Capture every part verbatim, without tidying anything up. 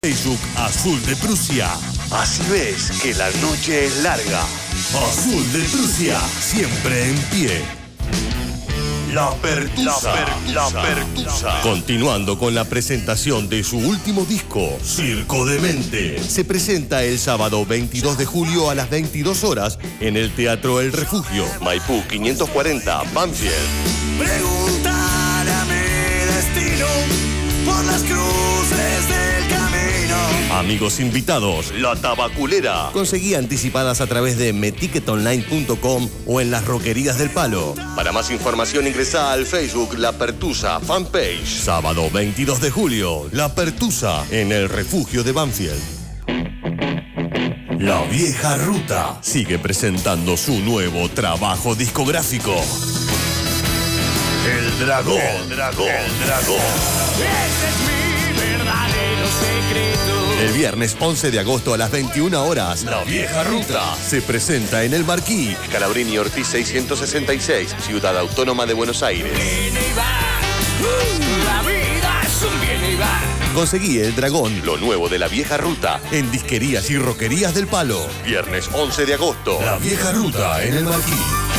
Facebook Azul de Prusia. Así ves que la noche es larga. Azul de Prusia, siempre en pie. La Pertusa. La Pertusa. Continuando con la presentación de su último disco, Circo de Mente. Se presenta el sábado veintidós de julio a las veintidós horas en el Teatro El Refugio, Maipú quinientos cuarenta, Banfield. Preguntar a mi destino por las cruces del camino. Amigos invitados, La Tabaculera. Conseguí anticipadas a través de metiquetonline punto com o en las roquerías del Palo. Para más información ingresa al Facebook La Pertusa fanpage. Sábado veintidós de julio, La Pertusa en el Refugio de Banfield. La Vieja Ruta sigue presentando su nuevo trabajo discográfico. El Dragón. El Dragón. El Dragón. Ese es mi verdadero secreto. El viernes once de agosto a las veintiuna horas, La Vieja Ruta se presenta en el Marquí, Scalabrini Ortiz seiscientos sesenta y seis, Ciudad Autónoma de Buenos Aires. Viene y va. Uh, la vida es un viene y va. Conseguí El Dragón, lo nuevo de La Vieja Ruta, en disquerías y roquerías del Palo. Viernes once de agosto, La Vieja Ruta en el Marquí.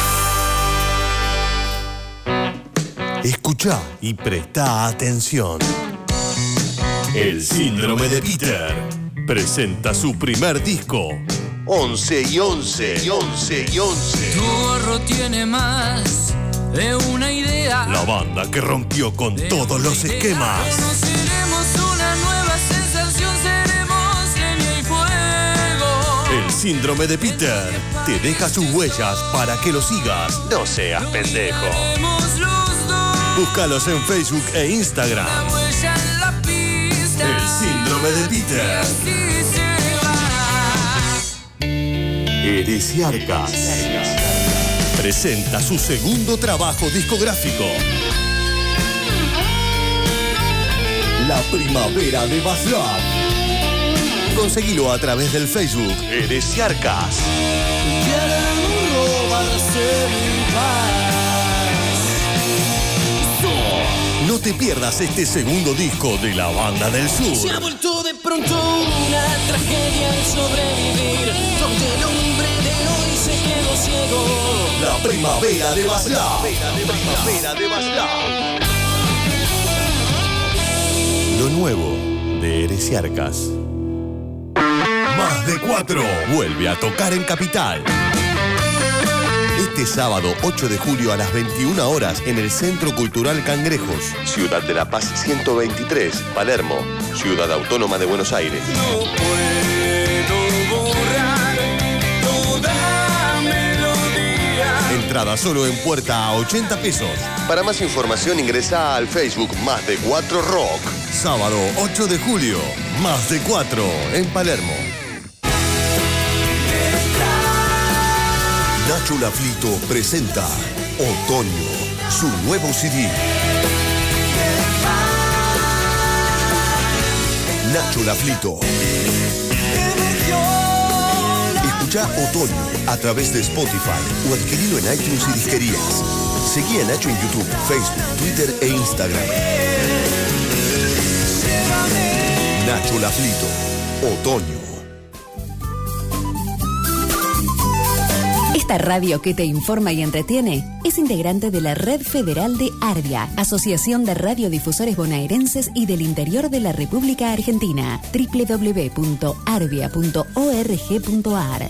Escuchá y presta atención. El Síndrome de Peter presenta su primer disco. once y once, y once y once. Tu gorro tiene más de una idea. La banda que rompió con todos los esquemas. Conoceremos una nueva sensación, seremos leña y fuego. El Síndrome de Peter te deja sus huellas para que lo sigas. No seas pendejo. Haremos los dos. Búscalos en Facebook e Instagram. La huella en la pista. El Síndrome de Peter. Así se va. Heresiarcas presenta su segundo trabajo discográfico. La Primavera de Vaslav. Conseguilo a través del Facebook Heresiarcas. Quieren robarse mi paz. No te pierdas este segundo disco de la Banda del Sur. Se ha vuelto de pronto una tragedia el sobrevivir, donde el hombre de hoy se quedó ciego. La Primavera de Vaslav. La Primavera de Vaslav. Lo nuevo de Heresiarcas. Más de cuatro vuelve a tocar en Capital. Este sábado ocho de julio a las veintiuna horas en el Centro Cultural Cangrejos. Ciudad de la Paz ciento veintitrés, Palermo. Ciudad Autónoma de Buenos Aires. No puedo borrar toda melodía. Entrada solo en puerta a ochenta pesos. Para más información ingresa al Facebook Más de cuatro Rock. Sábado ocho de julio, Más de cuatro en Palermo. Nacho Laflito presenta Otoño, su nuevo C D. Nacho Laflito. Escucha Otoño a través de Spotify o adquirilo en iTunes y disquerías. Seguí a Nacho en YouTube, Facebook, Twitter e Instagram. Nacho Laflito, Otoño. Esta radio que te informa y entretiene es integrante de la Red Federal de ARBIA, Asociación de Radiodifusores Bonaerenses y del Interior de la República Argentina. doble u doble u doble u punto arbia punto org punto ar.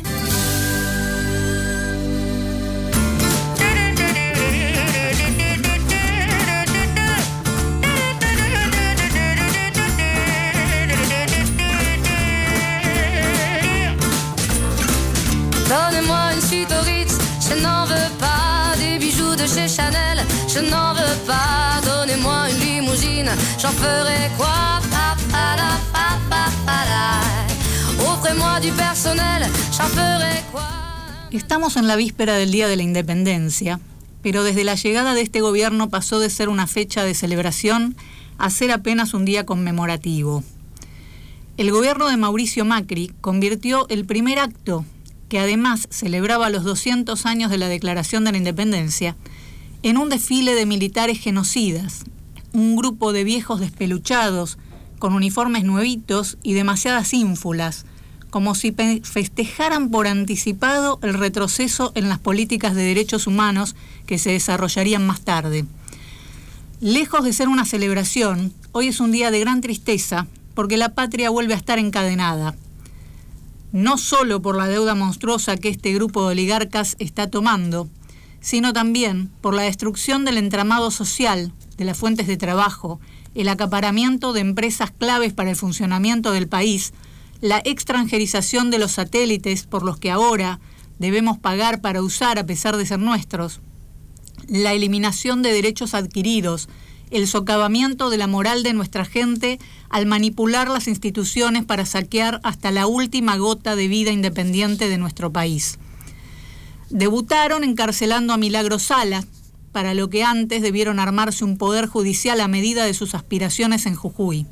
Donnez-moi une suite au Ritz, je n'en veux pas. Des bijoux de chez Chanel, je n'en veux pas. Donnez-moi une limousine, j'en ferai quoi? Pa, pa, la, pa, pa, pa, la. Offrez-moi du personnel, j'en ferai quoi? Estamos en la víspera del Día de la Independencia, pero desde la llegada de este gobierno pasó de ser una fecha de celebración a ser apenas un día conmemorativo. El gobierno de Mauricio Macri convirtió el primer acto, que además celebraba los doscientos años de la Declaración de la Independencia, en un desfile de militares genocidas, un grupo de viejos despeluchados con uniformes nuevitos y demasiadas ínfulas, como si festejaran por anticipado el retroceso en las políticas de derechos humanos que se desarrollarían más tarde. Lejos de ser una celebración, hoy es un día de gran tristeza porque la patria vuelve a estar encadenada. No solo por la deuda monstruosa que este grupo de oligarcas está tomando, sino también por la destrucción del entramado social, de las fuentes de trabajo, el acaparamiento de empresas claves para el funcionamiento del país, la extranjerización de los satélites por los que ahora debemos pagar para usar a pesar de ser nuestros, la eliminación de derechos adquiridos, el socavamiento de la moral de nuestra gente al manipular las instituciones para saquear hasta la última gota de vida independiente de nuestro país. Debutaron encarcelando a Milagro Sala, para lo que antes debieron armarse un poder judicial a medida de sus aspiraciones en Jujuy.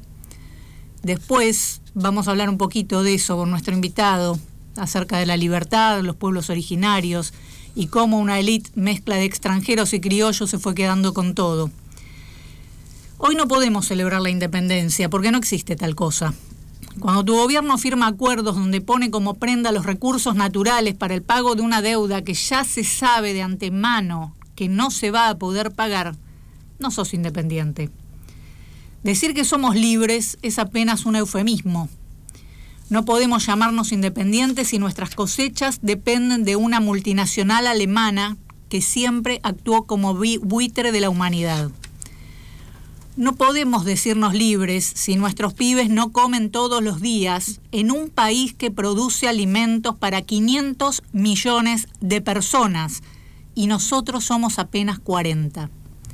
Después vamos a hablar un poquito de eso con nuestro invitado, acerca de la libertad, los pueblos originarios y cómo una élite mezcla de extranjeros y criollos se fue quedando con todo. Hoy no podemos celebrar la independencia porque no existe tal cosa. Cuando tu gobierno firma acuerdos donde pone como prenda los recursos naturales para el pago de una deuda que ya se sabe de antemano que no se va a poder pagar, no sos independiente. Decir que somos libres es apenas un eufemismo. No podemos llamarnos independientes si nuestras cosechas dependen de una multinacional alemana que siempre actuó como buitre de la humanidad. No podemos decirnos libres si nuestros pibes no comen todos los días en un país que produce alimentos para quinientos millones de personas y nosotros somos apenas cuarenta.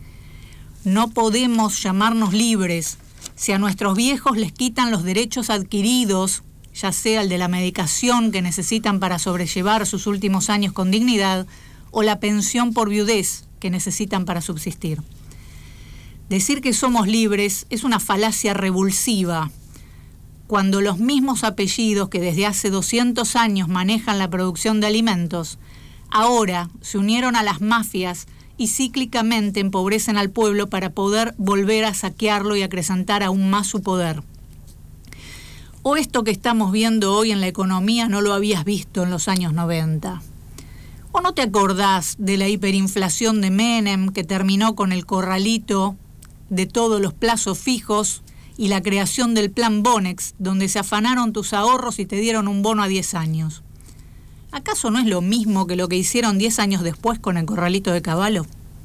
No podemos llamarnos libres si a nuestros viejos les quitan los derechos adquiridos, ya sea el de la medicación que necesitan para sobrellevar sus últimos años con dignidad o la pensión por viudez que necesitan para subsistir. Decir que somos libres es una falacia revulsiva, cuando los mismos apellidos que desde hace doscientos años manejan la producción de alimentos, ahora se unieron a las mafias y cíclicamente empobrecen al pueblo para poder volver a saquearlo y acrecentar aún más su poder. ¿O esto que estamos viendo hoy en la economía no lo habías visto en los años noventa? ¿O no te acordás de la hiperinflación de Menem que terminó con el corralito de todos los plazos fijos y la creación del plan Bonex, donde se afanaron tus ahorros y te dieron un bono a diez años? ¿Acaso no es lo mismo que lo que hicieron diez años después con el corralito de Cavallo?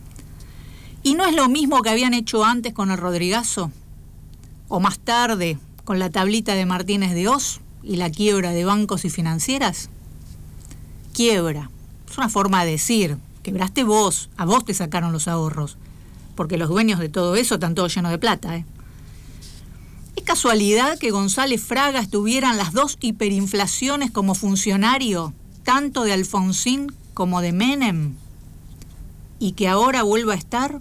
¿Y no es lo mismo que habían hecho antes con el Rodrigazo? ¿O más tarde con la tablita de Martínez de Oz y la quiebra de bancos y financieras? Quiebra. Es una forma de decir, quebraste vos, a vos te sacaron los ahorros, porque los dueños de todo eso están todos llenos de plata, ¿eh? ¿Es casualidad que González Fraga estuviera en las dos hiperinflaciones como funcionario, tanto de Alfonsín como de Menem, y que ahora vuelva a estar?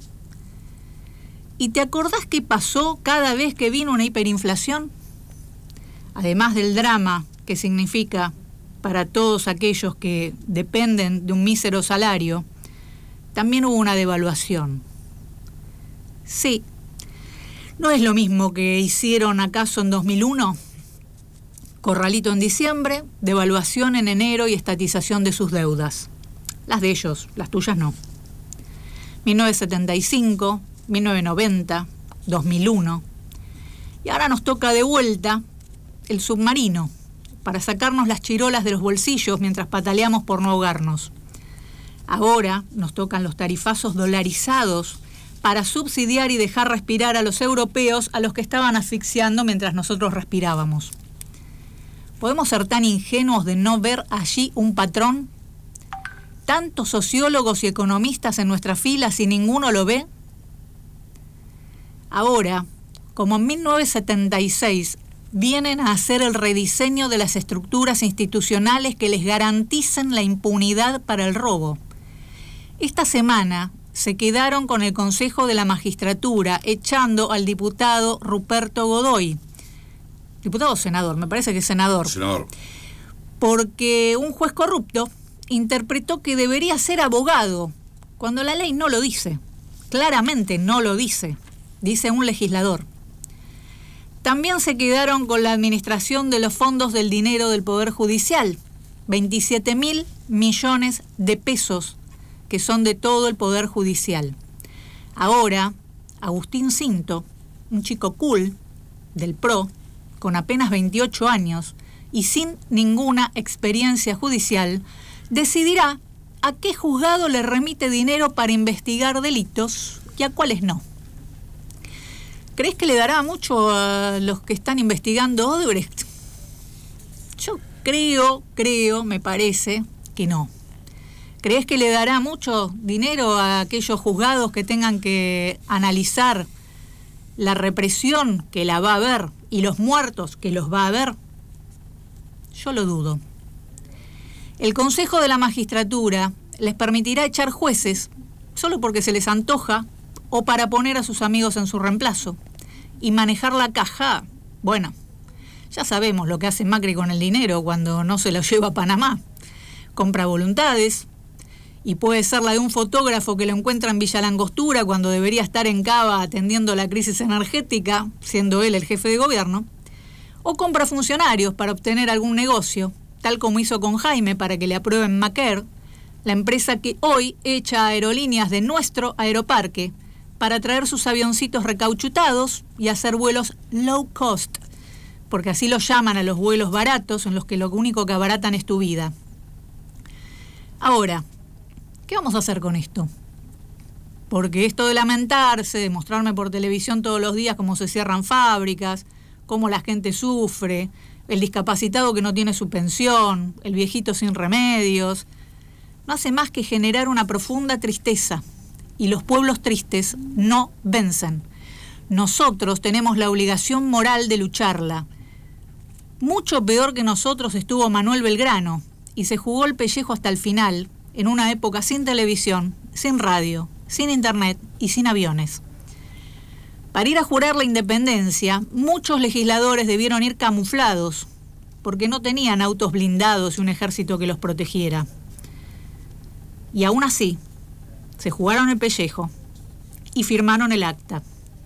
¿Y te acordás qué pasó cada vez que vino una hiperinflación? Además del drama que significa para todos aquellos que dependen de un mísero salario, también hubo una devaluación. Sí, ¿no es lo mismo que hicieron acaso en dos mil uno? Corralito en diciembre, devaluación en enero y estatización de sus deudas. Las de ellos, las tuyas no. mil novecientos setenta y cinco, mil novecientos noventa, dos mil uno. Y ahora nos toca de vuelta el submarino, para sacarnos las chirolas de los bolsillos mientras pataleamos por no ahogarnos. Ahora nos tocan los tarifazos dolarizados para subsidiar y dejar respirar a los europeos a los que estaban asfixiando mientras nosotros respirábamos. ¿Podemos ser tan ingenuos de no ver allí un patrón? ¿Tantos sociólogos y economistas en nuestras filas y ninguno lo ve? Ahora, como en mil novecientos setenta y seis, vienen a hacer el rediseño de las estructuras institucionales que les garanticen la impunidad para el robo. Esta semana se quedaron con el Consejo de la Magistratura echando al diputado Ruperto Godoy. Diputado o senador, me parece que es senador. Senador. Porque un juez corrupto interpretó que debería ser abogado, cuando la ley no lo dice. Claramente no lo dice. Dice un legislador. También se quedaron con la administración de los fondos del dinero del Poder Judicial, veintisiete mil millones de pesos, que son de todo el Poder Judicial. Ahora, Agustín Cinto, un chico cool del P R O, con apenas veintiocho años y sin ninguna experiencia judicial, decidirá a qué juzgado le remite dinero para investigar delitos y a cuáles no. ¿Crees que le dará mucho a los que están investigando Odebrecht? Yo creo, creo, me parece que no. ¿Crees que le dará mucho dinero a aquellos juzgados que tengan que analizar la represión que la va a haber y los muertos que los va a haber? Yo lo dudo. El Consejo de la Magistratura les permitirá echar jueces solo porque se les antoja o para poner a sus amigos en su reemplazo. Y manejar la caja, bueno, ya sabemos lo que hace Macri con el dinero cuando no se lo lleva a Panamá. Compra voluntades, y puede ser la de un fotógrafo que lo encuentra en Villa Langostura cuando debería estar en Cava atendiendo la crisis energética, siendo él el jefe de gobierno, o compra funcionarios para obtener algún negocio, tal como hizo con Jaime para que le aprueben Macair, la empresa que hoy echa aerolíneas de nuestro aeroparque para traer sus avioncitos recauchutados y hacer vuelos low cost, porque así lo llaman a los vuelos baratos en los que lo único que abaratan es tu vida. Ahora, ¿qué vamos a hacer con esto? Porque esto de lamentarse, de mostrarme por televisión todos los días cómo se cierran fábricas, cómo la gente sufre, el discapacitado que no tiene su pensión, el viejito sin remedios, no hace más que generar una profunda tristeza. Y los pueblos tristes no vencen. Nosotros tenemos la obligación moral de lucharla. Mucho peor que nosotros estuvo Manuel Belgrano y se jugó el pellejo hasta el final, en una época sin televisión, sin radio, sin internet y sin aviones. Para ir a jurar la independencia, muchos legisladores debieron ir camuflados, porque no tenían autos blindados y un ejército que los protegiera. Y aún así, se jugaron el pellejo y firmaron el acta.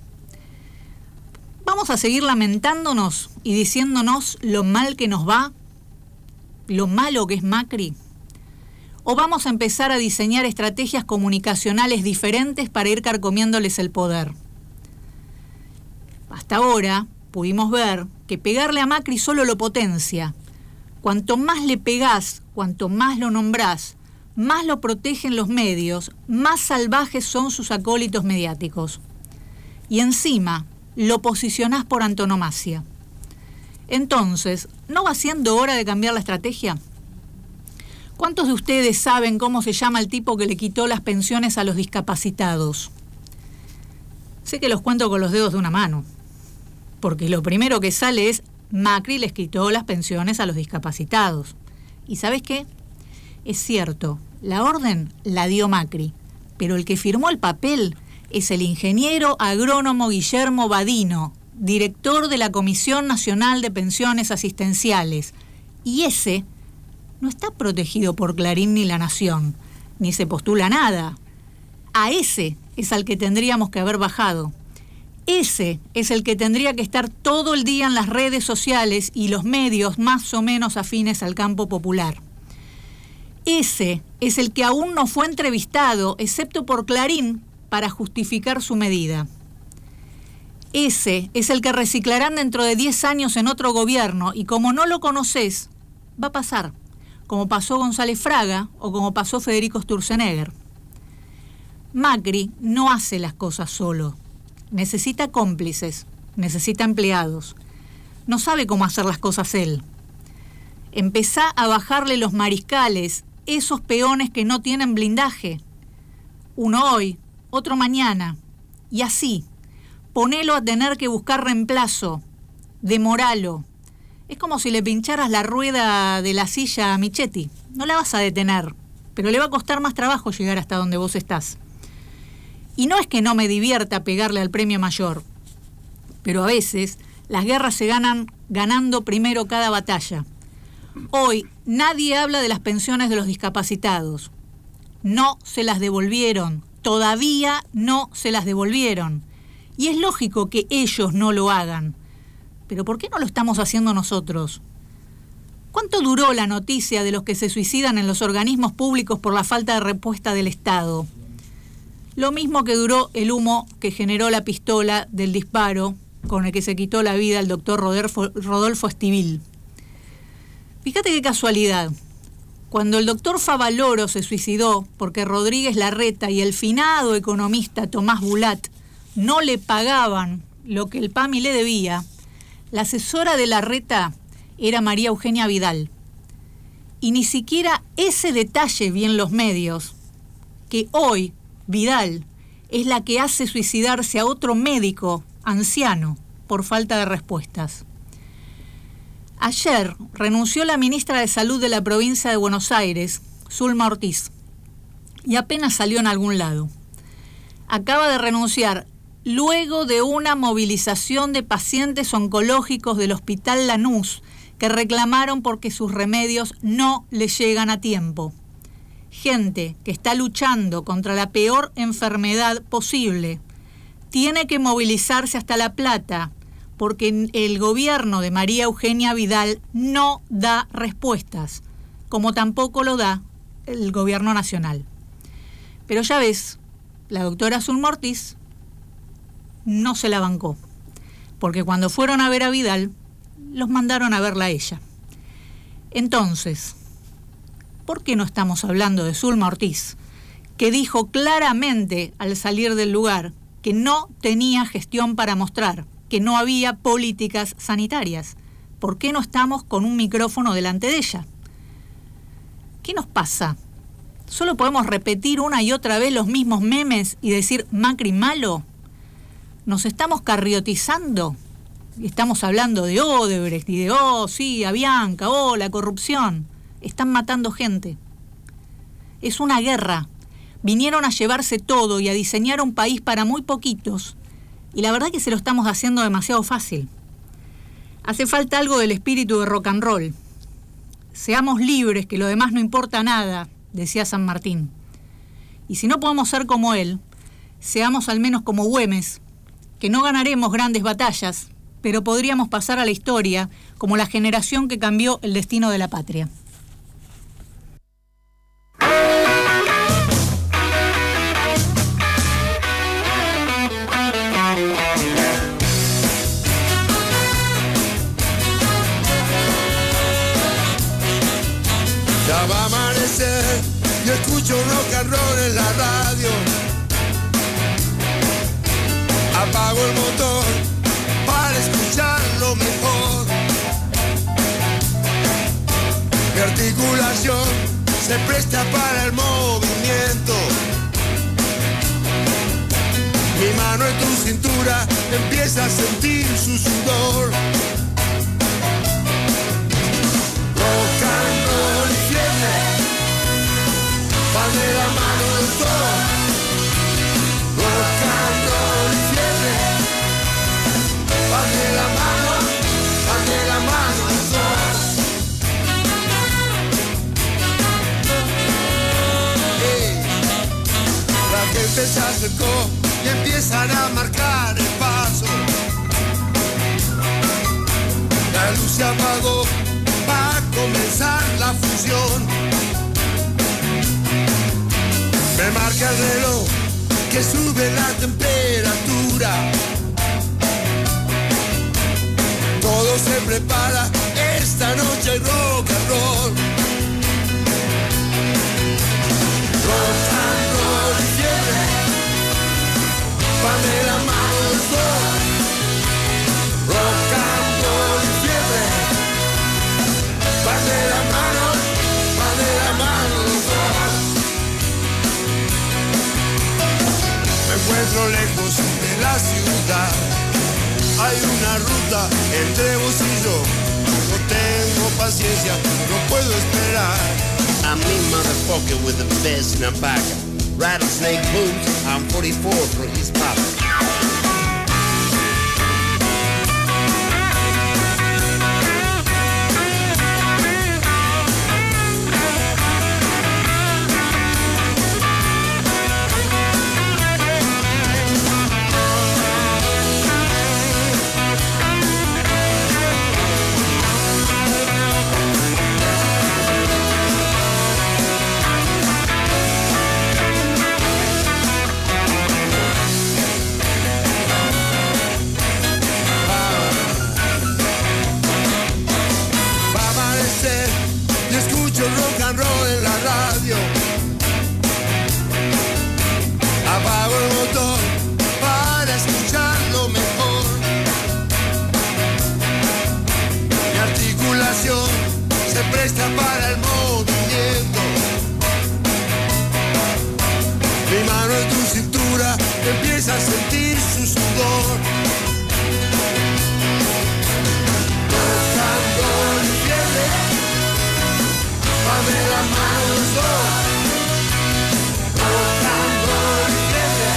¿Vamos a seguir lamentándonos y diciéndonos lo mal que nos va? ¿Lo malo que es Macri? ¿O vamos a empezar a diseñar estrategias comunicacionales diferentes para ir carcomiéndoles el poder? Hasta ahora pudimos ver que pegarle a Macri solo lo potencia. Cuanto más le pegás, cuanto más lo nombrás, más lo protegen los medios, más salvajes son sus acólitos mediáticos. Y encima, lo posicionás por antonomasia. Entonces, ¿no va siendo hora de cambiar la estrategia? ¿Cuántos de ustedes saben cómo se llama el tipo que le quitó las pensiones a los discapacitados? Sé que los cuento con los dedos de una mano, porque lo primero que sale es Macri les quitó las pensiones a los discapacitados. ¿Y sabes qué? Es cierto, la orden la dio Macri, pero el que firmó el papel es el ingeniero agrónomo Guillermo Badino, director de la Comisión Nacional de Pensiones Asistenciales, y ese no está protegido por Clarín ni La Nación, ni se postula nada. A ese es al que tendríamos que haber bajado. Ese es el que tendría que estar todo el día en las redes sociales y los medios más o menos afines al campo popular. Ese es el que aún no fue entrevistado, excepto por Clarín, para justificar su medida. Ese es el que reciclarán dentro de diez años en otro gobierno y como no lo conoces, va a pasar, como pasó González Fraga o como pasó Federico Sturzenegger. Macri no hace las cosas solo. Necesita cómplices, necesita empleados. No sabe cómo hacer las cosas él. Empezá a bajarle los mariscales, esos peones que no tienen blindaje. Uno hoy, otro mañana. Y así, ponelo a tener que buscar reemplazo. Demoralo. Es como si le pincharas la rueda de la silla a Michetti. No la vas a detener, pero le va a costar más trabajo llegar hasta donde vos estás. Y no es que no me divierta pegarle al premio mayor, pero a veces las guerras se ganan ganando primero cada batalla. Hoy nadie habla de las pensiones de los discapacitados. No se las devolvieron, todavía no se las devolvieron. Y es lógico que ellos no lo hagan. Pero ¿por qué no lo estamos haciendo nosotros? ¿Cuánto duró la noticia de los que se suicidan en los organismos públicos por la falta de respuesta del Estado? Lo mismo que duró el humo que generó la pistola del disparo con el que se quitó la vida el doctor Rodolfo, Rodolfo Estivill. Fíjate qué casualidad. Cuando el doctor Favaloro se suicidó porque Rodríguez Larreta y el finado economista Tomás Bulat no le pagaban lo que el P A M I le debía, la asesora de Larreta era María Eugenia Vidal. Y ni siquiera ese detalle vi en los medios, que hoy Vidal es la que hace suicidarse a otro médico anciano por falta de respuestas. Ayer renunció la ministra de Salud de la provincia de Buenos Aires, Zulma Ortiz, y apenas salió en algún lado. Acaba de renunciar luego de una movilización de pacientes oncológicos del Hospital Lanús que reclamaron porque sus remedios no les llegan a tiempo. Gente que está luchando contra la peor enfermedad posible tiene que movilizarse hasta La Plata porque el gobierno de María Eugenia Vidal no da respuestas, como tampoco lo da el gobierno nacional. Pero ya ves, la doctora Zulma Ortiz no se la bancó, porque cuando fueron a ver a Vidal, los mandaron a verla a ella. Entonces, ¿por qué no estamos hablando de Zulma Ortiz, que dijo claramente al salir del lugar que no tenía gestión para mostrar, que no había políticas sanitarias? ¿Por qué no estamos con un micrófono delante de ella? ¿Qué nos pasa? ¿Solo podemos repetir una y otra vez los mismos memes y decir Macri malo? ¿Nos estamos carriotizando? Estamos hablando de Odebrecht y de, oh, sí, Avianca, oh, la corrupción. Están matando gente. Es una guerra. Vinieron a llevarse todo y a diseñar un país para muy poquitos. Y la verdad que se lo estamos haciendo demasiado fácil. Hace falta algo del espíritu de rock and roll. Seamos libres, que lo demás no importa nada, decía San Martín. Y si no podemos ser como él, seamos al menos como Güemes, que no ganaremos grandes batallas, pero podríamos pasar a la historia como la generación que cambió el destino de la patria. Ya va a amanecer, yo escucho rock and roll en la radio. Apago el motor para escucharlo mejor. Mi articulación se presta para el movimiento. Mi mano en tu cintura empieza a sentir su sudor. Rock and roll y fiebre van de la mano los dos. Rock and roll y fiebre van de la mano, van de la mano los dos. Hey. La gente se acercó y empiezan a marcar el paso. La luz se apagó, va a comenzar la función. Me marca el reloj que sube la temperatura. Todo se prepara, esta noche hay rock and roll. Rock and roll y fiebre van de la mano los dos. Rock and roll y fiebre van de la mano, van de la mano los dos. Me encuentro lejos de la ciudad. Hay una ruta entre vos y yo. No tengo paciencia, no puedo esperar. I'm mean motherfucker with the best in a bag. Rattlesnake boots, I'm forty-four for his pop. nación se presta para el movimiento. Mi mano en tu cintura empieza a sentir su sudor. Tocando el fiebre, dame la mano los dos. Tocando el fiebre,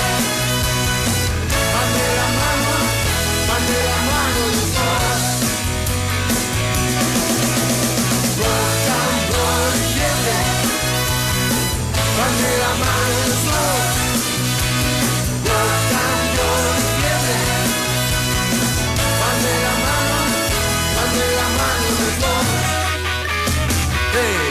dame la mano, dame la mano los dos. Tocando el fiebre, dame la mano los dos. Tocando el fiebre, dame la mano, dame la mano los dos. Hey.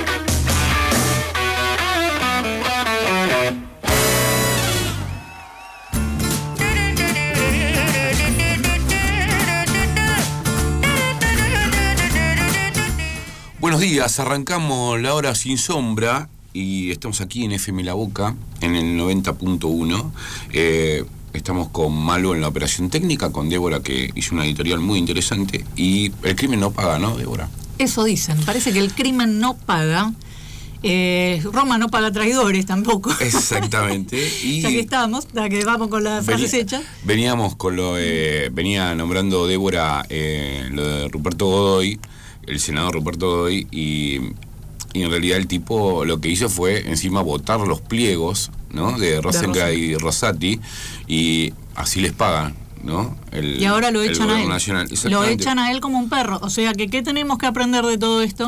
Buenos días, arrancamos la hora sin sombra y estamos aquí en F M La Boca, en el noventa punto uno. Eh, estamos con Malo en la operación técnica, con Débora, que hizo una editorial muy interesante, y el crimen no paga, ¿no, Débora? Eso dicen, parece que el crimen no paga. Eh, Roma no paga traidores tampoco. Exactamente. Y ya que estamos, ya que vamos con las venía, frases hechas. Veníamos con lo, eh, venía nombrando Débora eh, lo de Ruperto Godoy, el senador Ruperto Godoy, y, y en realidad el tipo lo que hizo fue encima votar los pliegos, ¿no?, de Rosenkrantz y Rosati, y así les pagan, ¿no? El, y ahora lo echan a él. Nacional. Lo echan a él como un perro. O sea que, ¿qué tenemos que aprender de todo esto?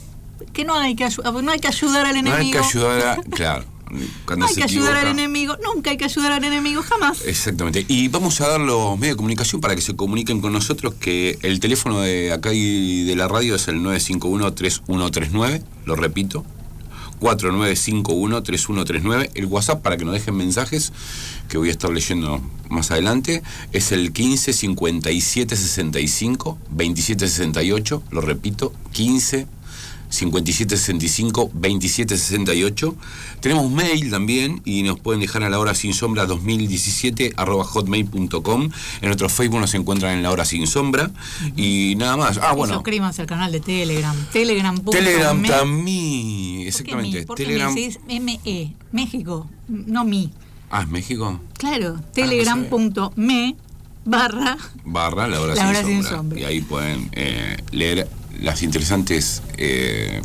Que no hay que, no hay que ayudar al enemigo. No hay que ayudar a... Claro. No hay que ayudar al enemigo, nunca hay que ayudar al enemigo, jamás. Exactamente. Y vamos a dar los medios de comunicación para que se comuniquen con nosotros, que el teléfono de acá y de la radio es el nueve cinco uno, tres uno tres nueve, lo repito, cuatro nueve cinco uno, tres uno tres nueve. El WhatsApp para que nos dejen mensajes, que voy a estar leyendo más adelante, es el quince cincuenta y siete sesenta y cinco veintisiete sesenta y ocho, lo repito, quince cincuenta y siete sesenta y cinco veintisiete sesenta y ocho. Tenemos mail también y nos pueden dejar a la hora sin sombra dos mil diecisiete arroba hotmail punto com. En nuestro Facebook nos encuentran en la hora sin sombra. Y nada más. Ah, bueno. Y suscríbanse al canal de Telegram. Telegram. Telegram también. Exactamente. ¿Por qué Telegram. me decís M E? México, no mi. Ah, ¿es México? Claro. Telegram punto me barra. Barra la hora, la sin, hora sombra. sin sombra. Y ahí pueden eh, leer las interesantes eh,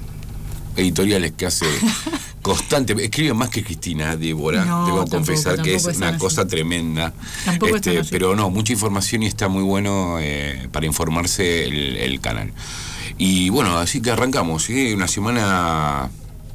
editoriales que hace constante. Escribe más que Cristina, Débora, no, debo tampoco, confesar que es una así. cosa tremenda. Tampoco este, pero no, mucha información y está muy bueno eh, para informarse el, el canal. Y bueno, así que arrancamos, ¿sí? Una semana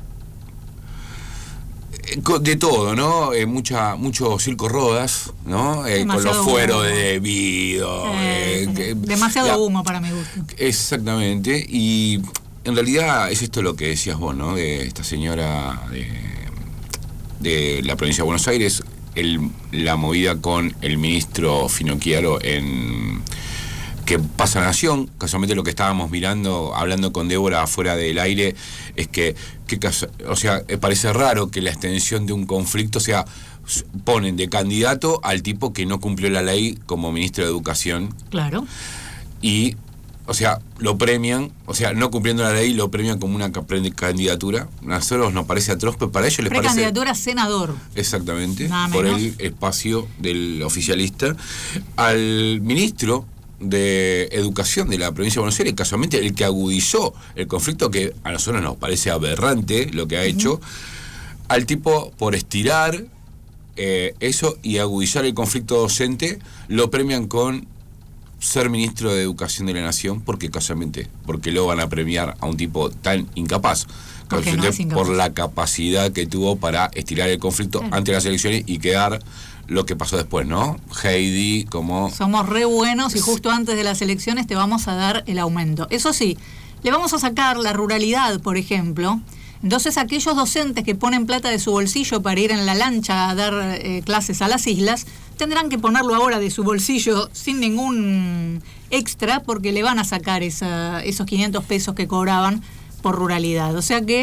de todo, ¿no? Eh, mucha, mucho circo rodas, ¿no? Eh, con los fueros de debido. Eh, eh, que, demasiado la, humo para mi gusto. Exactamente. Y en realidad es esto lo que decías vos, ¿no? De esta señora de, de la provincia de Buenos Aires, el, la movida con el ministro Finocchiaro en... que pasa a Nación. Casualmente lo que estábamos mirando, hablando con Débora afuera del aire, es que, que o sea, parece raro que la extensión de un conflicto, o sea, ponen de candidato al tipo que no cumplió la ley como ministro de Educación. Claro. Y, o sea, lo premian, o sea, no cumpliendo la ley, lo premian como una candidatura. A nosotros nos parece atroz, pero para ellos les parece... Precandidatura senador. Exactamente, Nada por menos. el espacio del oficialista. Al ministro de Educación de la provincia de Buenos Aires, casualmente el que agudizó el conflicto, que a nosotros nos parece aberrante lo que ha hecho, uh-huh. Al tipo, por estirar eh, eso y agudizar el conflicto docente, lo premian con ser ministro de Educación de la Nación, porque casualmente, porque lo van a premiar a un tipo tan incapaz, no es incapaz. Por la capacidad que tuvo para estirar el conflicto claro. Ante las elecciones y quedar lo que pasó después, ¿no? Heidi, como... Somos re buenos y justo antes de las elecciones te vamos a dar el aumento. Eso sí, le vamos a sacar la ruralidad, por ejemplo. Entonces aquellos docentes que ponen plata de su bolsillo para ir en la lancha a dar eh, clases a las islas, tendrán que ponerlo ahora de su bolsillo sin ningún extra, porque le van a sacar esa, esos quinientos pesos que cobraban por ruralidad. O sea que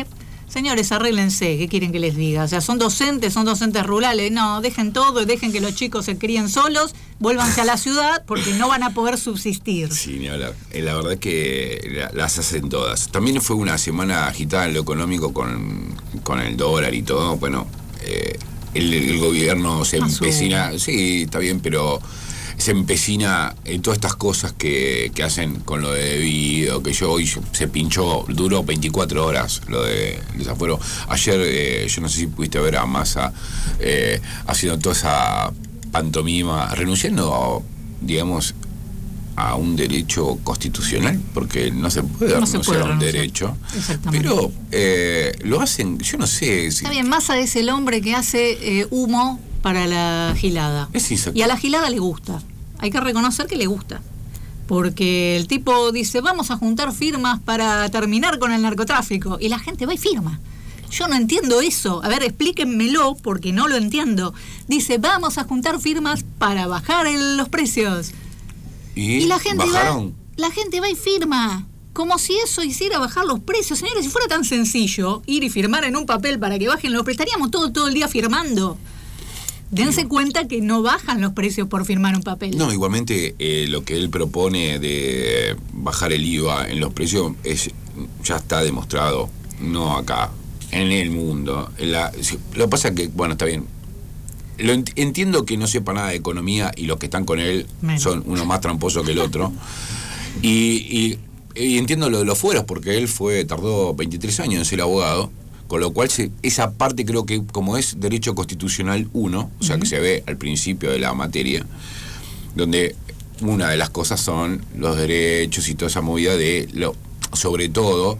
Señores, arréglense, ¿qué quieren que les diga? O sea, son docentes, son docentes rurales, no, dejen todo, dejen que los chicos se críen solos, vuélvanse a la ciudad porque no van a poder subsistir. Sí, ni hablar. Eh, La verdad que la- las hacen todas. También fue una semana agitada en lo económico con, con el dólar y todo. Bueno, eh, el, el gobierno se Azul. empecina, sí, está bien, pero se empecina en todas estas cosas que, que hacen con lo de debido, que yo hoy se pinchó, duró veinticuatro horas lo de el desafuero. Ayer, eh, yo no sé si pudiste ver a Massa eh, haciendo toda esa pantomima, renunciando, digamos, a un derecho constitucional, porque no se puede No se renunciar puede a un renunciar. derecho. Exactamente. Pero eh, lo hacen, yo no sé si... Está bien, Massa es el hombre que hace eh, humo para la gilada. Es exacto. Y a la gilada le gusta. Hay que reconocer que le gusta. Porque el tipo dice, vamos a juntar firmas para terminar con el narcotráfico. Y la gente va y firma. Yo no entiendo eso. A ver, explíquenmelo porque no lo entiendo. Dice, vamos a juntar firmas para bajar el- los precios. Y, Y la gente bajaron. va, la gente va y firma. Como si eso hiciera bajar los precios. Señores, si fuera tan sencillo ir y firmar en un papel para que bajen los precios, estaríamos todo, todo el día firmando. Dense cuenta que no bajan los precios por firmar un papel. No, igualmente eh, lo que él propone de bajar el I V A en los precios es ya está demostrado, no acá, en el mundo. En la- si- lo que pasa es que, bueno, está bien. Lo ent- entiendo que no sepa nada de economía y los que están con él Menos. son uno más tramposo que el otro. y, y- y entiendo lo de los fueros, porque él fue tardó veintitrés años en ser abogado. Con lo cual, se, esa parte creo que como es Derecho Constitucional uno, o sea, que se ve al principio de la materia, donde una de las cosas son los derechos y toda esa movida de, lo, sobre todo,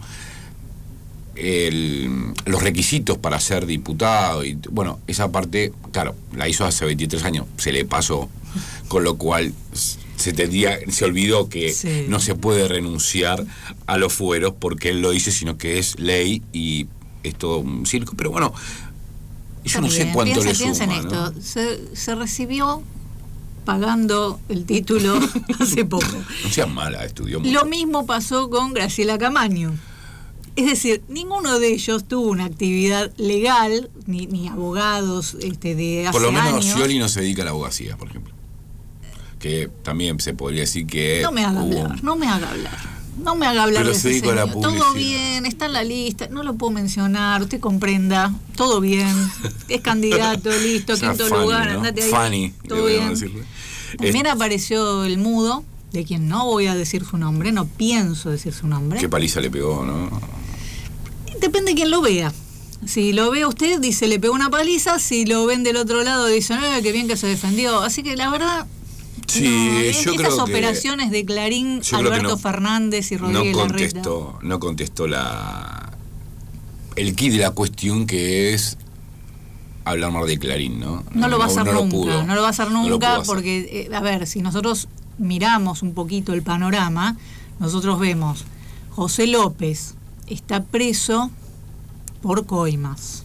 el, los requisitos para ser diputado. Y bueno, esa parte, claro, la hizo hace veintitrés años, se le pasó, con lo cual se tendría, se olvidó que Sí. no se puede renunciar a los fueros porque él lo dice, sino que es ley y es todo un circo, pero bueno, yo no sé cuánto piensa, le piensa suma, en ¿no? esto. Se, se recibió pagando el título hace poco. No seas mala, estudió mucho. Lo mismo pasó con Graciela Camaño. Es decir, ninguno de ellos tuvo una actividad legal, ni, ni abogados este, de hace Por lo menos años. Scioli no se dedica a la abogacía, por ejemplo. Que también se podría decir que... No me haga hubo- hablar, no me haga hablar. No me haga hablar Pero de se ese dedicó a la señor. Todo publicidad. bien, está en la lista, no lo puedo mencionar, usted comprenda, todo bien, es candidato, listo, O sea, quinto Fanny, lugar, ¿no? andate ahí, Fanny, todo le bien. podemos decirle. También Eh, apareció el mudo, de quien no voy a decir su nombre, no pienso decir su nombre. Qué paliza le pegó, ¿no? Depende de quién lo vea. Si lo ve usted, dice le pegó una paliza, si lo ven del otro lado, dice, no, qué bien que se defendió. Así que la verdad... Sí, no, es- yo esas creo que... operaciones de Clarín, yo creo que Alberto no- Fernández y No Rodríguez Larreta. contestó, no contestó la... el kit de la cuestión que es hablar más de Clarín, ¿no? No lo va a hacer no lo nunca, pudo. no lo va a hacer No lo nunca pudo hacer. porque, eh, a ver, si nosotros miramos un poquito el panorama, nosotros vemos José López está preso por coimas.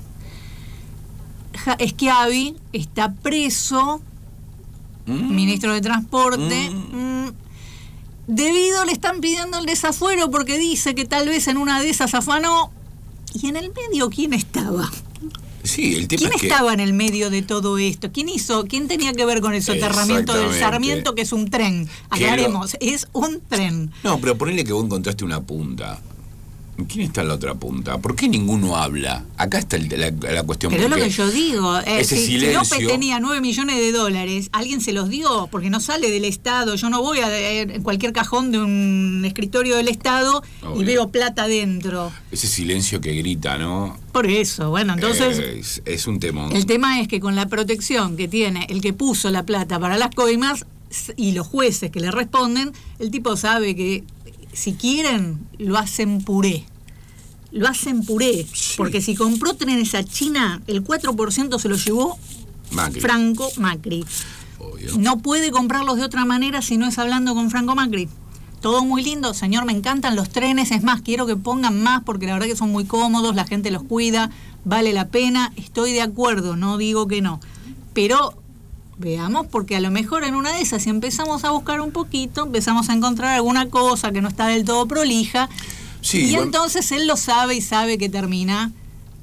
Ja- Schiavi está preso, Mm. ministro de Transporte, Mm. mm, debido le están pidiendo el desafuero porque dice que tal vez en una de esas afanó. Y en el medio, ¿quién estaba? Sí, el tema ¿Quién es que... estaba en el medio de todo esto? ¿Quién hizo? ¿Quién tenía que ver con el soterramiento del Exactamente. Sarmiento, que es un tren? Que lo- Aclaremos, es un tren. No, pero ponele que vos encontraste una punta. ¿Quién está en la otra punta? ¿Por qué ninguno habla? Acá está el- la, la cuestión. Pero es lo porque que yo digo. eh, ese si, si silencio- López tenía nueve millones de dólares, alguien se los dio porque no sale del Estado. Yo no voy a eh, en cualquier cajón de un escritorio del Estado Obvio. y veo plata dentro. Ese silencio que grita, ¿no? Por eso, bueno, entonces... Eh, es, es un temón. El tema es que con la protección que tiene el que puso la plata para las coimas s- y los jueces que le responden, el tipo sabe que si quieren lo hacen puré. Lo hacen puré. Sí. Porque si compró trenes a China, el cuatro por ciento se lo llevó Macri. Franco Macri. Obvio. No puede comprarlos de otra manera si no es hablando con Franco Macri. Todo muy lindo, señor, me encantan los trenes, es más, quiero que pongan más porque la verdad que son muy cómodos, la gente los cuida, vale la pena, estoy de acuerdo, no digo que no. Pero veamos, porque a lo mejor en una de esas, si empezamos a buscar un poquito, empezamos a encontrar alguna cosa que no está del todo prolija, Sí, y igual- entonces él lo sabe y sabe que termina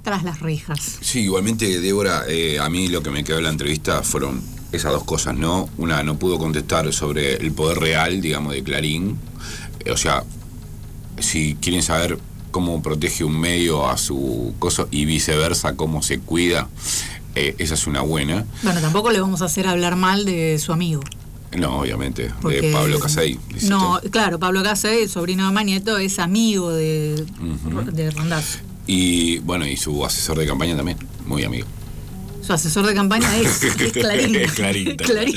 tras las rejas. Sí, igualmente, Débora, eh, a mí lo que me quedó de la entrevista fueron esas dos cosas, ¿no? Una, no pudo contestar sobre el poder real, digamos, de Clarín. Eh, o sea, si quieren saber cómo protege un medio a su cosa y viceversa, cómo se cuida, eh, esa es una buena. Bueno, tampoco le vamos a hacer hablar mal de su amigo. No, obviamente, Porque, de Pablo Casey. No, usted. Claro, Pablo Casey, el sobrino de Mañeto, es amigo de, uh-huh. de Randazzo. Y bueno, y su asesor de campaña también, muy amigo. Su asesor de campaña es, es Clarín. Es Clarín. Clarín.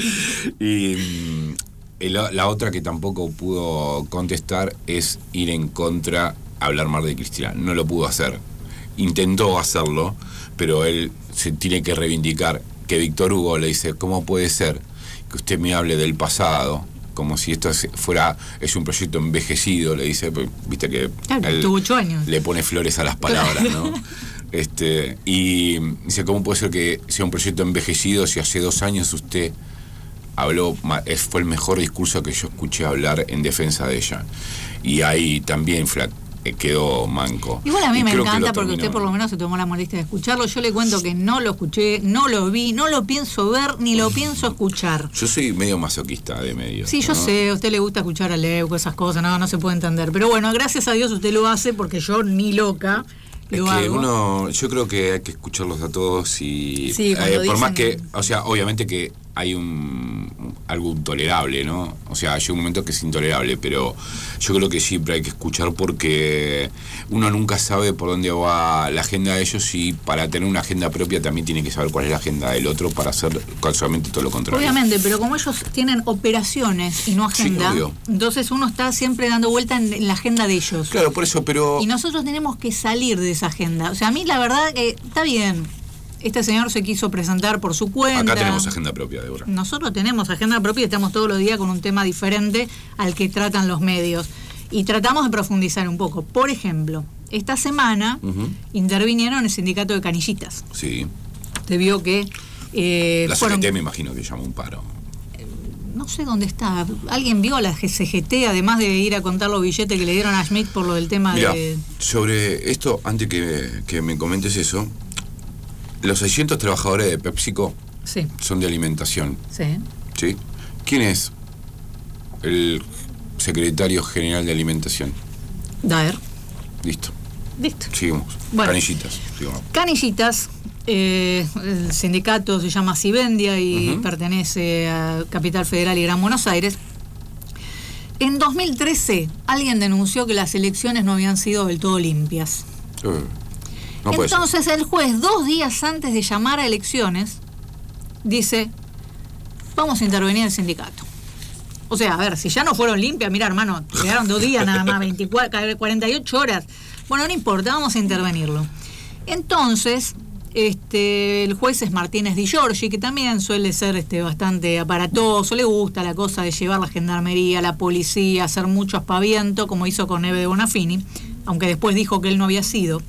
Y mm, la, la otra que tampoco pudo contestar es ir en contra, hablar mal de Cristina. No lo pudo hacer. Intentó hacerlo, pero él se tiene que reivindicar. Que Víctor Hugo le dice, ¿cómo puede ser que usted me hable del pasado? Como si esto fuera, es un proyecto envejecido, le dice, viste que claro, él tuvo ocho años. Le pone flores a las palabras, ¿no? Este, y dice, ¿cómo puede ser que sea un proyecto envejecido si hace dos años usted habló, fue el mejor discurso que yo escuché hablar en defensa de ella? Y ahí también fla, quedó manco. Igual a mí y me encanta porque terminó. Usted por lo menos se tomó la molestia de escucharlo. Yo le cuento que no lo escuché, no lo vi, no lo pienso ver, ni lo pienso escuchar. Yo soy medio masoquista de medio. Sí, yo ¿no? sé, a usted le gusta escuchar a Leuco, esas cosas, no, no se puede entender. Pero bueno, gracias a Dios usted lo hace porque yo ni loca es lo que hago. Uno, yo creo que hay que escucharlos a todos y sí, eh, por dicen... más que, o sea, obviamente que hay un algo intolerable, ¿no? O sea, llega un momento que es intolerable, pero yo creo que siempre hay que escuchar porque uno nunca sabe por dónde va la agenda de ellos y para tener una agenda propia también tiene que saber cuál es la agenda del otro para hacer casualmente todo lo contrario. Obviamente, pero como ellos tienen operaciones y no agenda, sí, entonces uno está siempre dando vuelta en, en la agenda de ellos. Claro, por eso, pero... Y nosotros tenemos que salir de esa agenda. O sea, a mí la verdad que está bien. Este señor se quiso presentar por su cuenta. Acá tenemos agenda propia, Débora. Nosotros tenemos agenda propia y estamos todos los días con un tema diferente al que tratan los medios. Y tratamos de profundizar un poco. Por ejemplo, esta semana uh-huh. intervinieron el sindicato de canillitas. Sí. Usted vio que... Eh, la fueron... C G T me imagino que llamó un paro. No sé dónde está. ¿Alguien vio a la C G T, además de ir a contar los billetes que le dieron a Schmidt por lo del tema Mirá, de... sobre esto, antes que, que me comentes eso... Los seiscientos trabajadores de PepsiCo sí. son de alimentación. Sí. ¿Sí? ¿Quién es el secretario general de alimentación? Daer. Listo. Listo. Sigamos. Bueno, Canillitas. Sigamos. Canillitas, eh, el sindicato se llama Civendia y uh-huh. pertenece a Capital Federal y Gran Buenos Aires. En dos mil trece, alguien denunció que las elecciones no habían sido del todo limpias. Uh. No Entonces el juez, dos días antes de llamar a elecciones, dice, vamos a intervenir el sindicato. O sea, a ver, si ya no fueron limpias, mira hermano, quedaron dos días nada más, veinticuatro, cuarenta y ocho horas. Bueno, no importa, vamos a intervenirlo. Entonces, este, el juez es Martínez Di Giorgi, que también suele ser este, bastante aparatoso, le gusta la cosa de llevar la gendarmería, la policía, hacer mucho aspaviento, como hizo con Eve de Bonafini, aunque después dijo que él no había sido.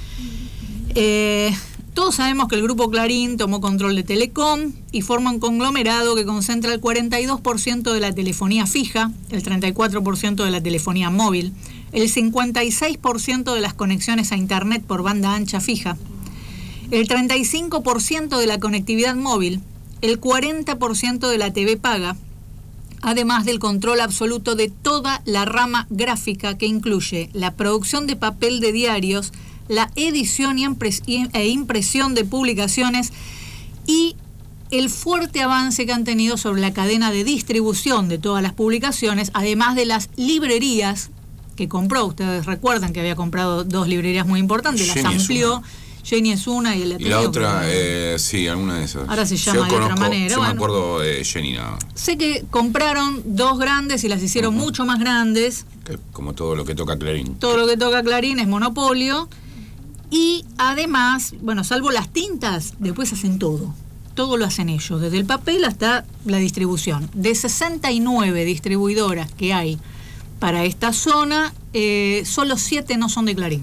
Eh, todos sabemos que el grupo Clarín tomó control de Telecom y forma un conglomerado que concentra el cuarenta y dos por ciento de la telefonía fija, el treinta y cuatro por ciento de la telefonía móvil, el cincuenta y seis por ciento de las conexiones a internet por banda ancha fija, el treinta y cinco por ciento de la conectividad móvil, el cuarenta por ciento de la T V paga, además del control absoluto de toda la rama gráfica que incluye la producción de papel de diarios, la edición y impres- e impresión de publicaciones y el fuerte avance que han tenido sobre la cadena de distribución de todas las publicaciones, además de las librerías que compró. Ustedes recuerdan que había comprado dos librerías muy importantes, las Jenny amplió. Jenny es una y, el y la otra, eh, sí, alguna de esas. Ahora se llama yo de conozco, otra manera. Yo bueno, me acuerdo de Jenny nada. Sé que compraron dos grandes y las hicieron uh-huh. mucho más grandes. Que, como todo lo que toca Clarín. Todo lo que toca Clarín es monopolio. Y además, bueno, salvo las tintas, después hacen todo. Todo lo hacen ellos, desde el papel hasta la distribución. De sesenta y nueve distribuidoras que hay para esta zona, eh, solo siete no son de Clarín.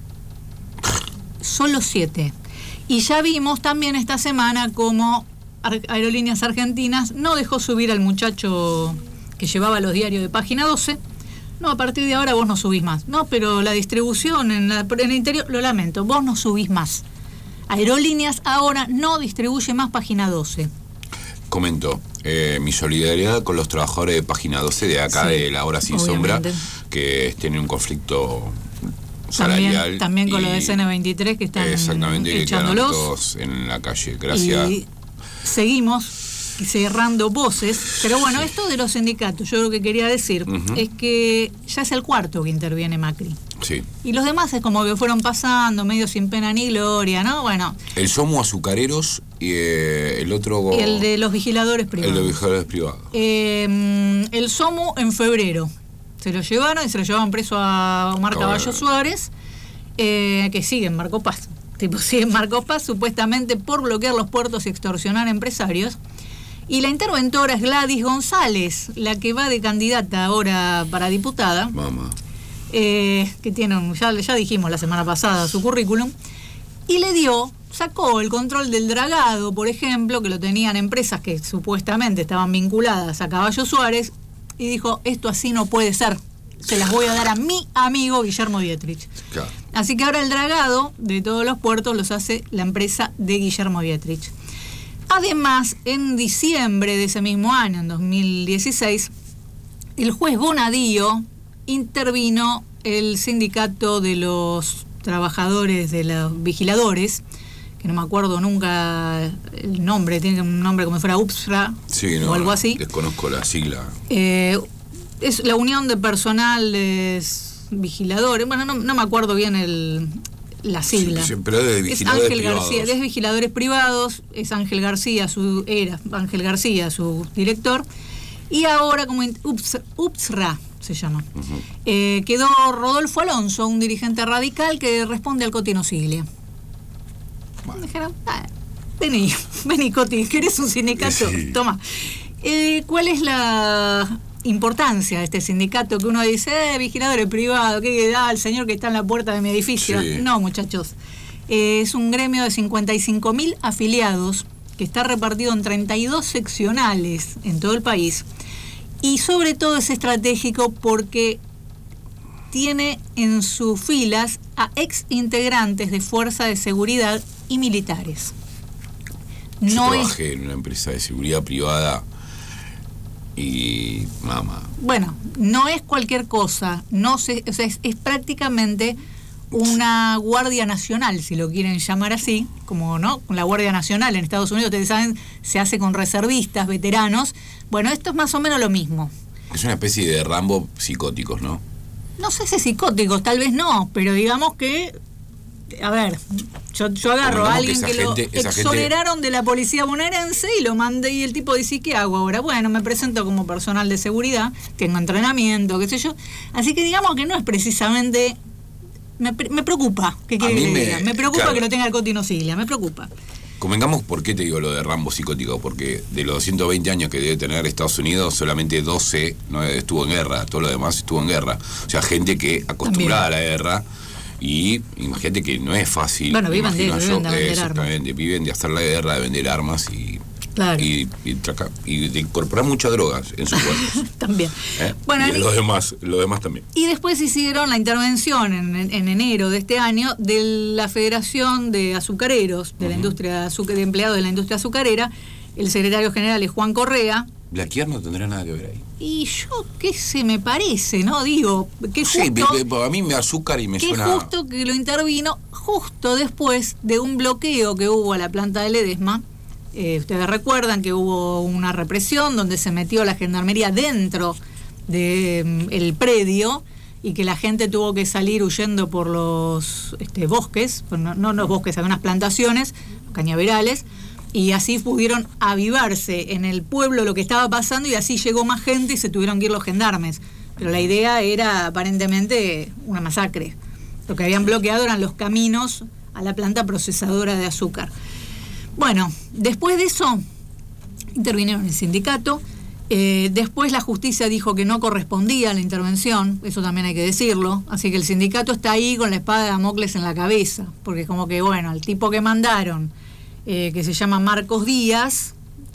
Solo siete. Y ya vimos también esta semana cómo Aerolíneas Argentinas no dejó subir al muchacho que llevaba los diarios de Página doce, no, a partir de ahora vos no subís más. No, pero la distribución en, la, en el interior, lo lamento, vos no subís más. Aerolíneas ahora no distribuye más Página doce. Comento, eh, mi solidaridad con los trabajadores de Página doce de acá, sí, de La Hora Sin obviamente. Sombra, que tienen un conflicto salarial. También, también con y, lo de C N veintitrés que están exactamente, echándolos. Que todos en la calle. Gracias. Y seguimos cerrando voces, pero bueno, esto de los sindicatos, yo lo que quería decir uh-huh. es que ya es el cuarto que interviene Macri. Sí. Y los demás es como que fueron pasando, medio sin pena ni gloria, ¿no? Bueno. El SOMU Azucareros y eh, el otro... El de los vigiladores privados. El de los vigiladores privados. Eh, el SOMU en febrero. Se lo llevaron y se lo llevaban preso a Omar Caballo Suárez, eh, que sigue en Marco Paz. Tipo, sigue en Marco Paz, supuestamente por bloquear los puertos y extorsionar empresarios. Y la interventora es Gladys González, la que va de candidata ahora para diputada. Mamá. Eh, que tiene, un, ya, ya dijimos la semana pasada su currículum. Y le dio, sacó el control del dragado, por ejemplo, que lo tenían empresas que supuestamente estaban vinculadas a Caballo Suárez, y dijo, esto así no puede ser. Se las voy a dar a mi amigo Guillermo Dietrich. Claro. Así que ahora el dragado de todos los puertos los hace la empresa de Guillermo Dietrich. Además, en diciembre de ese mismo año, en dos mil dieciséis, el juez Bonadío intervino el sindicato de los trabajadores de los vigiladores, que no me acuerdo nunca el nombre, tiene un nombre como si fuera UPSRA sí, no, o algo así. Desconozco la sigla. Eh, es la Unión de Personales Vigiladores, bueno, no, no me acuerdo bien el... la sigla. Sí, pero es de vigiladores es Ángel privados. García, es vigiladores privados, es Ángel García, su era Ángel García, su director, y ahora como Ups, UPSRA se llama. Uh-huh. Eh, quedó Rodolfo Alonso, un dirigente radical que responde al Coti Nosiglia. Bueno. Me dijeron, ah, vení, vení Coti, ¿querés un sindicato? Sí. Toma. Eh, ¿Cuál es la importancia de este sindicato que uno dice, eh, vigiladores privados, ¿qué da el señor que está en la puerta de mi edificio? Sí. No, muchachos. Eh, es un gremio de cincuenta y cinco mil afiliados que está repartido en treinta y dos seccionales en todo el país. Y sobre todo es estratégico porque tiene en sus filas a ex integrantes de fuerza de seguridad y militares. Yo no trabajé es... en una empresa de seguridad privada y mamá. Bueno, no es cualquier cosa, no se, o sea, es, es prácticamente una Guardia Nacional, si lo quieren llamar así, como no, la Guardia Nacional en Estados Unidos, ustedes saben, se hace con reservistas, veteranos. Bueno, esto es más o menos lo mismo. Es una especie de Rambo psicóticos, ¿no? No sé si psicóticos, tal vez no, pero digamos que, a ver, yo, yo agarro a alguien que, que lo gente, exoneraron gente... de la policía bonaerense y lo mandé y el tipo dice, ¿qué hago ahora? Bueno, me presento como personal de seguridad, tengo entrenamiento, qué sé yo. Así que digamos que no es precisamente... Me, me preocupa, ¿qué quiere que le diga? Me preocupa claro. que lo tenga el Coti Nosiglia, me preocupa. Convengamos por qué te digo lo de Rambo psicótico, porque de los doscientos veinte años que debe tener Estados Unidos, solamente doce no estuvo en guerra, todo lo demás estuvo en guerra. O sea, gente que acostumbrada También. a la guerra, y imagínate que no es fácil. Bueno, viven de, viven de vender exactamente, armas. Viven de hacer la guerra, de vender armas y... Claro. Y, y, traca, y de incorporar muchas drogas en sus cuerpos. También. ¿Eh? Bueno, y los demás, los demás también. Y después hicieron la intervención en, en, en enero de este año de la Federación de Azucareros, de uh-huh. la industria de empleados de la industria azucarera. El secretario general es Juan Correa. Blaquier no tendrá nada que ver ahí. Y yo, qué se me parece, ¿no? Digo, que justo... Sí, a mí me azúcar y me que suena... justo que lo intervino justo después de un bloqueo que hubo a la planta de Ledesma. Eh, ustedes recuerdan que hubo una represión donde se metió la gendarmería dentro del de, predio y que la gente tuvo que salir huyendo por los este, bosques, no, no los bosques, había unas plantaciones, cañaverales, y así pudieron avivarse en el pueblo lo que estaba pasando y así llegó más gente y se tuvieron que ir los gendarmes. Pero la idea era aparentemente una masacre. Lo que habían bloqueado eran los caminos a la planta procesadora de azúcar. Bueno, después de eso intervinieron el sindicato, eh, después la justicia dijo que no correspondía la intervención, eso también hay que decirlo, así que el sindicato está ahí con la espada de Damocles en la cabeza, porque como que bueno, el tipo que mandaron, eh, que se llama Marcos Díaz,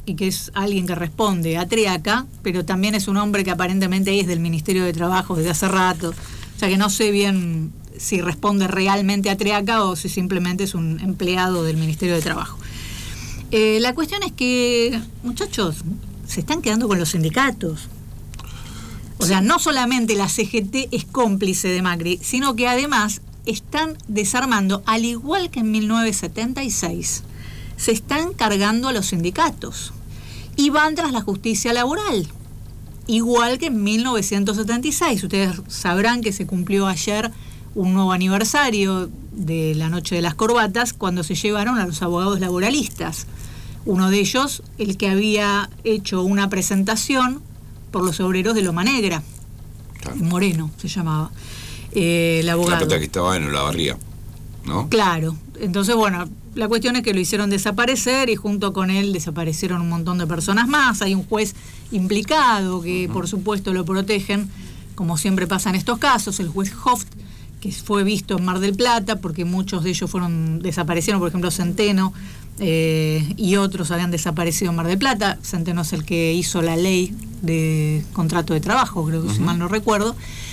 y que es alguien que responde a Triaca, pero también es un hombre que aparentemente es del Ministerio de Trabajo desde hace rato. O sea que no sé bien si responde realmente a Triaca o si simplemente es un empleado del Ministerio de Trabajo. Eh, la cuestión es que, muchachos, se están quedando con los sindicatos. O sea, no solamente la C G T es cómplice de Macri, sino que además están desarmando, al igual que en mil novecientos setenta y seis, se están cargando a los sindicatos y van tras la justicia laboral, igual que en mil novecientos setenta y seis. Ustedes sabrán que se cumplió ayer un nuevo aniversario de la Noche de las Corbatas, cuando se llevaron a los abogados laboralistas. Uno de ellos, el que había hecho una presentación por los obreros de Loma Negra, claro. Moreno se llamaba, eh, el abogado. La plata que estaba en Olavarría, ¿no? Claro. Entonces, bueno, la cuestión es que lo hicieron desaparecer y junto con él desaparecieron un montón de personas más. Hay un juez implicado que, uh-huh. por supuesto, lo protegen, como siempre pasa en estos casos, el juez Hoft, que fue visto en Mar del Plata, porque muchos de ellos fueron desaparecieron, por ejemplo, Centeno, eh, y otros habían desaparecido en Mar del Plata. Centeno es el que hizo la ley de contrato de trabajo, creo que uh-huh. si mal no recuerdo.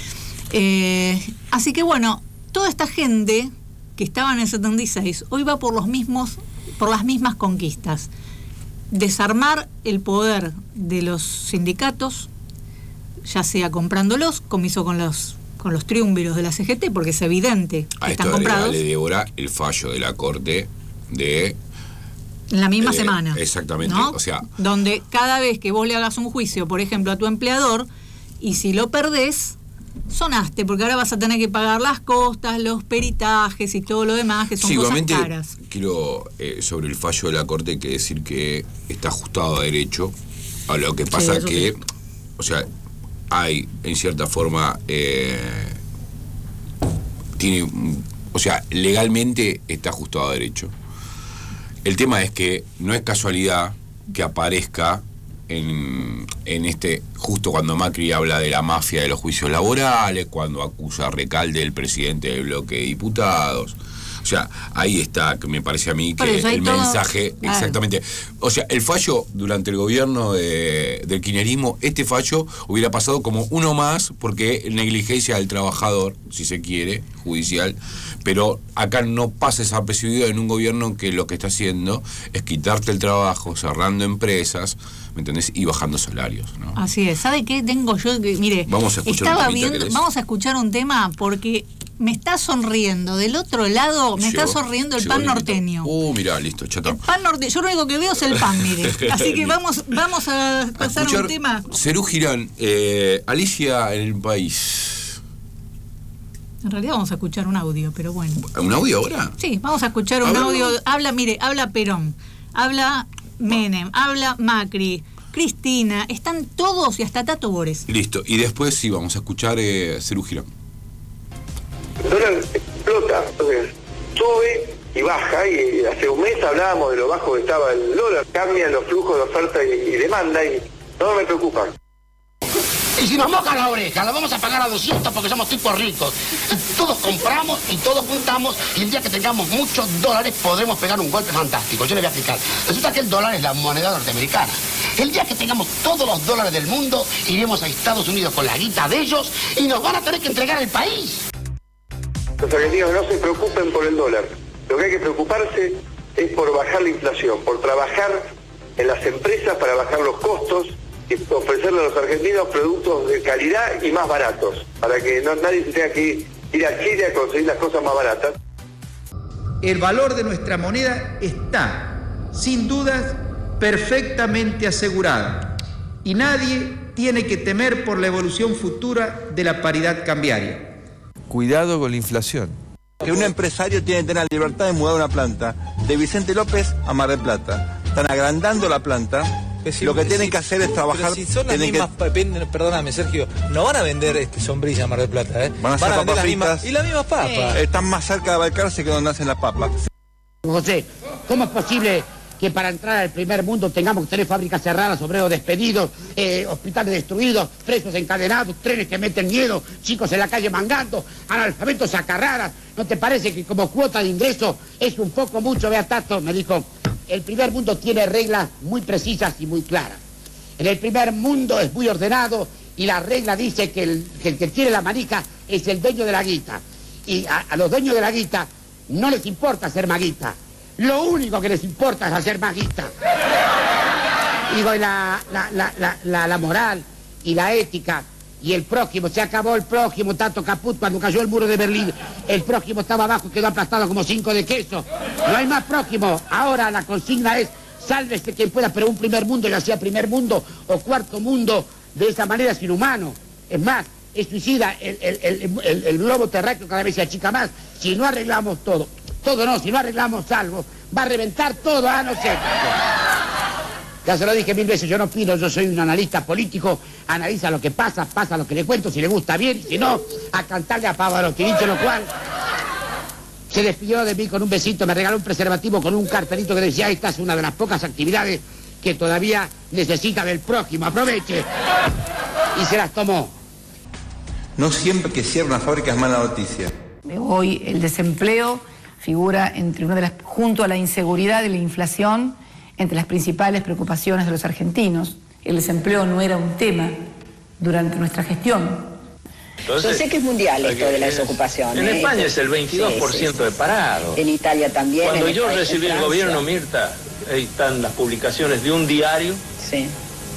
Eh, así que bueno, toda esta gente que estaba en el setenta y seis hoy va por los mismos, por las mismas conquistas: desarmar el poder de los sindicatos, ya sea comprándolos, como hizo con los con los triunviros de la C G T, porque es evidente que a están esto comprados. Le devora el fallo de la Corte de en la misma eh, semana. Exactamente, ¿no? O sea, donde cada vez que vos le hagas un juicio, por ejemplo, a tu empleador, y si lo perdés, sonaste, porque ahora vas a tener que pagar las costas, los peritajes y todo lo demás, que son sí, cosas igualmente, caras. Quiero, eh, sobre el fallo de la Corte, hay que decir que está ajustado a derecho, a lo que pasa sí, que, sí. o sea, hay, en cierta forma, eh, tiene, o sea, legalmente está ajustado a derecho. El tema es que no es casualidad que aparezca en, en este, justo cuando Macri habla de la mafia de los juicios laborales, cuando acusa a Recalde, el presidente del bloque de diputados. O sea, ahí está, que me parece a mí que el todo... mensaje, claro. Exactamente. O sea, el fallo durante el gobierno de, del kirchnerismo, este fallo hubiera pasado como uno más, porque negligencia del trabajador, si se quiere, judicial, pero acá no pasa desapercibido en un gobierno que lo que está haciendo es quitarte el trabajo, cerrando empresas, ¿me entendés? Y bajando salarios, ¿no? Así es. ¿Sabe qué tengo yo? Mire, vamos a escuchar estaba un viendo, vamos a escuchar un tema porque me está sonriendo. Del otro lado me llegó, está sonriendo el pan el norteño. Uh, mirá, listo, chata. El pan norteño. Yo lo único que veo es el pan, mire. Así que vamos, vamos a pasar a un tema. Serú Girán, eh, Alicia en el país. En realidad vamos a escuchar un audio, pero bueno. ¿Un audio ahora? Sí, vamos a escuchar un a audio. Ver, habla, mire, habla Perón, habla Menem, habla Macri, Cristina, están todos y hasta Tato Bores. Listo, y después sí, vamos a escuchar eh, Serú Girán. El dólar explota, entonces sube y baja, y hace un mes hablábamos de lo bajo que estaba el dólar, cambian los flujos de oferta y, y demanda, y no me preocupa. Y si nos mojan la oreja, la vamos a pagar a doscientos porque somos tipos ricos. Y todos compramos y todos juntamos, y el día que tengamos muchos dólares podremos pegar un golpe fantástico. Yo le voy a explicar. Resulta que el dólar es la moneda norteamericana. El día que tengamos todos los dólares del mundo, iremos a Estados Unidos con la guita de ellos y nos van a tener que entregar el país. Los argentinos no se preocupen por el dólar. Lo que hay que preocuparse es por bajar la inflación, por trabajar en las empresas para bajar los costos y ofrecerle a los argentinos productos de calidad y más baratos, para que no, nadie se tenga que ir a Chile a conseguir las cosas más baratas. El valor de nuestra moneda está, sin dudas, perfectamente asegurado, y nadie tiene que temer por la evolución futura de la paridad cambiaria. Cuidado con la inflación. Que un empresario tiene que tener la libertad de mudar una planta de Vicente López a Mar del Plata. Están agrandando la planta. Si, lo que si, tienen que hacer es trabajar. Pero si son las mismas, que... perdóname Sergio, no van a vender este sombrilla en Mar del Plata, ¿eh? Van a, van a vender las mismas. Y las mismas papas. Eh. Están más cerca de Balcarce que donde hacen las papas. José, ¿cómo es posible que para entrar al primer mundo tengamos que tener fábricas cerradas, obreros despedidos, eh, hospitales destruidos, presos encadenados, trenes que meten miedo, chicos en la calle mangando, analfabetos a carraras? ¿No te parece que como cuota de ingreso es un poco mucho? Vea, Tato, me dijo, el primer mundo tiene reglas muy precisas y muy claras. En el primer mundo es muy ordenado y la regla dice que el que, el que tiene la manija es el dueño de la guita. Y a, a los dueños de la guita no les importa hacer maguita. Lo único que les importa es hacer maguita. Digo, la, la, la, la, la, la moral y la ética y el prójimo, se acabó el prójimo, tanto caput cuando cayó el muro de Berlín, el prójimo estaba abajo y quedó aplastado como cinco de queso. No hay más prójimo. Ahora la consigna es sálvese quien pueda, pero un primer mundo, ya sea primer mundo o cuarto mundo, de esa manera es inhumano. Es más, es suicida, el, el, el, el, el globo terráqueo cada vez se achica más. Si no arreglamos todo, todo no, si no arreglamos algo, va a reventar todo, a no ser. Ya se lo dije mil veces, yo no opino, yo soy un analista político, analiza lo que pasa, pasa lo que le cuento, si le gusta bien, si no, a cantarle a Pavarotti, dicho lo cual, se despidió de mí con un besito, me regaló un preservativo con un cartelito que decía, esta es una de las pocas actividades que todavía necesita del prójimo, aproveche. Y se las tomó. No siempre que cierra una fábrica es mala noticia. Hoy el desempleo figura entre una de las, junto a la inseguridad y la inflación, entre las principales preocupaciones de los argentinos. El desempleo no era un tema durante nuestra gestión. Entonces, yo sé que es mundial esto de la desocupación. En ¿eh? España es el veintidós por ciento sí, sí, sí. de parados. En Italia también. Cuando yo España, recibí el gobierno, Mirta, ahí están las publicaciones de un diario sí.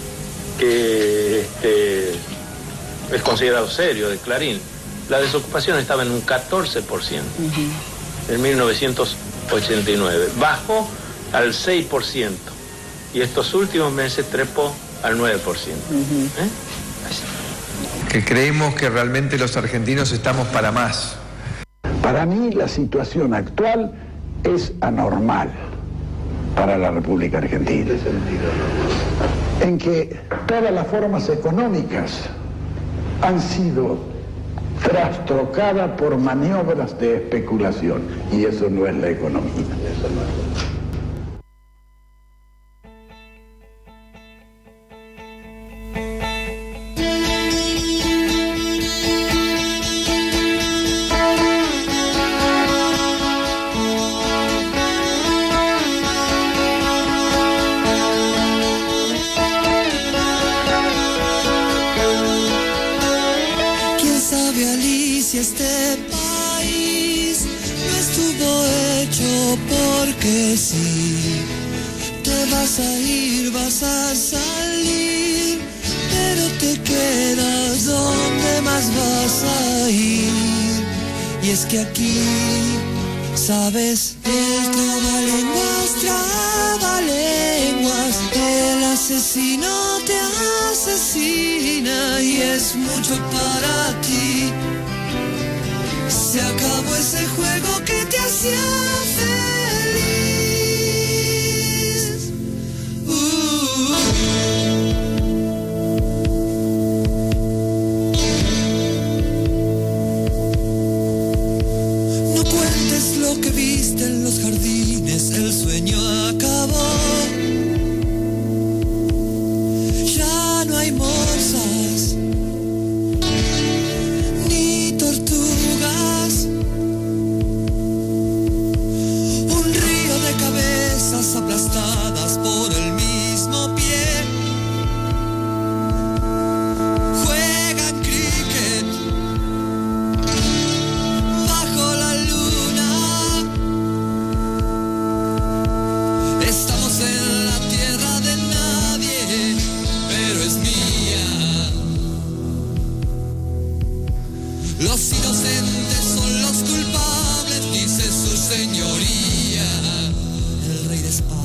que este, es considerado serio, de Clarín. La desocupación estaba en un catorce por ciento uh-huh. en mil novecientos ochenta y nueve. Bajó al seis por ciento y estos últimos meses trepó al nueve por ciento. Uh-huh. ¿Eh? Que creemos que realmente los argentinos estamos para más. Para mí la situación actual es anormal para la República Argentina, en que todas las formas económicas han sido trastrocadas por maniobras de especulación, y eso no es la economía. Este país no estuvo hecho porque sí. Te vas a ir, vas a salir, pero te quedas donde más vas a ir. Y es que aquí, sabes, el trabalenguas, trabalenguas, el asesino te asesina y es mucho para ti. Se acabó ese juego que te hacía feliz. Uh. No cuentes lo que viste en los jardines, el sueño acabó. Ya no hay morsas ni tortugas. Un río de cabezas aplastadas por el mismo pie. Juegan cricket bajo la luna. Estamos en la tierra de nadie, pero es mía. Los inocentes son los culpables, dice su señoría, el rey de espadas.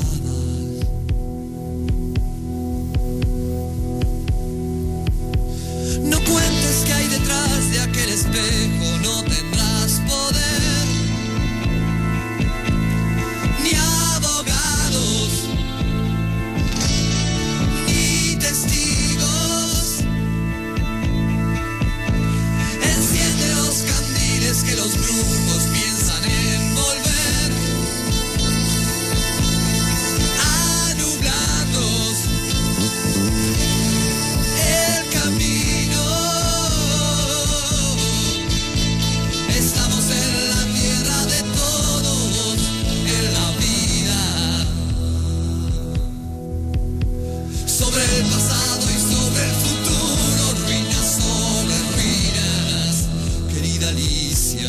No cuentes que hay detrás de aquel espejo, no tendrás poder, ni abogados, ni testigos. Enciende los candiles que los brujos piensan envolver, anublados el camino. Estamos en la tierra de todos, en la vida iglesia.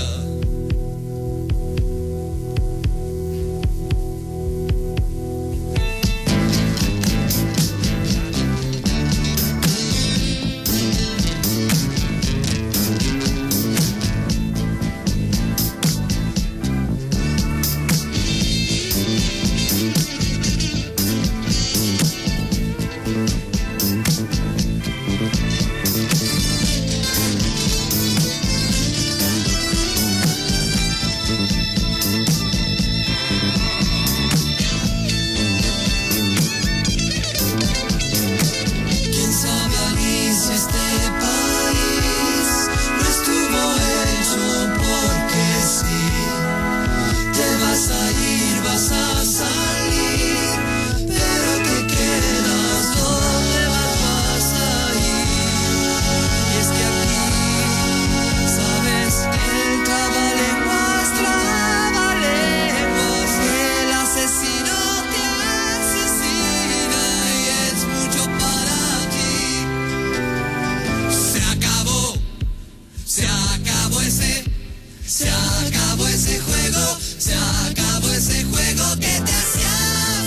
¿Quién sabe si este país no estuvo hecho porque sí? Te vas a ir, vas a salir, pero te quedas donde vas a ir. Y es que aquí, sabes, el trabalenguas, trabalenguas, el asesino te asesina y es mucho para ti. Se acabó, se acabó ese, se acabó ese juego, se acabó ese juego que te hacía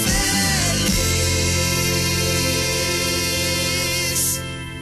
feliz.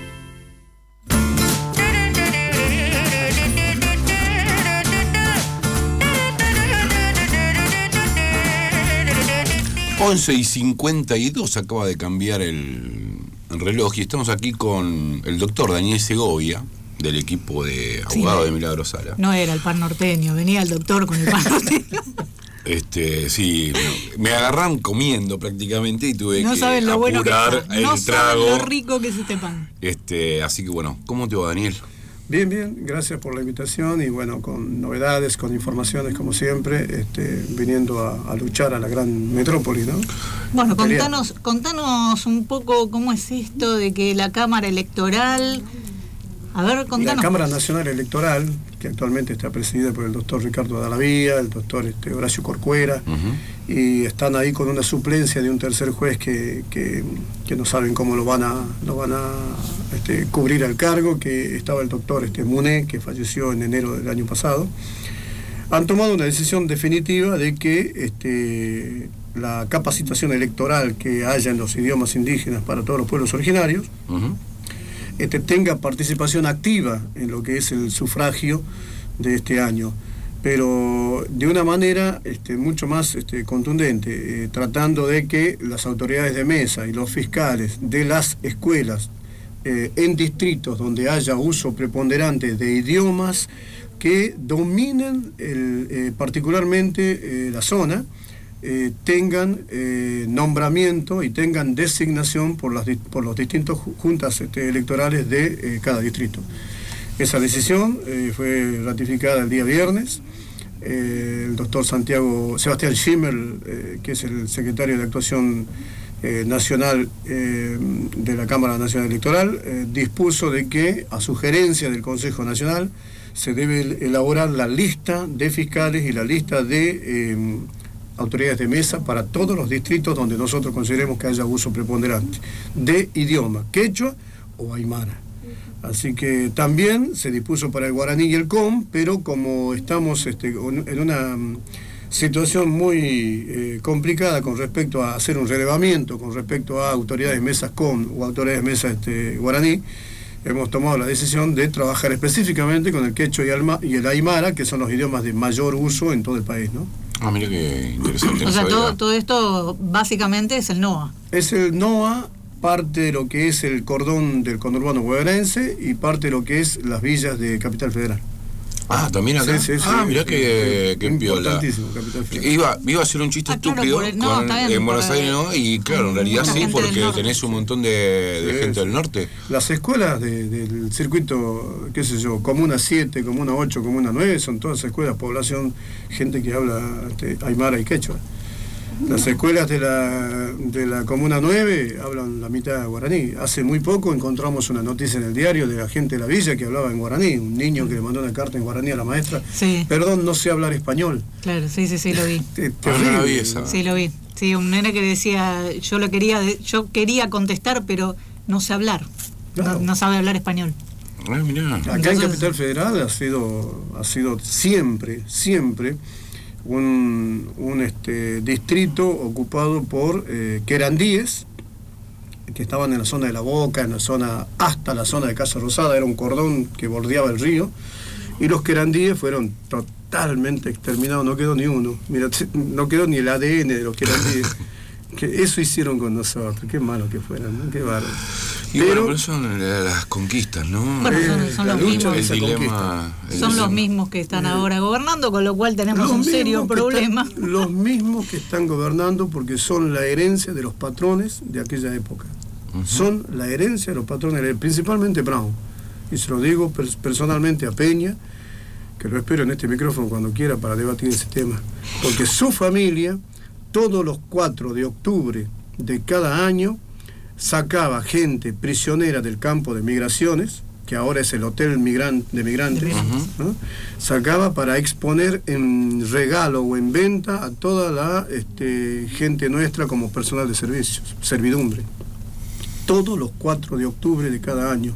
once y cincuenta y dos acaba de cambiar el, el reloj y estamos aquí con el doctor Daniel Segovia, del equipo de abogado Sí. de Milagro Sala. No era el pan norteño, venía el doctor con el pan norteño. Este, sí, me, me agarran comiendo prácticamente y tuve No que saben lo bueno que apurar está. el No trago. saben lo rico que es este pan. Este, así que bueno, ¿cómo te va, Daniel? Bien, bien, gracias por la invitación y bueno, con novedades, con informaciones como siempre, este, viniendo a, a luchar a la gran metrópoli, ¿no? Bueno, Quería- contanos, contanos un poco cómo es esto de que la Cámara Electoral... A ver, La contanos. Cámara Nacional Electoral, que actualmente está presidida por el doctor Ricardo Dalavía, el doctor este, Horacio Corcuera, y están ahí con una suplencia de un tercer juez que, que, que no saben cómo lo van a, lo van a este, cubrir al cargo, que estaba el doctor este, Muné, que falleció en enero del año pasado. Han tomado una decisión definitiva de que este, la capacitación electoral que haya en los idiomas indígenas para todos los pueblos originarios, Este, tenga participación activa en lo que es el sufragio de este año, pero de una manera este, mucho más este, contundente, eh, tratando de que las autoridades de mesa y los fiscales de las escuelas eh, en distritos donde haya uso preponderante de idiomas que dominen el, eh, particularmente eh, la zona, Eh, tengan eh, nombramiento y tengan designación por las di- por los distintos ju- juntas este, electorales de eh, cada distrito. Esa decisión eh, fue ratificada el día viernes. Eh, el doctor Santiago Sebastián Schimmel, eh, que es el secretario de Actuación eh, Nacional eh, de la Cámara Nacional Electoral, eh, dispuso de que, a sugerencia del Consejo Nacional, se debe elaborar la lista de fiscales y la lista de eh, autoridades de mesa para todos los distritos donde nosotros consideremos que haya uso preponderante de idioma, quechua o aymara. Así que también se dispuso para el guaraní y el com, pero como estamos este, en una mm, situación muy eh, complicada con respecto a hacer un relevamiento, con respecto a autoridades de mesas com o autoridades de mesas este, guaraní, hemos tomado la decisión de trabajar específicamente con el quechua y, alma, y el aymara, que son los idiomas de mayor uso en todo el país, ¿no? Ah, mira qué interesante. O no sea, sabía. todo, todo esto básicamente es el NOA. Es el NOA, parte de lo que es el cordón del conurbano guayarense y parte de lo que es las villas de Capital Federal. Ah, también acá. Sí, sí, sí. ah, mirá Sí, que, sí, que piola. importantísimo, Capital Federal. Iba, iba a hacer un chiste Ah, claro, estúpido por el- no, con- está bien, en Buenos por- Aires, ¿no? Y claro, en realidad mucha sí, gente del porque norte. tenés un montón de, de Sí, gente sí. del norte. Las escuelas de- del circuito, qué sé yo, Comuna siete, Comuna ocho, Comuna nueve, son todas escuelas, población, gente que habla este, aymara y quechua. Las escuelas de la, de la Comuna nueve hablan la mitad guaraní. Hace muy poco encontramos una noticia en el diario de la gente de la villa que hablaba en guaraní, un niño que le mandó una carta en guaraní a la maestra. Sí. Perdón, no sé hablar español. Claro, sí, sí, sí, lo vi. Te- Ah, no la vi terrible. esa. Sí, lo vi. Sí, un nene que decía, yo lo quería, de- yo quería contestar, pero no sé hablar. No, Claro. no sabe hablar español. Ah, mirá. Acá Entonces, en Capital Federal ha sido, ha sido siempre, siempre un, un este, distrito ocupado por eh, querandíes, que estaban en la zona de La Boca, en la zona, hasta la zona de Casa Rosada, era un cordón que bordeaba el río, y los querandíes fueron totalmente exterminados, no quedó ni uno. Mira, no quedó ni el A D N de los querandíes. Que eso hicieron con nosotros, qué malo que fueran, ¿no? Qué bárbaro. Y pero, bueno, pero son las conquistas, ¿no? Bueno, son, son los mismos. El dilema, el son dilema. los mismos que están ahora gobernando, con lo cual tenemos un serio problema. Están, los mismos que están gobernando porque son la herencia de los patrones de aquella época. Uh-huh. Son la herencia de los patrones, principalmente Brown. Y se lo digo pers- personalmente a Peña, que lo espero en este micrófono cuando quiera para debatir ese tema. Porque su familia, todos los cuatro de octubre de cada año, sacaba gente prisionera del campo de migraciones, que ahora es el Hotel Migran- de Migrantes, uh-huh. ¿no? Sacaba para exponer en regalo o en venta a toda la este, gente nuestra como personal de servicios, servidumbre. Todos los cuatro de octubre de cada año.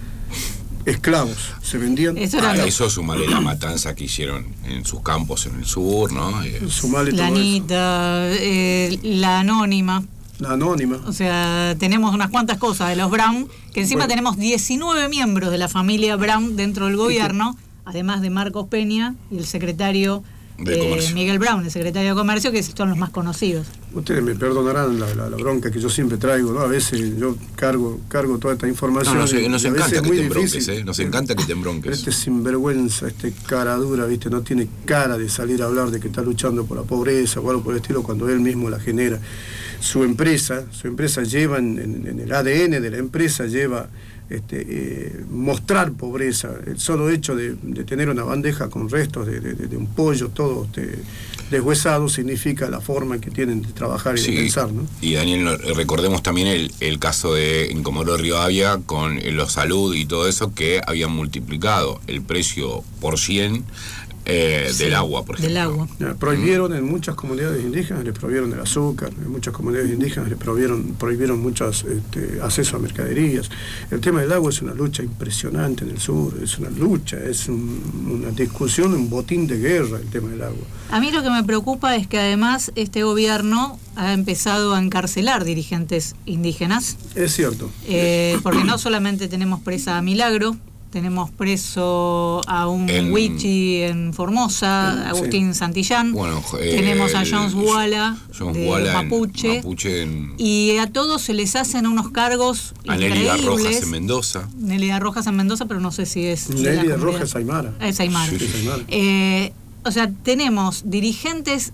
Esclavos, se vendían. Eso, ah, eso sumarle la matanza que hicieron en sus campos en el sur, ¿no? Sumarle la Anita, eh, la Anónima. La Anónima. O sea, tenemos unas cuantas cosas de los Brown, que encima bueno. tenemos diecinueve miembros de la familia Brown dentro del gobierno, además de Marcos Peña y el secretario eh, Miguel Brown, el secretario de Comercio, que son los más conocidos. Ustedes me perdonarán la, la, la bronca que yo siempre traigo, ¿no? A veces yo cargo cargo toda esta información. No, no, sé, nos y encanta que te embronques, ¿eh? Nos encanta que te embronques. Este sinvergüenza, este cara dura, ¿viste? No tiene cara de salir a hablar de que está luchando por la pobreza o algo por el estilo cuando él mismo la genera. Su empresa, su empresa lleva en, en, en el A D N de la empresa, lleva este, eh, mostrar pobreza. El solo hecho de, de tener una bandeja con restos de, de, de un pollo todo este, deshuesado significa la forma en que tienen de trabajar y sí, de pensar, ¿no? Y Daniel, recordemos también el, el caso de en Comodoro Rivadavia con los salud y todo eso, que habían multiplicado el precio por cien Eh, sí, del agua, por ejemplo. Del agua. Ya, prohibieron en muchas comunidades indígenas, les prohibieron el azúcar, en muchas comunidades indígenas les prohibieron, prohibieron muchos este, acceso a mercaderías. El tema del agua es una lucha impresionante en el sur, es una lucha, es un, una discusión, un botín de guerra el tema del agua. A mí lo que me preocupa es que además este gobierno ha empezado a encarcelar dirigentes indígenas. Es cierto. Eh, porque no solamente tenemos presa a Milagro, tenemos preso a un en, Wichi en Formosa, en, Agustín sí. Santillán. Bueno, eh, tenemos a Jones Walla de Walla Mapuche. En, Mapuche en, y a todos se les hacen unos cargos a increíbles. Nélida Rojas en Mendoza. Nélida Rojas en Mendoza, pero no sé si es... Nélida Rojas Aymara. Es Aymara. Sí, sí. Eh, o sea, tenemos dirigentes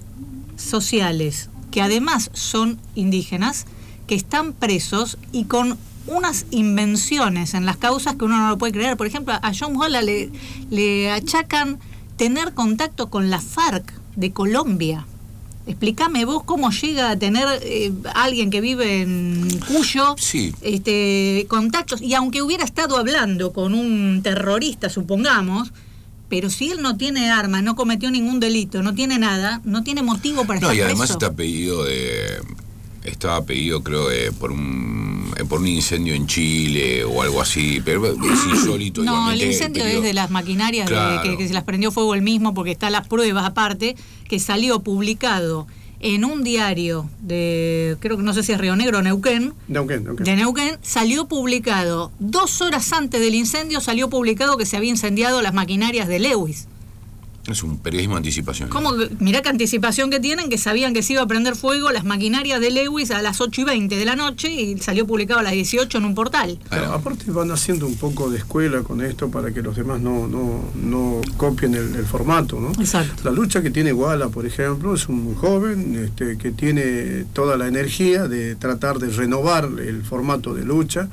sociales que además son indígenas, que están presos y con unas invenciones en las causas que uno no lo puede creer. Por ejemplo, a John Walla le, le achacan tener contacto con la FARC de Colombia. Explícame vos cómo llega a tener eh, alguien que vive en Cuyo sí. este, contactos, y aunque hubiera estado hablando con un terrorista, supongamos, pero si él no tiene armas, no cometió ningún delito, no tiene nada, no tiene motivo para no, estar y además preso. está pedido de... Estaba pedido, creo, de, por un por un incendio en Chile o algo así, pero es insólito. No, el incendio el es de las maquinarias, claro. de, que, que se las prendió fuego él mismo, porque están las pruebas aparte, que salió publicado en un diario de, creo que no sé si es Río Negro o Neuquén, Neuquén, Neuquén. de Neuquén, salió publicado, dos horas antes del incendio salió publicado que se había incendiado las maquinarias de Lewis. Es un periodismo de anticipación. ¿Cómo? Mirá qué anticipación que tienen, que sabían que se iba a prender fuego las maquinarias de Lewis a las ocho y veinte de la noche y salió publicado a las dieciocho en un portal. Pero, aparte van haciendo un poco de escuela con esto para que los demás no, no, no copien el, el formato, ¿no? Exacto. La lucha que tiene Walla, por ejemplo, es un joven este, que tiene toda la energía de tratar de renovar el formato de lucha.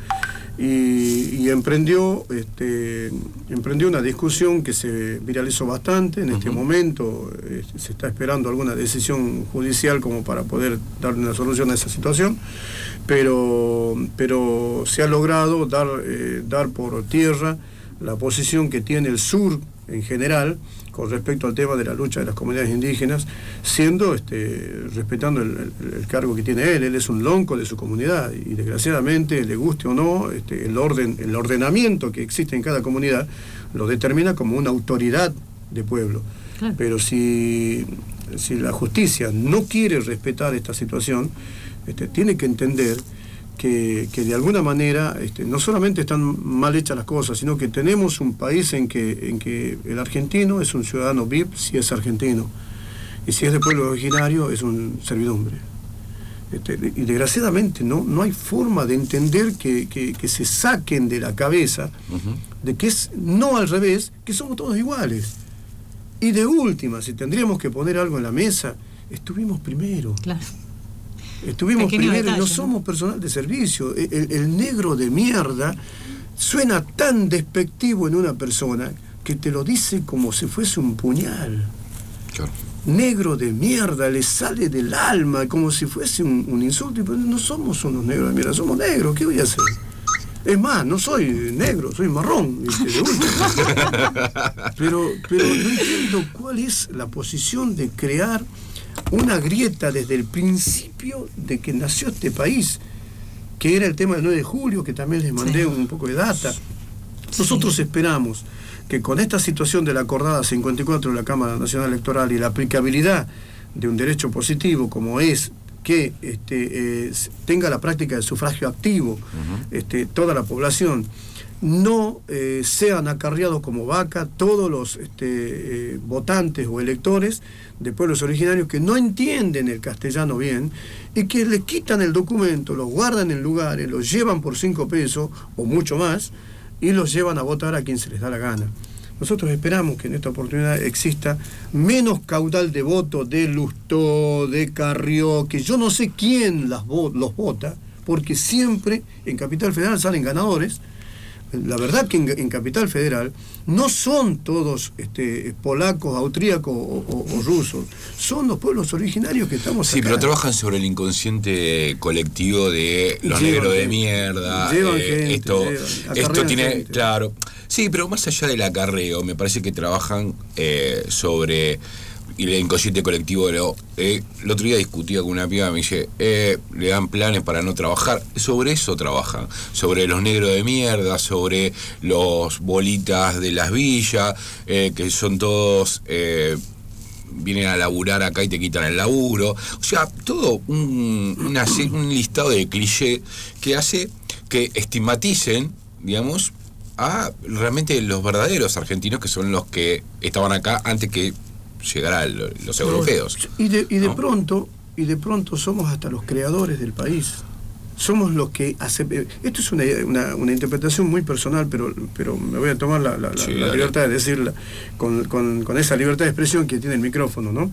Y, y emprendió este, emprendió una discusión que se viralizó bastante. En uh-huh. este momento eh, se está esperando alguna decisión judicial como para poder darle una solución a esa situación, pero, pero se ha logrado dar, eh, dar por tierra la posición que tiene el sur en general con respecto al tema de la lucha de las comunidades indígenas, siendo este, respetando el, el, el cargo que tiene él. Él es un lonco de su comunidad y desgraciadamente, le guste o no, este, el orden, el ordenamiento que existe en cada comunidad lo determina como una autoridad de pueblo. Claro. Pero si, si la justicia no quiere respetar esta situación, este, tiene que entender Que, que de alguna manera este, no solamente están mal hechas las cosas, sino que tenemos un país en que, en que el argentino es un ciudadano V I P si es argentino, y si es de pueblo originario es un servidumbre. Este, y desgraciadamente no, no hay forma de entender que, que, que se saquen de la cabeza uh-huh. de que es no al revés, que somos todos iguales. Y de última, si tendríamos que poner algo en la mesa, estuvimos primero. Claro. Estuvimos Pequeño primero detalle, y no somos personal de servicio. El, el, el negro de mierda suena tan despectivo en una persona que te lo dice como si fuese un puñal. Claro. Negro de mierda, le sale del alma como si fuese un, un insulto. Pero no somos unos negros de mierda, somos negros. ¿Qué voy a hacer? Es más, no soy negro, soy marrón. pero, pero no entiendo cuál es la posición de crear una grieta desde el principio de que nació este país, que era el tema del nueve de julio, que también les mandé sí. un poco de data. Nosotros sí. esperamos que con esta situación de la acordada cincuenta y cuatro de la Cámara Nacional Electoral y la aplicabilidad de un derecho positivo como es que este, eh, tenga la práctica del sufragio activo uh-huh. este, toda la población, no eh, sean acarreados como vaca todos los este, eh, votantes o electores de pueblos originarios que no entienden el castellano bien y que les quitan el documento, los guardan en lugares, los llevan por cinco pesos o mucho más y los llevan a votar a quien se les da la gana. Nosotros esperamos que en esta oportunidad exista menos caudal de votos de Lustó, de Carrió, que yo no sé quién las vo- los vota, porque siempre en Capital Federal salen ganadores. La verdad que en, en Capital Federal no son todos este, polacos, austríacos o, o, o rusos, son los pueblos originarios que estamos Sí, acá. pero trabajan sobre el inconsciente colectivo de los Llevan negros de gente, mierda. llevan eh, gente, esto llevan, esto tiene, gente. claro. Sí, pero más allá del acarreo, me parece que trabajan eh, sobre y el inconsciente colectivo. Lo, eh, el otro día discutía con una piba, me dice, eh, le dan planes para no trabajar. Sobre eso trabajan, sobre los negros de mierda, sobre los bolitas de las villas, eh, que son todos, eh, vienen a laburar acá y te quitan el laburo. O sea, todo un, una, un listado de cliché que hace que estigmaticen, digamos, a realmente los verdaderos argentinos, que son los que estaban acá antes que llegar a los europeos. Y de, y de ¿no? pronto, y de pronto somos hasta los creadores del país. Somos los que hacen. Esto es una, una, una interpretación muy personal, pero, pero me voy a tomar la, la, sí, la, la libertad de decirla con, con, con esa libertad de expresión que tiene el micrófono, ¿no?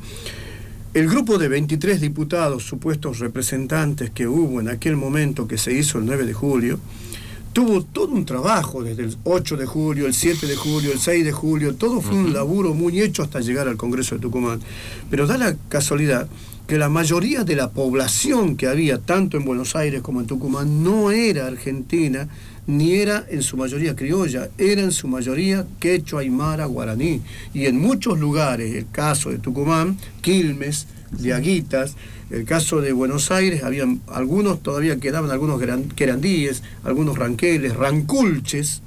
El grupo de veintitrés diputados, supuestos representantes que hubo en aquel momento que se hizo el nueve de julio, tuvo todo un trabajo desde el ocho de julio, el siete de julio, el seis de julio, todo fue un laburo muy hecho hasta llegar al Congreso de Tucumán. Pero da la casualidad que la mayoría de la población que había, tanto en Buenos Aires como en Tucumán, no era argentina, ni era en su mayoría criolla, era en su mayoría quechua, aymara, guaraní. Y en muchos lugares, el caso de Tucumán, Quilmes, Diaguitas, el caso de Buenos Aires, habían algunos, todavía quedaban algunos querandíes, algunos ranqueles, ranculches,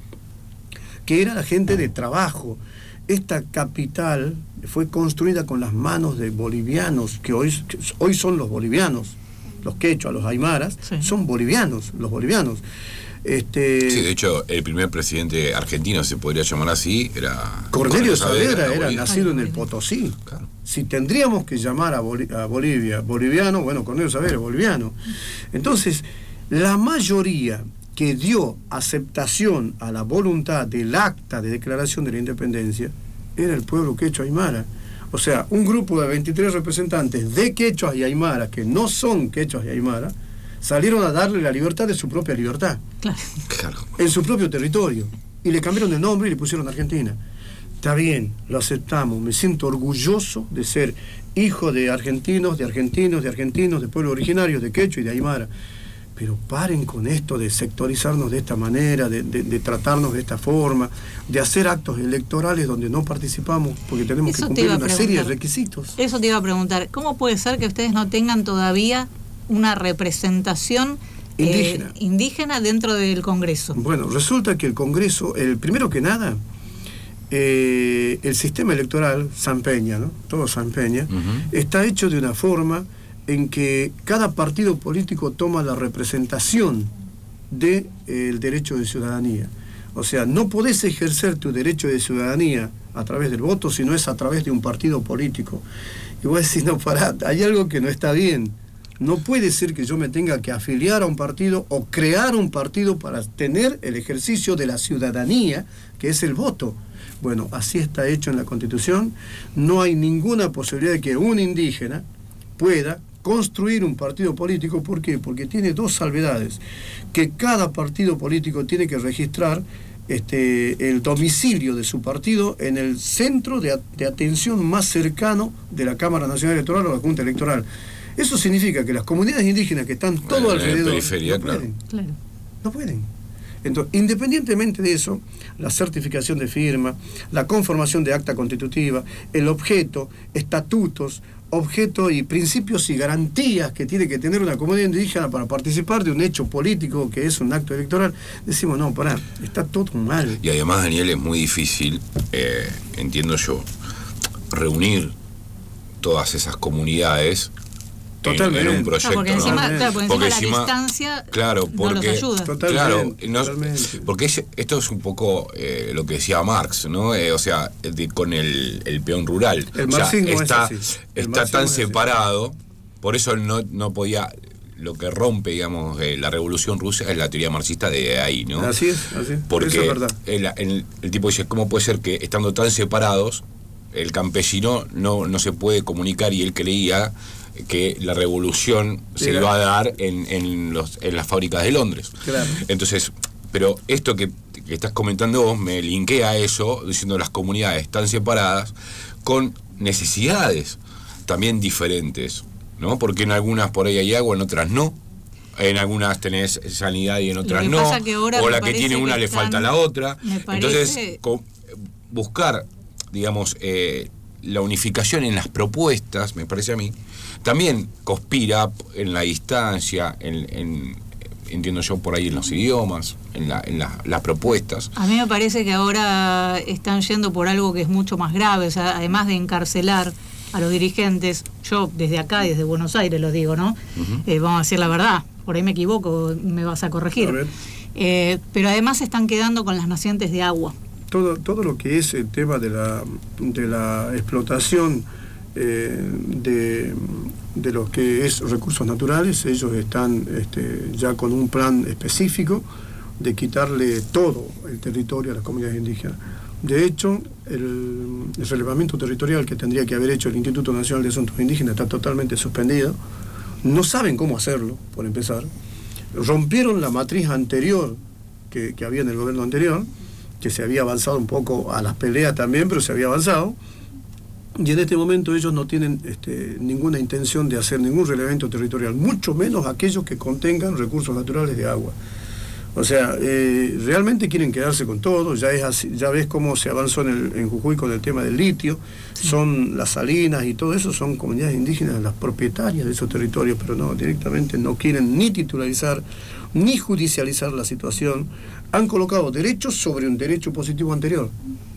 que era la gente de trabajo. Esta capital fue construida con las manos de bolivianos, que hoy, que hoy son los bolivianos, los quechuas, los aymaras, sí. son bolivianos, los bolivianos. Este... Sí, de hecho, el primer presidente argentino, se podría llamar así, era... Cornelio Saavedra, era Bolivia. Nacido en el Potosí. Claro. Si tendríamos que llamar a, Bol a Bolivia boliviano, bueno, Cornelio Saavedra es boliviano. Entonces, la mayoría que dio aceptación a la voluntad del acta de declaración de la independencia era el pueblo quechua aymara. O sea, un grupo de veintitrés representantes de quechuas y aymaras, que no son quechuas y aymaras, salieron a darle la libertad de su propia libertad. Claro. Claro. En su propio territorio. Y le cambiaron el nombre y le pusieron Argentina. Está bien, lo aceptamos. Me siento orgulloso de ser hijo de argentinos, de argentinos, de argentinos, de pueblos originarios, de quechua y de aymara. pero paren con esto de sectorizarnos de esta manera, de, de, de tratarnos de esta forma, de hacer actos electorales donde no participamos, porque tenemos Eso que te iba cumplir a una serie de preguntar. requisitos. Eso te iba a preguntar, ¿cómo puede ser que ustedes no tengan todavía una representación eh, Indígena. indígena dentro del Congreso? Bueno, resulta que el Congreso, el primero que nada, eh, el sistema electoral, San Peña, ¿no? Todo San Peña, Ujú. está hecho de una forma en que cada partido político toma la representación del de, eh, derecho de ciudadanía. O sea, no podés ejercer tu derecho de ciudadanía a través del voto si no es a través de un partido político. Y vos decís, no, pará, hay algo que no está bien. No puede ser que yo me tenga que afiliar a un partido o crear un partido para tener el ejercicio de la ciudadanía, que es el voto. Bueno, así está hecho en la Constitución. No hay ninguna posibilidad de que un indígena pueda construir un partido político. ¿Por qué? Porque tiene dos salvedades. Que cada partido político tiene que registrar este, el domicilio de su partido en el centro de, de atención más cercano de la Cámara Nacional Electoral o la Junta Electoral. Eso significa que las comunidades indígenas que están todo Bueno, en la alrededor periferia, no claro. pueden. Claro. No pueden. Entonces, independientemente de eso, la certificación de firma, la conformación de acta constitutiva, el objeto, estatutos, objeto y principios y garantías que tiene que tener una comunidad indígena para participar de un hecho político que es un acto electoral, decimos, no, pará, está todo mal. Y además, Daniel, es muy difícil, eh, entiendo yo, reunir todas esas comunidades en, Totalmente. en un proyecto. Ah, porque ¿no? encima, claro, porque Porque encima la encima- distancia Claro, no los porque, ayuda. claro, no- totalmente. porque es- esto es un poco eh, lo que decía Marx, ¿no? Eh, o sea, de- con el, el peón rural. El O sea, marxismo es está, así. El está marxismo tan es así. separado, por eso no, no podía. Lo que rompe, digamos, eh, la revolución rusa es la teoría marxista de ahí, ¿no? Así es, así es. Porque Eso es verdad. el, el- el tipo dice, ¿cómo puede ser que estando tan separados, el campesino no, no se puede comunicar? Y él creía que la revolución se Era- iba a dar en, en, los, en las fábricas de Londres. Claro. Entonces, pero esto que, que estás comentando vos me linkea a eso, diciendo las comunidades están separadas con necesidades también diferentes, ¿no? Porque en algunas por ahí hay agua, en otras no. En algunas tenés sanidad y en otras que no. pasa que ahora O me la que parece tiene que una le están- falta a la otra. me parece- Entonces, co- buscar, digamos, eh, la unificación en las propuestas, me parece a mí, también conspira en la distancia, en, en- entiendo yo por ahí en los idiomas, en, la, en la- las propuestas. A mí me parece que ahora están yendo por algo que es mucho más grave, o sea, además de encarcelar a los dirigentes, yo desde acá, desde Buenos Aires lo digo, ¿no? Ujú. Eh, vamos a decir la verdad, por ahí me equivoco, me vas a corregir. A ver. Eh, pero además se están quedando con las nacientes de agua. Todo, todo lo que es el tema de la, de la explotación eh, de, de lo que es recursos naturales, ellos están este, ya con un plan específico de quitarle todo el territorio a las comunidades indígenas. De hecho, el, el relevamiento territorial que tendría que haber hecho el Instituto Nacional de Asuntos Indígenas está totalmente suspendido. No saben cómo hacerlo, por empezar. Rompieron la matriz anterior que, que había en el gobierno anterior, que se había avanzado un poco a las peleas también, pero se había avanzado. Y en este momento ellos no tienen este, ninguna intención de hacer ningún relevamiento territorial, mucho menos aquellos que contengan recursos naturales de agua. O sea, eh, realmente quieren quedarse con todo. Ya es así, ya ves cómo se avanzó en, el, en Jujuy con el tema del litio. Sí. Son las salinas y todo eso, son comunidades indígenas las propietarias de esos territorios, pero no, directamente no quieren ni titularizar ni judicializar la situación. Han colocado derechos sobre un derecho positivo anterior.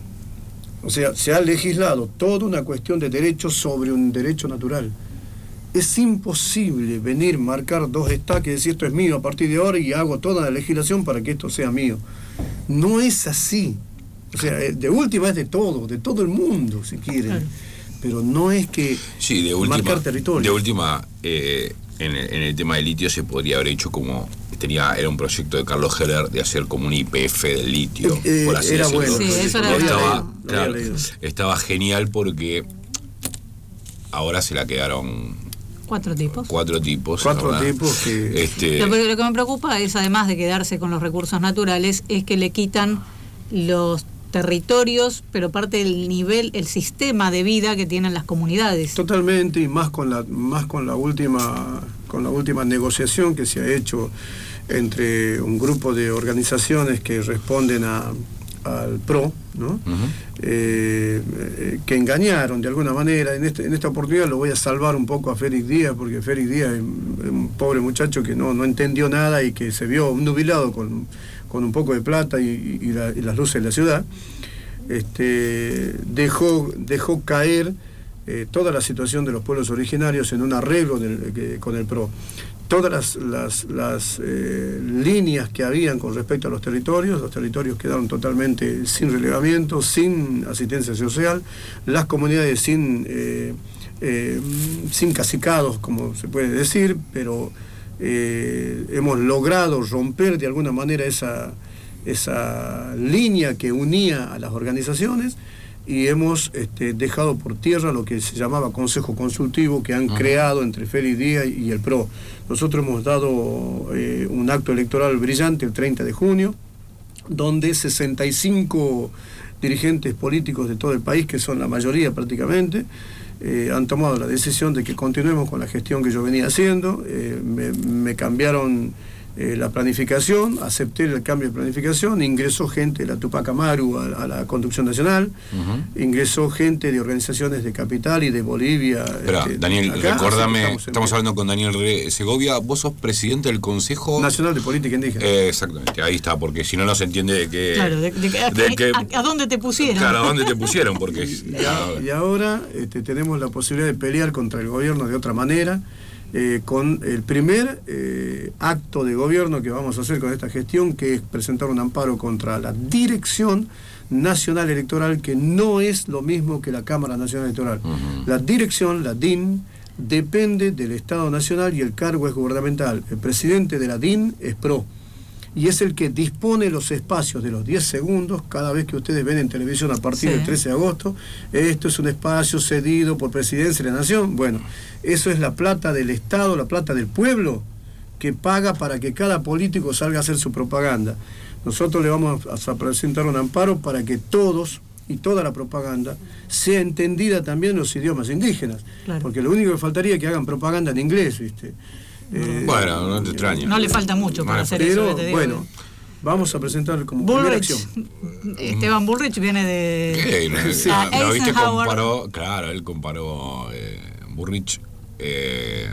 O sea, se ha legislado toda una cuestión de derechos sobre un derecho natural. Es imposible venir, marcar dos estaques y decir esto es mío a partir de ahora y hago toda la legislación para que esto sea mío. No es así. O sea, de última es de todo, de todo el mundo, si quieren. Pero no es que sí, de última, marcar territorio. De última, eh, en, el, en el tema del litio se podría haber hecho como... Tenía, era un proyecto de Carlos Heller de hacer como un I P F del litio, eh, por así era decirlo. bueno. Sí, eso era estaba, bueno. claro, estaba genial porque ahora se la quedaron Cuatro tipos. cuatro tipos. Cuatro ¿verdad? tipos que... Este, Lo, pero lo que me preocupa es, además de quedarse con los recursos naturales, es que le quitan los territorios, pero parte del nivel, el sistema de vida que tienen las comunidades. Totalmente, y más con la, más con la última con la última negociación que se ha hecho entre un grupo de organizaciones que responden a, al PRO, ¿no? Uh-huh. eh, eh, que engañaron de alguna manera. En, este, en esta oportunidad lo voy a salvar un poco a Félix Díaz, porque Félix Díaz es un pobre muchacho que no, no entendió nada y que se vio nubilado con, con un poco de plata y, y, la, y las luces de la ciudad. Este, dejó, dejó caer eh, toda la situación de los pueblos originarios en un arreglo del, que, con el PRO. Todas las, las, las eh, líneas que habían con respecto a los territorios, los territorios quedaron totalmente sin relevamiento, sin asistencia social, las comunidades sin, eh, eh, sin cacicados, como se puede decir, pero eh, hemos logrado romper de alguna manera esa, esa línea que unía a las organizaciones, y hemos este, dejado por tierra lo que se llamaba Consejo Consultivo que han uh-huh. creado entre Félix Díaz y el PRO. Nosotros hemos dado eh, un acto electoral brillante el treinta de junio, donde sesenta y cinco dirigentes políticos de todo el país, que son la mayoría prácticamente, eh, han tomado la decisión de que continuemos con la gestión que yo venía haciendo. Eh, me, me cambiaron Eh, la planificación, acepté el cambio de planificación, ingresó gente de la Tupac Amaru a, a la conducción nacional, uh-huh. ingresó gente de organizaciones de Capital y de Bolivia. Espera, este, Daniel, acá, recordame, estamos, estamos hablando con Daniel Re Segovia, vos sos presidente del Consejo Nacional de Política Indígena. Eh, exactamente, ahí está, porque si no, no se entiende de qué... Claro, de, de, de, de que, a, ¿a dónde te pusieron? Claro, ¿a dónde te pusieron? Porque, y, y ahora este, tenemos la posibilidad de pelear contra el gobierno de otra manera. Eh, con el primer eh, acto de gobierno que vamos a hacer con esta gestión, que es presentar un amparo contra la Dirección Nacional Electoral, que no es lo mismo que la Cámara Nacional Electoral. Uh-huh. La dirección, la D I N, depende del Estado Nacional y el cargo es gubernamental. El presidente de la D I N es PRO y es el que dispone los espacios de los diez segundos cada vez que ustedes ven en televisión a partir sí. del trece de agosto. Esto es un espacio cedido por Presidencia de la Nación. Bueno, eso es la plata del Estado, la plata del pueblo, que paga para que cada político salga a hacer su propaganda. Nosotros le vamos a presentar un amparo para que todos y toda la propaganda sea entendida también en los idiomas indígenas. Claro. Porque lo único que faltaría es que hagan propaganda en inglés, ¿viste? Eh, bueno, no te extraño. No le falta mucho para no hacer pero, eso. Te digo. Bueno, vamos a presentar como Bullrich, primera acción. Esteban Bullrich viene de... ¿Qué? No, sí. no, no, ¿viste? Comparó, claro, él comparó eh, Bullrich... Eh,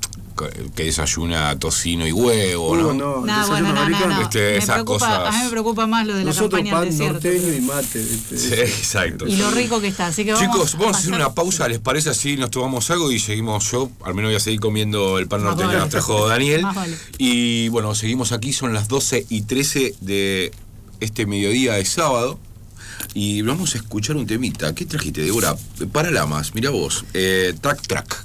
que desayuna tocino y huevo, ¿no? Uh, no, no, bueno, no, no, no. Este, me esas preocupa, cosas. A mí me preocupa más lo de la Nosotros campaña del desierto. Nosotros pan norteño y mate. Este, sí, exacto. Y lo rico que está, así que vamos. Chicos, vamos a hacer pasar... una pausa, ¿les parece así? Nos tomamos algo y seguimos. Yo al menos voy a seguir comiendo el pan norteño que nos trajo Daniel. Vale. Y bueno, seguimos aquí, son las doce y trece de este mediodía de sábado. Y vamos a escuchar un temita. ¿Qué trajiste, Débora? Para Lamas, mira vos. Eh, track, track.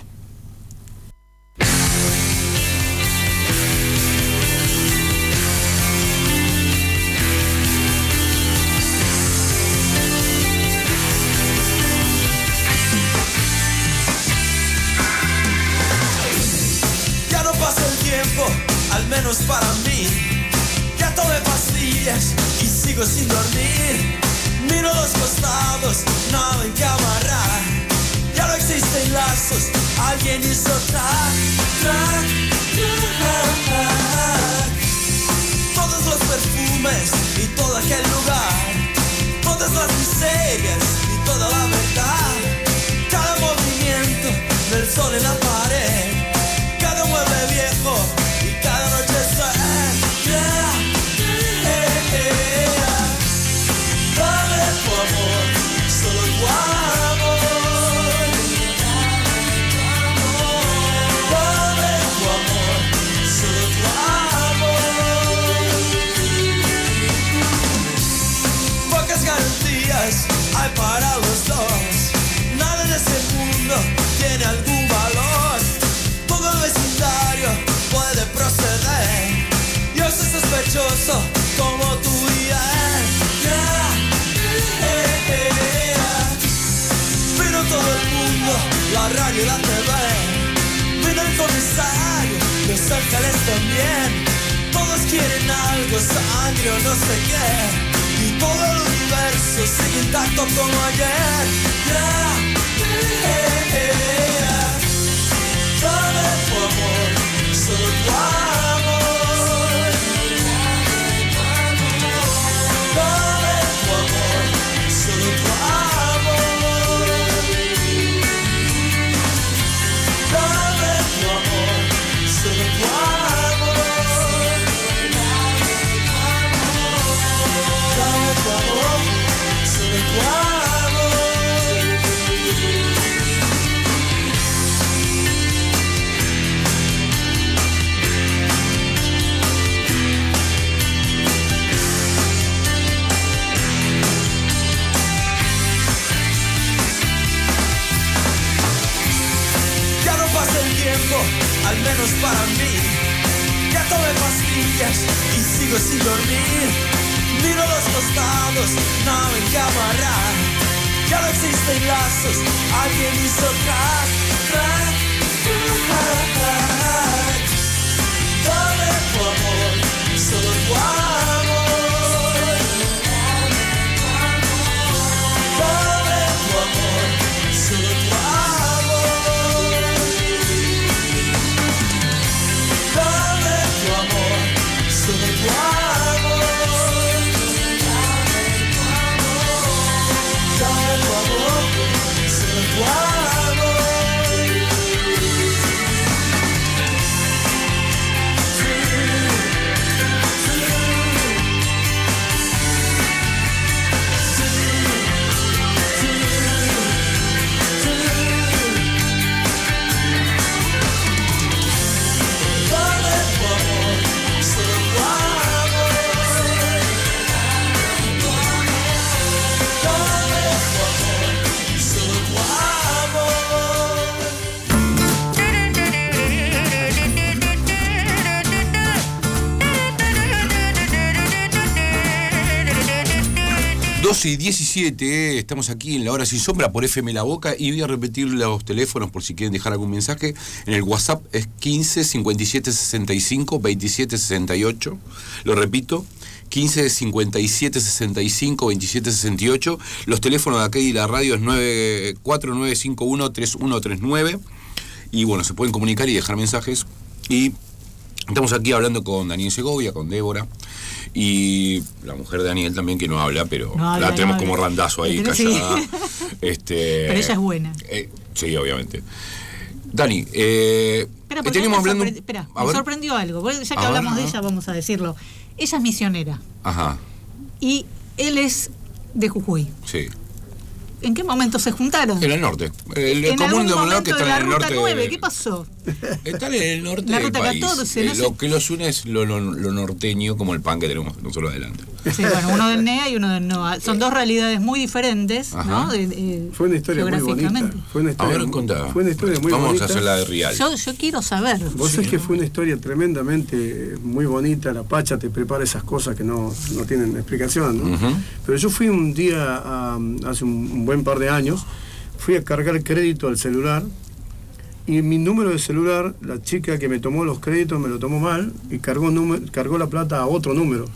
Al menos para mí, ya tomé pastillas y sigo sin dormir. Miro los costados, nada en que amarrar. Ya no existen lazos, alguien hizo track, track, track. Todos los perfumes y todo aquel lugar, todas las miserias y toda la verdad. Cada movimiento del sol en la pared, cada mueble viejo. Cada noche soy yeah, yeah, yeah. Dame tu amor, solo tu amor. Dame tu amor, solo tu amor. Pocas garantías hay para los dos. Nada en este mundo tiene algún valor. Todo el vecindario puede proceder. Yo soy sospechoso como tú y él. Yeah, yeah, yeah. Vino todo el mundo, la radio y la T V. Vino el comisario, los ángeles también. Todos quieren algo, sangre o no sé qué. Y todo el universo sigue intacto como ayer. Yeah, yeah, yeah. Dame tu amor, tiempo, al menos para mí. Ya tomé pastillas y sigo sin dormir. Miro los costados, nada en cámara. Ya no existen lazos, alguien hizo crack, crack, crack. Dame tu amor, solo tu amor. Dame tu amor, solo tu amor. Dame tu amor, solo tu amor. Dame tu amor, solo tu amor. doce y diecisiete, estamos aquí en la hora sin sombra por F M La Boca y voy a repetir los teléfonos por si quieren dejar algún mensaje. En el WhatsApp es quince cincuenta y siete sesenta y cinco veintisiete sesenta y ocho. Lo repito, quince cincuenta y siete sesenta y cinco veintisiete sesenta y ocho. Los teléfonos de aquí y la radio es cuatro nueve cinco uno tres uno tres nueve. Y bueno, se pueden comunicar y dejar mensajes. Y estamos aquí hablando con Daniel Segovia, con Débora. Y la mujer de Daniel también, que no habla, pero no habla, la tenemos no como habla. randazo ahí, Pero callada. sí. Este, Pero ella es buena. Eh, sí, obviamente. Dani, eh, Espera, porque teníamos me, hablando... sorpre- espera, A me ver. sorprendió algo. Bueno, ya que A hablamos ver, de ajá. ella, vamos a decirlo. Ella es misionera Ajá, y él es de Jujuy. sí. ¿En qué momento se juntaron? En el norte. El, el en común algún denominador momento que de está la en el ruta norte. nueve, ¿qué pasó? Están en el norte La del ruta país. catorce, Eh, no sé. Lo que los une es lo, lo, lo norteño, como el pan que tenemos nosotros adelante. Sí, bueno, uno del N E A y uno del NOA. Son dos realidades muy diferentes, Ajá. ¿no? De- de- Fue una historia muy bonita. geográficamente. Fue una A historia, ver, contá. fue una historia muy Vamos bonita. a hacer la de Real. Yo, yo quiero saber. Vos Sí, sabés que ¿no? fue una historia tremendamente muy bonita. La Pacha te prepara esas cosas que no, no tienen explicación, ¿no? Ujú. Pero yo fui un día, a- hace un, un buen par de años, fui a cargar crédito al celular y mi número de celular, la chica que me tomó los créditos me lo tomó mal y cargó, número, cargó la plata a otro número.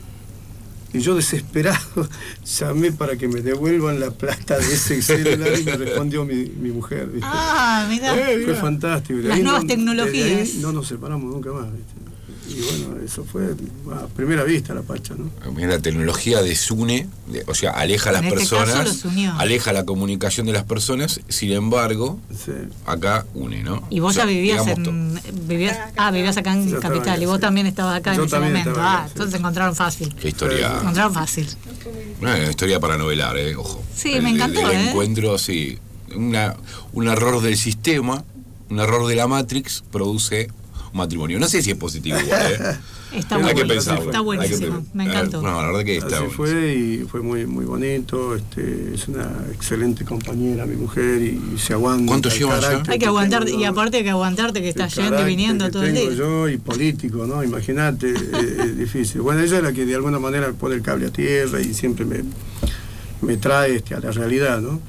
Y yo desesperado llamé para que me devuelvan la plata de ese celular y me respondió mi, mi mujer. ¿viste? Ah, mira. Fue fantástico. De Las ahí nuevas no- tecnologías. desde ahí no nos separamos nunca más. ¿viste? Y bueno, eso fue a primera vista la Pacha, ¿no? Mira, la tecnología desune, de- o sea, aleja a las En este caso personas, los unió. aleja la comunicación de las personas, sin embargo, Sí. acá une, ¿no? Y vos O sea, ya vivías digamos en. Vivías, ah, vivías acá en Yo estaba Capital. acá, Y vos sí. también estabas acá Yo en ese también momento. estaba acá, Ah, sí. entonces se encontraron fácil. Qué historia. Se encontraron fácil. Una historia para novelar, eh, ojo. Sí, El- me el- encantó, El, ¿eh? encuentro, sí. Una, un error del sistema, un error de la Matrix produce un matrimonio. No sé si es positivo igual, ¿eh? Está Hay bueno. que pensarlo. Está Hay que buenísimo. pensar. Me encantó. No, la verdad que está Así bueno. fue y fue muy muy bonito. Este, es una excelente compañera, mi mujer, y se aguanta. ¿Cuánto el llevan ya? carácter Hay que aguantarte, tengo y yo, aparte hay que aguantarte que el estás yendo y carácter viniendo que todo el tengo día. yo y político, ¿no? Imagínate, es, es difícil. Bueno, ella es la que de alguna manera pone el cable a tierra y siempre me, me trae este, a la realidad, ¿no?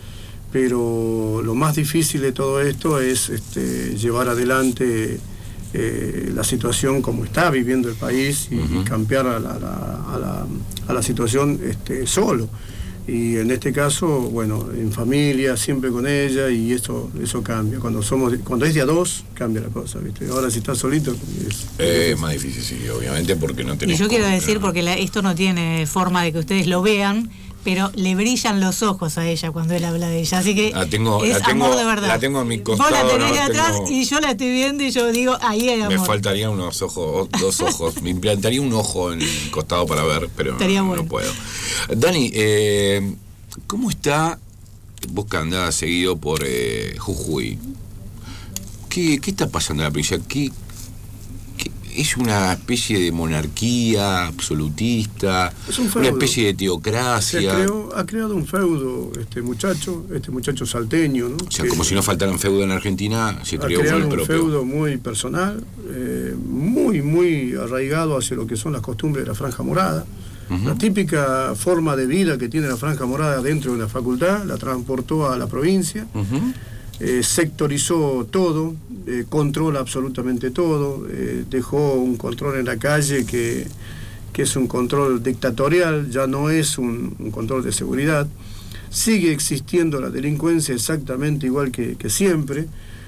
Pero lo más difícil de todo esto es este, llevar adelante eh, la situación como está viviendo el país y, Ujú. y cambiar a la, a la- a la- a la situación este, solo. Y en este caso, bueno, en familia, siempre con ella, y eso eso cambia. Cuando somos de- cuando es de a dos, cambia la cosa, ¿viste? Ahora si estás solito, es, Eh, es más difícil, sí, obviamente, porque no Y tenés... yo quiero con- decir, porque la- esto no tiene forma de que ustedes lo vean, pero le brillan los ojos a ella cuando él habla de ella. Así que La tengo, es la tengo, amor de verdad. la tengo a mi Vos costado. la tenés ¿no? de atrás Tengo- y yo la estoy viendo y yo digo, ahí hay amor. Me faltarían unos ojos, dos ojos. Me implantaría un ojo en el costado para ver, pero Estaría no, bueno. no puedo. Dani, eh, ¿cómo está vos que andás seguido por eh, Jujuy? ¿Qué, ¿Qué está pasando en la provincia? ¿Qué, qué- es una especie de monarquía absolutista, Es un una feudo. especie de Se teocracia. creó- ha creado un feudo este muchacho, este muchacho salteño, ¿no? O sea, Que como si no faltaran feudo en Argentina, se ha creó creado uno un propio. feudo muy personal, eh, muy, muy arraigado hacia lo que son las costumbres de la Franja Morada. La típica forma de vida que tiene la Franja Morada dentro de una facultad, la transportó a la provincia, eh, sectorizó todo, eh, controla absolutamente todo, eh, dejó un control en la calle que, que es un control dictatorial, ya no es un, un control de seguridad. Sigue existiendo la delincuencia exactamente igual que, que siempre.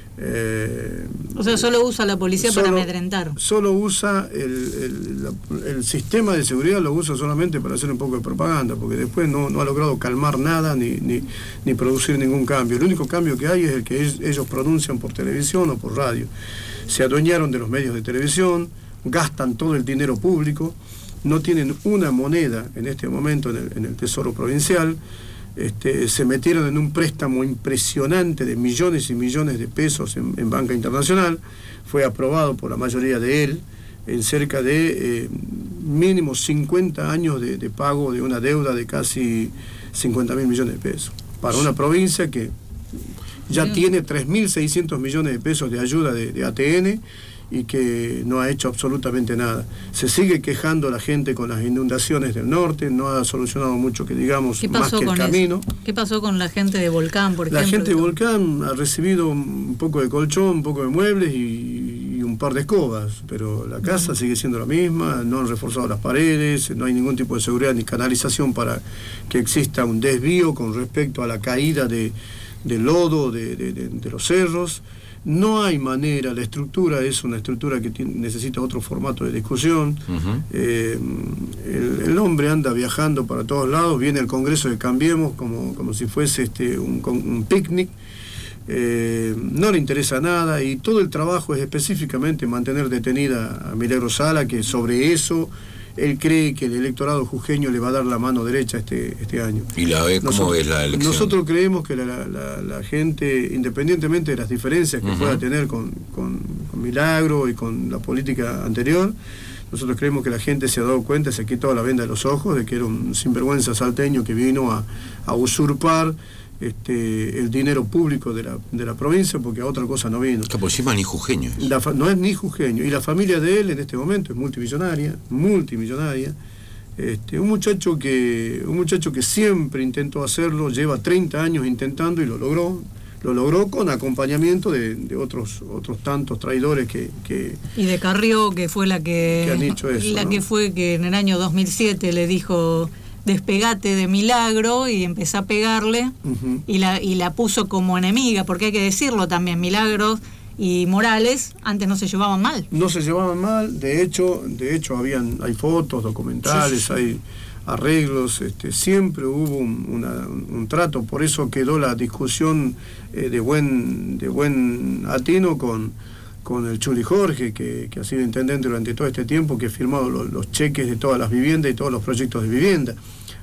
Eh, O sea, solo usa la policía para Solo- amedrentar. Solo usa el, el- la- el sistema de seguridad, lo usa solamente para hacer un poco de propaganda, porque después no, no ha logrado calmar nada ni, ni, ni producir ningún cambio. El único cambio que hay es el que es- ellos pronuncian por televisión o por radio. Se adueñaron de los medios de televisión, gastan todo el dinero público, no tienen una moneda en este momento en el, en el Tesoro Provincial. Este, se metieron en un préstamo impresionante de millones y millones de pesos en, en banca internacional, fue aprobado por la mayoría de él, en cerca de eh, mínimo cincuenta años de, de pago de una deuda de casi cincuenta mil millones de pesos, para una provincia que ya tiene tres mil seiscientos millones de pesos de ayuda de, de A T N y que no ha hecho absolutamente nada. Se sigue quejando la gente con las inundaciones del norte, no ha solucionado mucho que digamos, ¿Qué más pasó que el con camino. eso? ¿Qué pasó con la gente de Volcán, por La ejemplo? gente de Volcán ha recibido un poco de colchón, un poco de muebles y, y un par de escobas, pero la casa sigue siendo la misma, no han reforzado las paredes, no hay ningún tipo de seguridad ni canalización para que exista un desvío con respecto a la caída de, de lodo de, de- de- de los cerros. No hay manera, la estructura es una estructura que tiene- necesita otro formato de discusión. Eh, el, el hombre anda viajando para todos lados, viene al Congreso de Cambiemos como, como si fuese este, un, con- un picnic. Eh, no le interesa nada y todo el trabajo es específicamente mantener detenida a Milagro Sala, que sobre eso él cree que el electorado jujeño le va a dar la mano derecha este, este año. ¿Y la ve, cómo Nosotros- ves la elección? Nosotros creemos que la, la- la- la gente, independientemente de las diferencias que Ujú. pueda tener con, con- con Milagro y con la política anterior, nosotros creemos que la gente se ha dado cuenta, se ha quitado la venda de los ojos, de que era un sinvergüenza salteño que vino a, a usurpar este, el dinero público de la, de la provincia, porque a otra cosa no vino. Que por encima ni jujeño. La fa- no es ni jujeño, y la familia de él en este momento es multimillonaria, multimillonaria. Este, un muchacho que un muchacho que siempre intentó hacerlo, lleva treinta años intentando y lo logró. Lo logró con acompañamiento de, de otros otros tantos traidores que, que Y de Carrió, que fue la que, Que han dicho eso, la ¿no? que fue que en el año dos mil siete le dijo despegate de Milagro y empezó a pegarle Ujú. y la, y la puso como enemiga, porque hay que decirlo también, Milagros y Morales antes no se llevaban mal. no se llevaban mal, de hecho, de hecho habían, hay fotos, documentales, Sí, sí. hay arreglos, este, siempre hubo un, una- un trato, por eso quedó la discusión eh, de buen de buen atino con, con el Chuli Jorge, que, que ha sido intendente durante todo este tiempo, que ha firmado lo- los cheques de todas las viviendas y todos los proyectos de vivienda,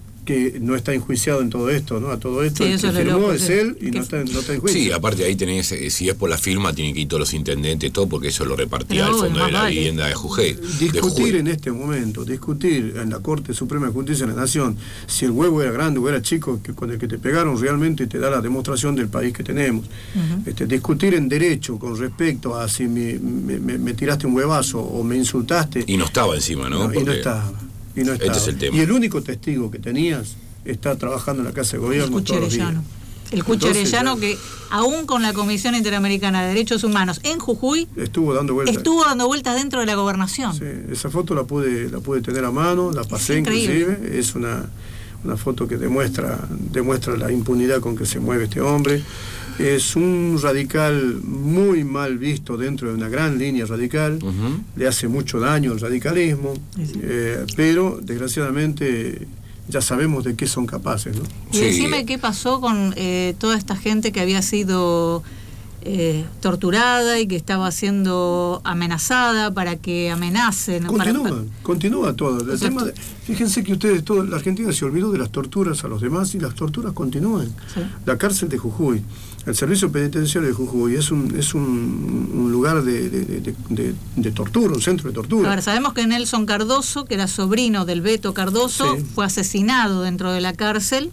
que no está enjuiciado en todo esto, ¿no? A todo esto, Sí, el eso que es lo firmó loco, es sí. él y Que- no está, no está en juicio. Sí, aparte ahí tenés, eh, si es por la firma, tienen que ir todos los intendentes, todo, porque eso lo repartía Pero el Fondo más de la vale. Vivienda de Jujuy. de Discutir Jujuy. en este momento, discutir en la Corte Suprema de Justicia de la Nación si el huevo era grande o era chico, que con el que te pegaron realmente te da la demostración del país que tenemos. Este, discutir en derecho con respecto a si me, me- me- me tiraste un huevazo o me insultaste. Y no estaba encima, ¿no? No, y no Porque estaba. Y no este estaba. es el tema. Y el único testigo que tenías está trabajando en la Casa de El Gobierno todos los días. Cucherellano. El Cucherellano Entonces, que aún con la Comisión Interamericana de Derechos Humanos en Jujuy Estuvo dando vueltas. estuvo dando vueltas dentro de la gobernación. Sí, esa foto la pude, la pude tener a mano, la pasé increíble. inclusive, es una, una foto que demuestra, demuestra la impunidad con que se mueve este hombre. Es un radical muy mal visto dentro de una gran línea radical, le hace mucho daño al radicalismo, eh, pero desgraciadamente ya sabemos de qué son capaces, ¿no? Y decime qué pasó con eh, toda esta gente que había sido eh, torturada y que estaba siendo amenazada para que amenacen. Continúa, para, para... continúa todo. El tema de, fíjense que ustedes, todo, la Argentina se olvidó de las torturas a los demás y las torturas continúan. Sí. La cárcel de Jujuy, el servicio penitenciario de Jujuy es un, es un, un lugar de, de, de, de, de tortura, un centro de tortura. A ver, sabemos que Nelson Cardoso, que era sobrino del Beto Cardoso, sí. fue asesinado dentro de la cárcel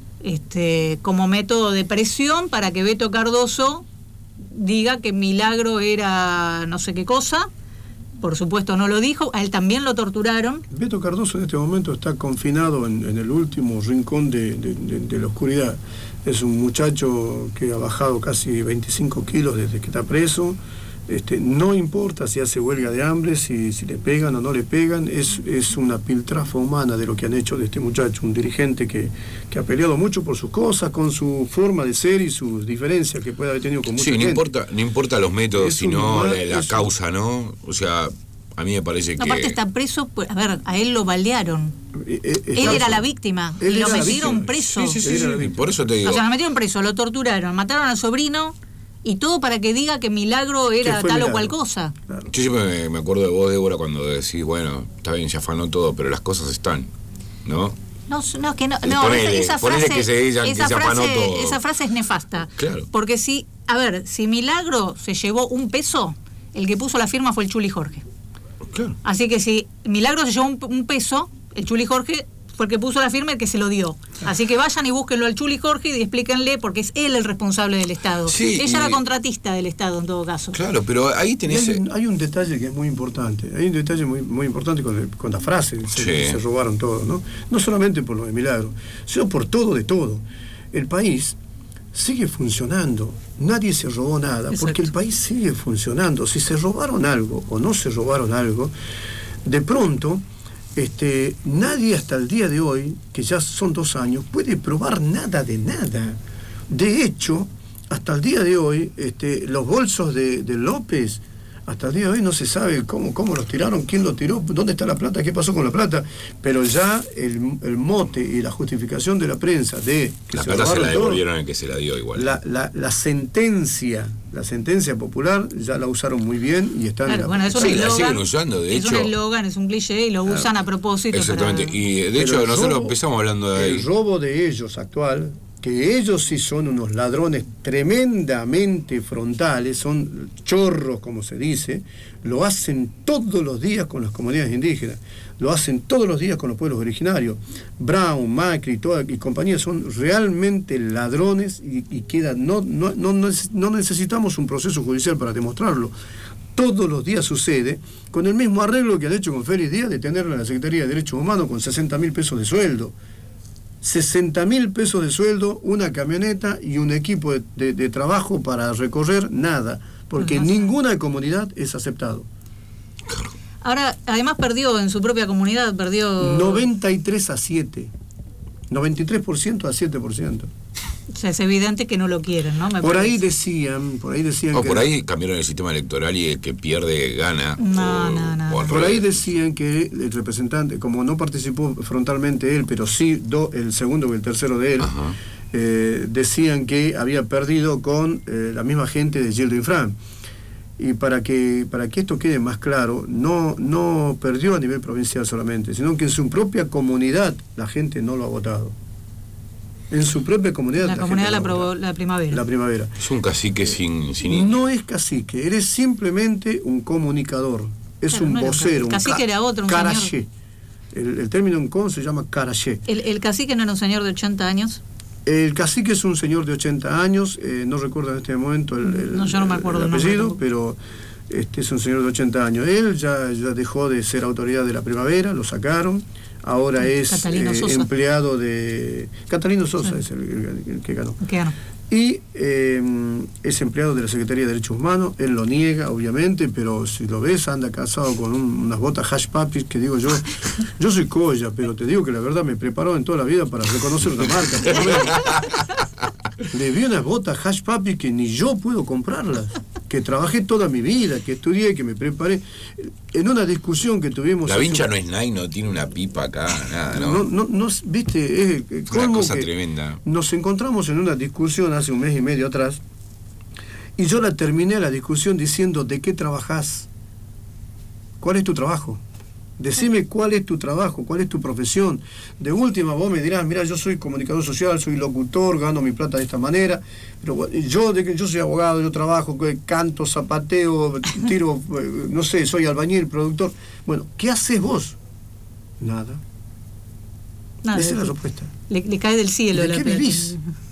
este, como método de presión para que Beto Cardoso diga que Milagro era no sé qué cosa. Por supuesto no lo dijo, a él también lo torturaron. Beto Cardoso en este momento está confinado en, en el último rincón de, de, de, de la oscuridad. Es un muchacho que ha bajado casi veinticinco kilos desde que está preso. Este, no importa si hace huelga de hambre, si, si le pegan o no le pegan, es, es una piltrafa humana de lo que han hecho de este muchacho, un dirigente que, que ha peleado mucho por sus cosas, con su forma de ser y sus diferencias que puede haber tenido con mucha sí, gente. no importa, no importa los métodos, es sino un, la, la es causa, un... ¿no? O sea, a mí me parece no, que... Aparte está preso, a ver, a él lo balearon. Eh, eh, él claro, era la víctima él y lo era metieron preso. Sí, sí, sí, sí, por eso te digo. O sea, lo metieron preso, lo torturaron, mataron al sobrino y todo para que diga que Milagro era tal Milagro? o cual cosa. Claro. Yo siempre me acuerdo de vos, Débora, cuando decís, bueno, está bien, se afanó todo, pero las cosas están, ¿no? No, no, que no, no ponele, esa, frase, que se digan esa, que se frase, todo. esa frase es nefasta. Claro. Porque si, a ver, si Milagro se llevó un peso, el que puso la firma fue el Chuli Jorge. Claro. Así que si Milagro se llevó un, un peso, el Chuli Jorge fue el que puso la firma, el que se lo dio. Así que vayan y búsquenlo al Chuli Jorge y explíquenle, porque es él el responsable del Estado. Sí, Ella y... era contratista del Estado en todo caso. Claro, pero ahí tenés... Hay un, hay un detalle que es muy importante. Hay un detalle muy, muy importante con, el, con la frase. Se, sí. se robaron todo, ¿no? No solamente por lo de Milagro, sino por todo de todo. El país sigue funcionando. Nadie se robó nada, Exacto. porque el país sigue funcionando. Si se robaron algo o no se robaron algo, de pronto... Este, nadie hasta el día de hoy, que ya son dos años, puede probar nada de nada. De hecho, hasta el día de hoy, este, los bolsos de, de López, hasta el día de hoy no se sabe cómo, cómo los tiraron, quién los tiró, dónde está la plata, qué pasó con la plata. Pero ya el, el mote y la justificación de la prensa de que la se plata se la devolvieron todo, el que se la dio igual. La, la, la sentencia, la sentencia popular ya la usaron muy bien y están claro, en la bueno, es un sí, eslogan, la siguen usando, de es hecho. un eslogan, es un cliché y lo claro, usan a propósito. Exactamente, para... y de Pero hecho nosotros robo, empezamos hablando de ahí. El robo de ellos actual, que ellos sí son unos ladrones tremendamente frontales, son chorros, como se dice, lo hacen todos los días con las comunidades indígenas, lo hacen todos los días con los pueblos originarios. Brown, Macri y, toda, y compañía son realmente ladrones y, y queda, no, no, no, no necesitamos un proceso judicial para demostrarlo. Todos los días sucede, con el mismo arreglo que han hecho con Félix Díaz de tenerlo en la Secretaría de Derechos Humanos con sesenta mil pesos de sueldo. sesenta mil pesos de sueldo, una camioneta y un equipo de, de, de trabajo para recorrer, nada, porque uh-huh. ninguna comunidad es aceptado. Ahora, además perdió en su propia comunidad, perdió... noventa y tres a siete. noventa y tres por ciento a siete por ciento. O sea, es evidente que no lo quieren, ¿no? Me por parece. ahí decían, por ahí decían o que... por ahí cambiaron el sistema electoral y el que pierde gana. No, o, no, no. O por ahí decían que el representante, como no participó frontalmente él, pero sí do, el segundo y el tercero de él, eh, decían que había perdido con eh, la misma gente de Gildo Infran. Y para que, para que esto quede más claro, no, no perdió a nivel provincial solamente, sino que en su propia comunidad la gente no lo ha votado. En su propia comunidad. La, la comunidad la, pro, la primavera. La primavera. Es un cacique sin, sin... No es cacique, eres simplemente un comunicador. Es claro, un no vocero. Un cacique ca era otro, un caraché. El, el término en con se llama caraché. ¿El, ¿El cacique no era un señor de ochenta años? El cacique es un señor de ochenta años, eh, no recuerdo en este momento el, el, no, yo no me acuerdo el apellido, no pero este es un señor de ochenta años. Él ya, ya dejó de ser autoridad de la primavera, lo sacaron. Ahora es eh, empleado de... Catalino Sosa sí. es el, el, el que ganó. ¿Qué ganó? Y eh, es empleado de la Secretaría de Derechos Humanos. Él lo niega, obviamente, pero si lo ves, anda casado con un, unas botas Hash Papis, que digo yo, yo soy colla, pero te digo que la verdad me preparó en toda la vida para reconocer una marca. Le vi unas botas Hash Papis que ni yo puedo comprarlas, que trabajé toda mi vida, que estudié, que me preparé. En una discusión que tuvimos... La vincha no es Nike, no tiene una pipa acá, nada, ¿no? No, no, no viste, es, es una cosa tremenda. Nos encontramos en una discusión hace un mes y medio atrás Y yo la terminé la discusión diciendo, ¿de qué trabajás? ¿Cuál es tu trabajo? Decime cuál es tu trabajo, cuál es tu profesión. De última, vos me dirás, mira, yo soy comunicador social, soy locutor, gano mi plata de esta manera, pero yo, de que yo soy abogado, yo trabajo, canto, zapateo, tiro, no sé, soy albañil, productor. Bueno, ¿qué haces vos? Nada. Nada, esa es la respuesta. Le, le cae del cielo. ¿De la qué plata. vivís?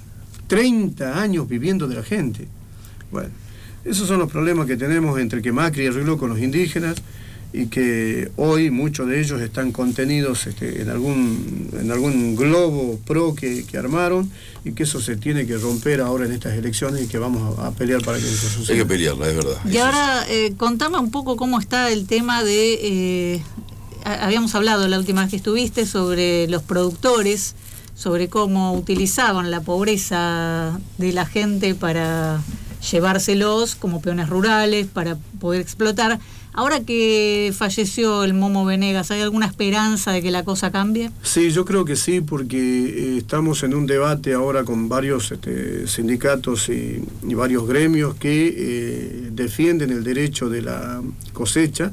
treinta años viviendo de la gente. Bueno, esos son los problemas que tenemos entre que Macri arregló con los indígenas y que hoy muchos de ellos están contenidos este, en algún en algún globo pro que, que armaron, y que eso se tiene que romper ahora en estas elecciones y que vamos a, a pelear para que eso suceda. Hay que pelearla, es verdad. Y ahora, eh, contame un poco cómo está el tema de... Eh, habíamos hablado la última vez que estuviste sobre los productores, sobre cómo utilizaban la pobreza de la gente para llevárselos como peones rurales, para poder explotar. Ahora que falleció el Momo Venegas, ¿hay alguna esperanza de que la cosa cambie? Sí, yo creo que sí, porque eh, estamos en un debate ahora con varios este, sindicatos y, y varios gremios que eh, defienden el derecho de la cosecha,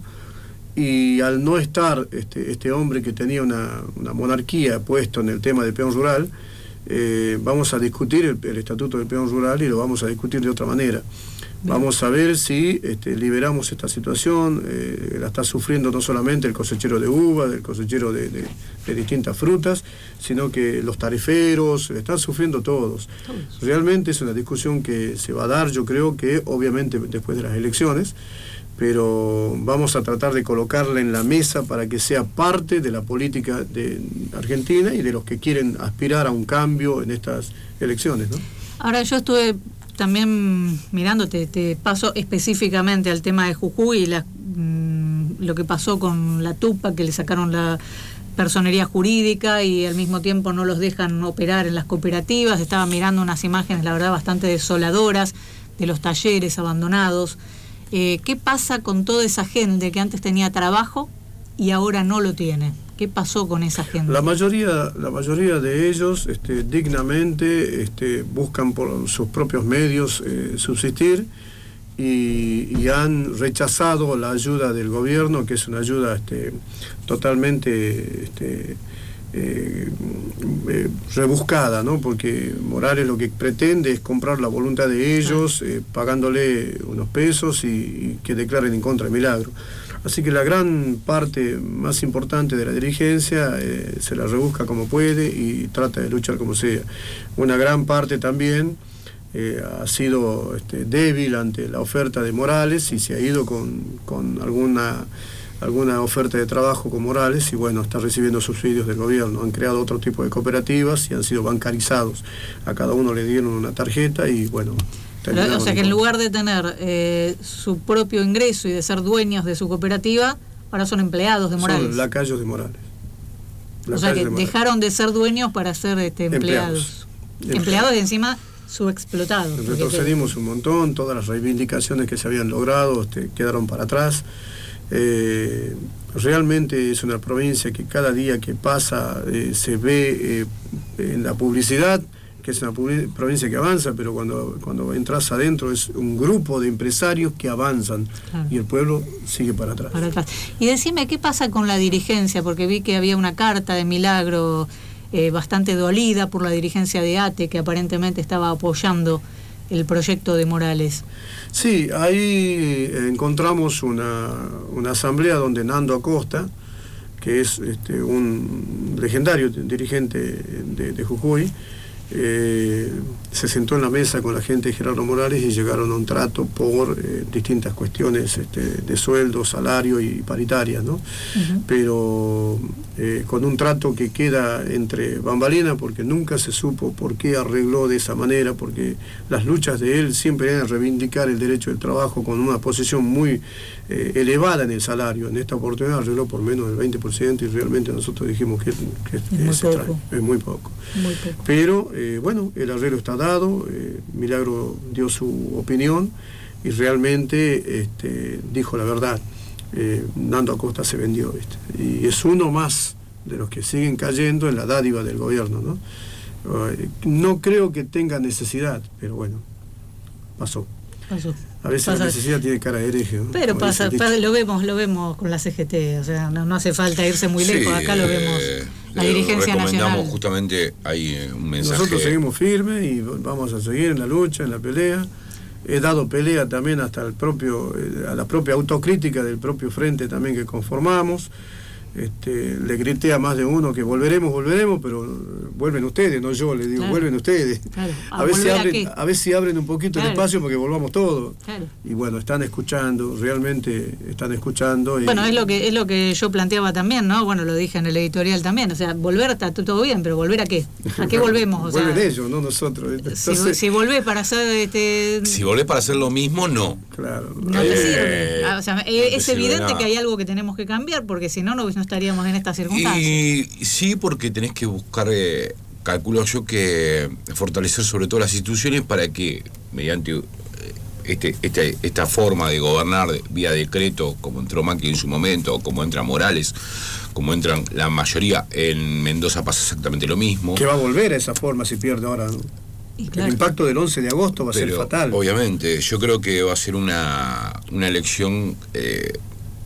y al no estar este, este hombre que tenía una, una monarquía puesto en el tema del peón rural, eh, vamos a discutir el, el estatuto del peón rural y lo vamos a discutir de otra manera. Vamos a ver si este, liberamos esta situación. Eh, la está sufriendo no solamente el cosechero de uva, el cosechero de, de, de distintas frutas, sino que los tariferos, la están sufriendo todos. todos. Realmente es una discusión que se va a dar, yo creo que obviamente después de las elecciones, pero vamos a tratar de colocarla en la mesa para que sea parte de la política de Argentina y de los que quieren aspirar a un cambio en estas elecciones, ¿no? Ahora, yo estuve también mirando, te, te paso específicamente al tema de Jujuy y la, mmm, lo que pasó con la Tupa, que le sacaron la personería jurídica y al mismo tiempo no los dejan operar en las cooperativas. Estaba mirando unas imágenes, la verdad, bastante desoladoras de los talleres abandonados. Eh, ¿Qué pasa con toda esa gente que antes tenía trabajo y ahora no lo tiene? ¿Qué pasó con esa gente? La mayoría, la mayoría de ellos este, dignamente este, buscan por sus propios medios eh, subsistir y, y han rechazado la ayuda del gobierno, que es una ayuda este, totalmente... Este, Eh, eh, rebuscada, ¿no? Porque Morales lo que pretende es comprar la voluntad de ellos, eh, pagándole unos pesos y, y que declaren en contra de Milagro. Así que la gran parte más importante de la dirigencia eh, se la rebusca como puede y trata de luchar como sea. Una gran parte también eh, ha sido este, débil ante la oferta de Morales y se ha ido con, con alguna... alguna oferta de trabajo con Morales y bueno, está recibiendo subsidios del gobierno. Han creado otro tipo de cooperativas y han sido bancarizados. A cada uno le dieron una tarjeta y bueno... Pero, o sea que en lugar de tener eh, su propio ingreso y de ser dueños de su cooperativa, ahora son empleados de Morales. Son lacayos de Morales. O sea que de dejaron de ser dueños para ser este, empleados. Empleados, empleados y encima subexplotados. Retrocedimos un montón, todas las reivindicaciones que se habían logrado este, quedaron para atrás. Eh, realmente es una provincia que cada día que pasa eh, se ve eh, en la publicidad que es una provincia que avanza, pero cuando, cuando entras adentro es un grupo de empresarios que avanzan, claro, y el pueblo sigue para atrás. para atrás. Y decime, ¿qué pasa con la dirigencia? Porque vi que había una carta de Milagro eh, bastante dolida por la dirigencia de ATE, que aparentemente estaba apoyando el proyecto de Morales. Sí, ahí encontramos una, una asamblea donde Nando Acosta, que es este, un legendario dirigente de, de Jujuy, eh, se sentó en la mesa con la gente de Gerardo Morales y llegaron a un trato por eh, distintas cuestiones este, de sueldo, salario y paritarias, ¿no? Uh-huh. Pero eh, con un trato que queda entre bambalinas, porque nunca se supo por qué arregló de esa manera, porque las luchas de él siempre eran reivindicar el derecho del trabajo con una posición muy eh, elevada en el salario. En esta oportunidad arregló por menos del veinte por ciento y realmente nosotros dijimos que, que es, muy es, poco. es muy poco. Muy poco. Pero eh, bueno, el arreglo está dado, eh, Milagro dio su opinión y realmente este, dijo la verdad. Eh, Nando Acosta se vendió, ¿viste? Y es uno más de los que siguen cayendo en la dádiva del gobierno, ¿no? Eh, no creo que tenga necesidad, pero bueno, pasó. Pasó. A veces Pasa. la necesidad tiene cara de hereje, ¿no? Pero Como pasa, dice el pasa- dicho. lo vemos, lo vemos con la C G T, o sea, no, no hace falta irse muy Sí, lejos, acá lo vemos, eh, la le dirigencia recomendamos nacional. justamente, hay eh, un mensaje. Nosotros seguimos firmes y vamos a seguir en la lucha, en la pelea. He dado pelea también hasta el propio, eh, a la propia autocrítica del propio frente también que conformamos. Este, le grité a más de uno que volveremos, volveremos, pero vuelven ustedes, no yo, le digo, Claro. vuelven ustedes. Claro. ¿A A ver si volver a abren, qué? a ver si abren un poquito Claro. el espacio porque volvamos todos. Claro. Y bueno, están escuchando, realmente están escuchando. Y, Bueno, es lo que es lo que yo planteaba también, ¿no? Bueno, lo dije en el editorial también, o sea, volver está t- todo bien, pero volver a qué? ¿A qué volvemos? O sea, vuelven ellos, no nosotros. si, Entonces, si volvés para hacer este Si volvés para hacer lo mismo, no. Claro. no te Eh, sirve. Ah, o sea, no eh, te es sirve evidente nada. que hay algo que tenemos que cambiar, porque si no, no, no estaríamos en estas circunstancias. Y sí, porque tenés que buscar, eh, calculo yo, que fortalecer sobre todo las instituciones para que, mediante eh, este, este, esta forma de gobernar de- vía decreto, como entró Macri en su momento, o como entra Morales, como entran la mayoría, en Mendoza pasa exactamente lo mismo. que va a volver a esa forma si pierde ahora, ¿no? claro. El impacto del once de agosto va a ser Pero, fatal. obviamente, yo creo que va a ser una, una elección eh,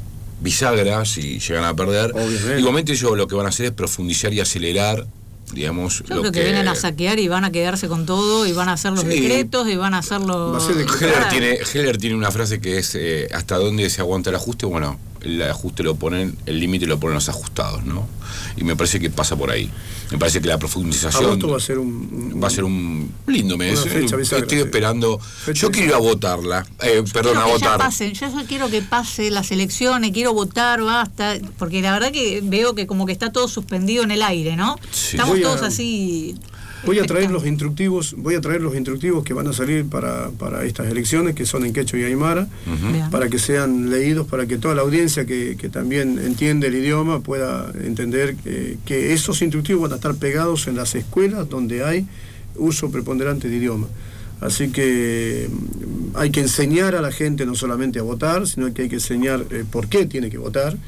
bisagra si llegan a perder. Obviamente. Igualmente ellos lo que van a hacer es profundizar y acelerar, digamos, Yo lo creo que, vienen a saquear y van a quedarse con todo y van a hacer los Sí. decretos y van a hacer los... Heller Claro. tiene, Heller tiene una frase que es eh, ¿hasta dónde se aguanta el ajuste? Bueno, el ajuste lo ponen, el límite lo ponen los ajustados, ¿no? Y me parece que pasa por ahí. Me parece que la profundización Agosto va a ser un, un- va a ser un lindo mes. Una fecha Eh, bisagra, Estoy sí. esperando. Fecha Yo quiero ir a votarla. Eh, perdón, Quiero a que ya votar. pasen, yo solo quiero que pase las elecciones, quiero votar, basta, porque la verdad que veo que como que está todo suspendido en el aire, ¿no? Sí. Estamos Voy a- todos así... Voy a traer los instructivos, voy a traer los instructivos que van a salir para, para estas elecciones, que son en quechua y aymara, Bien. para que sean leídos, para que toda la audiencia que, que también entiende el idioma pueda entender que, que esos instructivos van a estar pegados en las escuelas donde hay uso preponderante de idioma. Así que mm, hay que enseñar a la gente no solamente a votar, sino que hay que enseñar eh, por qué tiene que votar.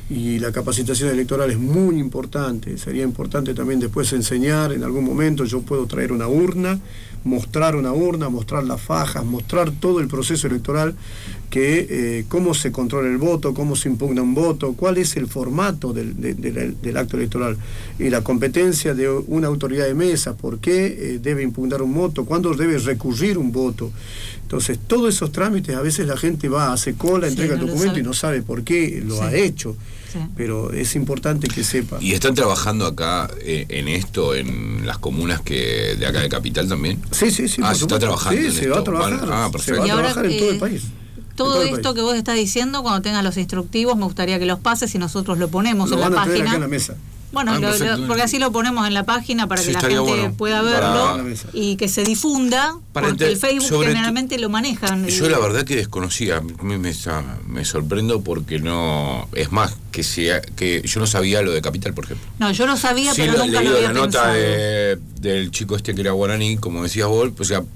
Y la capacitación electoral es muy importante. Sería importante también después enseñar en algún momento. Yo puedo traer una urna, mostrar una urna, mostrar las fajas, mostrar todo el proceso electoral, que eh, cómo se controla el voto, cómo se impugna un voto, cuál es el formato del, de- de- del acto electoral y la competencia de una autoridad de mesa, por qué eh, debe impugnar un voto, cuándo debe recurrir un voto. Entonces, todos esos trámites, a veces la gente va, hace cola, Sí, entrega no el lo documento sabe. y no sabe por qué lo Sí. ha hecho. Sí. Pero es importante que sepa. ¿Y están trabajando acá eh, en esto, en las comunas que de acá de Capital también? Sí, sí, sí. Ah, por se está supuesto. trabajando Sí, en se esto. va a trabajar. Van- ah, se perfecto. va a Y ahora, trabajar en todo el eh, país. Todo, todo el esto país. que vos estás diciendo, cuando tengas los instructivos, me gustaría que los pases y nosotros lo ponemos Lo en la van a traer página. acá en la mesa. Bueno, Ah, lo- lo- perfecto. porque así lo ponemos en la página para Sí, que la estaría gente bueno. pueda Para- verlo y que se difunda, Para porque ente- el Facebook sobre generalmente lo manejan. Yo y- la verdad que desconocía, me, me, me sorprendo porque no, es más, que sea, que yo no sabía lo de Capital, por ejemplo. No, yo lo sabía, Sí, pero lo he nunca lo leído había la nota pensado. de, del chico este que era guaraní, como decías vos, o sea,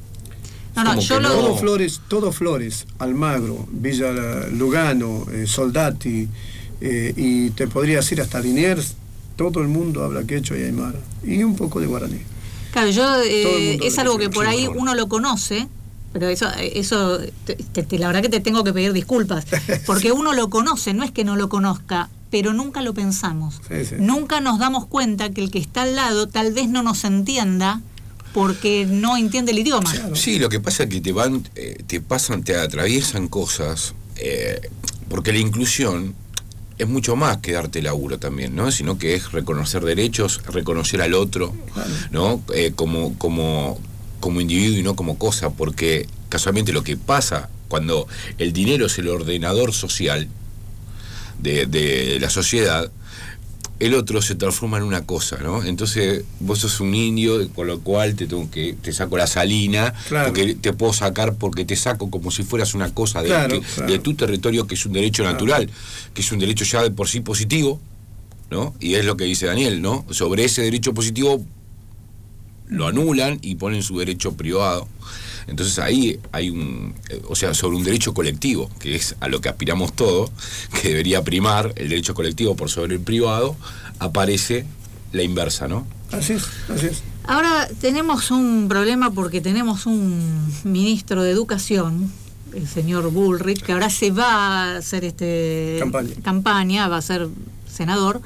No, no, como yo que lo- Todo Flores, todo Flores, Almagro, Villa Lugano, eh, Soldati, eh, y te podría decir hasta Liniers, todo el mundo habla quechua y aymara, y un poco de guaraní. Claro, yo eh, Todo el mundo es lo algo dice, que por sí, ahí bueno. uno lo conoce, pero eso, eso te- te- te- la verdad que te tengo que pedir disculpas, porque uno lo conoce, no es que no lo conozca, pero nunca lo pensamos. Sí, sí. Nunca nos damos cuenta que el que está al lado tal vez no nos entienda porque no entiende el idioma. sí, lo que pasa es que te van, eh, te pasan, te atraviesan cosas, eh, porque la inclusión es mucho más que darte laburo también, ¿no? Sino que es reconocer derechos, reconocer al otro, ¿no? Eh, como, como, como individuo y no como cosa, porque casualmente lo que pasa cuando el dinero es el ordenador social de, de la sociedad, el otro se transforma en una cosa, ¿no? Entonces vos sos un indio, con lo cual te tengo que te saco la salina, Claro. porque te puedo sacar porque te saco como si fueras una cosa de, Claro, que- claro. de tu territorio, que es un derecho natural, que es un derecho ya de por sí positivo, ¿no? Y es lo que dice Daniel, ¿no? Sobre ese derecho positivo lo anulan y ponen su derecho privado. Entonces ahí hay un, eh, o sea, sobre un derecho colectivo, que es a lo que aspiramos todos, que debería primar el derecho colectivo por sobre el privado, aparece la inversa, ¿no? Así es, así es. Ahora tenemos un problema porque tenemos un ministro de Educación, el señor Bullrich, que ahora se va a hacer este campaña, campaña va a ser senador,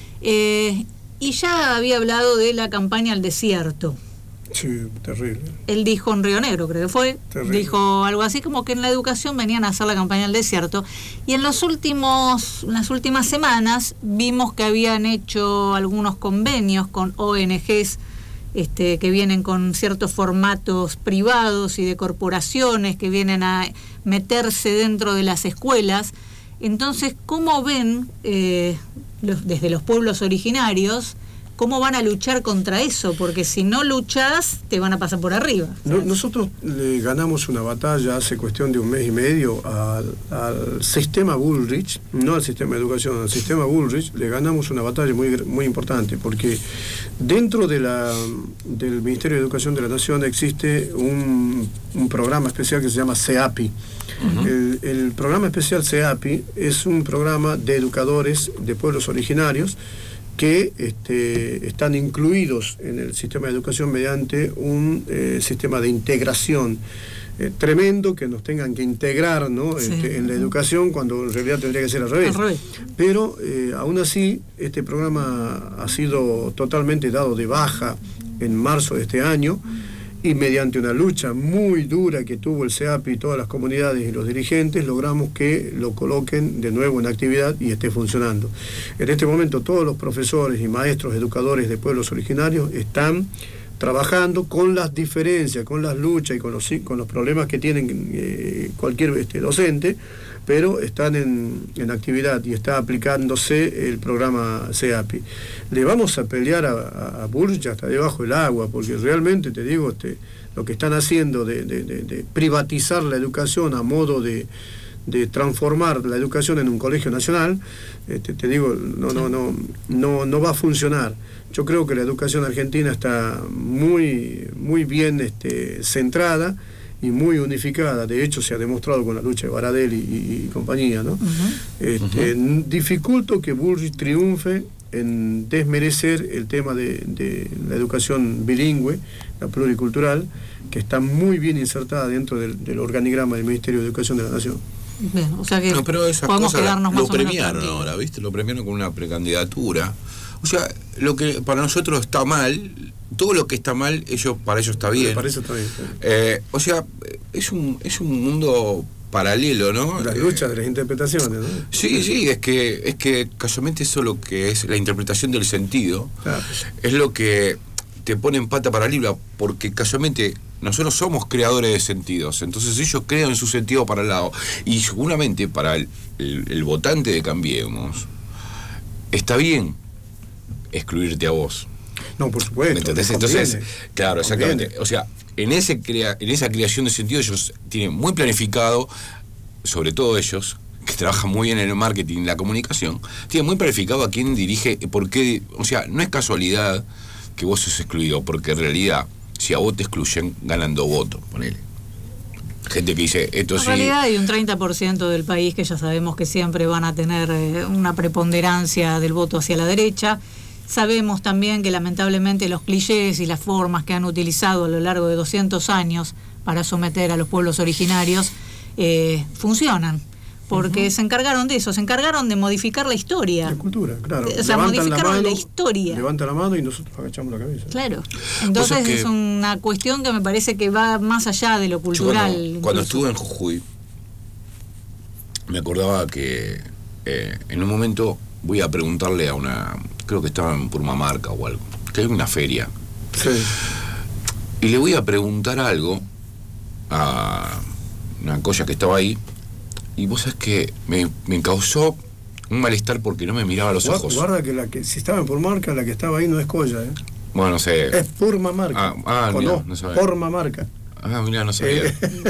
eh, y ya había hablado de la campaña al desierto. Sí, terrible. Él dijo en Río Negro, creo que fue, Terrible. dijo algo así como que en la educación venían a hacer la campaña al desierto, y en los últimos, en las últimas semanas vimos que habían hecho algunos convenios con O N Ges este, que vienen con ciertos formatos privados y de corporaciones que vienen a meterse dentro de las escuelas. Entonces, ¿cómo ven eh, los, desde los pueblos originarios? ¿Cómo van a luchar contra eso? Porque si no luchas, te van a pasar por arriba. No, nosotros le ganamos una batalla hace cuestión de un mes y medio al, al sistema Bullrich, no al sistema de educación, al sistema Bullrich, le ganamos una batalla muy, muy importante, porque dentro de la, del Ministerio de Educación de la Nación existe un, un programa especial que se llama CEAPI. Uh-huh. el, el programa especial CEAPI es un programa de educadores de pueblos originarios que este, están incluidos en el sistema de educación mediante un eh, sistema de integración eh, tremendo, que nos tengan que integrar, ¿no? Sí. este, en la educación, cuando en realidad tendría que ser al revés. Al revés. Pero eh, aún así, este programa ha sido totalmente dado de baja en marzo de este año, y mediante una lucha muy dura que tuvo el CEAPI y todas las comunidades y los dirigentes, logramos que lo coloquen de nuevo en actividad y esté funcionando. En este momento todos los profesores y maestros educadores de pueblos originarios están trabajando con las diferencias, con las luchas y con los, con los problemas que tienen eh, cualquier este, docente, pero están en, en actividad y está aplicándose el programa CEAPI. Le vamos a pelear a, a, a Bullrich hasta debajo del agua, porque realmente, te digo, este, lo que están haciendo de, de, de, de privatizar la educación a modo de, de transformar la educación en un colegio nacional, este, te digo, no, no, no, no, no va a funcionar. Yo creo que la educación argentina está muy, muy bien este, centrada y muy unificada. De hecho, se ha demostrado con la lucha de Baradel y, y, y compañía, ¿no? Uh-huh. Este, uh-huh. Dificulto que Bullrich triunfe en desmerecer el tema de, de la educación bilingüe, la pluricultural, que está muy bien insertada dentro del, del organigrama del Ministerio de Educación de la Nación. Bien, o sea que no, pero esas podemos cosas quedarnos lo más premiaron ahora, ¿viste? Lo premiaron con una precandidatura. O sea, lo que para nosotros está mal, todo lo que está mal, ellos para ellos está bien. Para eso está bien. Sí. Eh, o sea, es un es un mundo paralelo, ¿no? Las luchas de las interpretaciones, ¿no? Sí, sí, es que es que casualmente eso lo que es la interpretación del sentido, claro, es lo que te pone en pata para arriba, porque casualmente nosotros somos creadores de sentidos, entonces ellos crean su sentido para el lado, y seguramente para el, el, el votante de Cambiemos está bien excluirte a vos. No, por supuesto. Entonces, entonces claro, exactamente. Conviene. O sea, en ese crea, en esa creación de sentido ellos tienen muy planificado, sobre todo ellos, que trabajan muy bien en el marketing y la comunicación, tienen muy planificado a quién dirige, por qué, o sea, no es casualidad que vos sos excluido, porque en realidad, si a vos te excluyen, ganan dos votos, ponele. Gente que dice, esto sí... En realidad hay un treinta por ciento del país que ya sabemos que siempre van a tener eh, una preponderancia del voto hacia la derecha. Sabemos también que lamentablemente los clichés y las formas que han utilizado a lo largo de doscientos años para someter a los pueblos originarios eh, funcionan, porque uh-huh. se encargaron de eso, se encargaron de modificar la historia. La cultura, claro. O sea, levantan modificaron la, mano, la historia. Levanta la mano y nosotros agachamos la cabeza. Claro. Entonces es, que es una cuestión que me parece que va más allá de lo cultural. Cuando, cuando estuve en Jujuy, me acordaba que eh, en un momento voy a preguntarle a una... creo que estaba en Purmamarca o algo, que hay una feria. Sí. Y le voy a preguntar algo a una cosa que estaba ahí, y vos sabés que me, me causó un malestar porque no me miraba a los guarda, ojos. Guarda que la que si estaba en Purmamarca, la que estaba ahí no es Coya, ¿eh? Bueno, no sé. Es Purmamarca. Ah, ah mirá, no, no sabía. Purmamarca. Ah, mira, no sabía.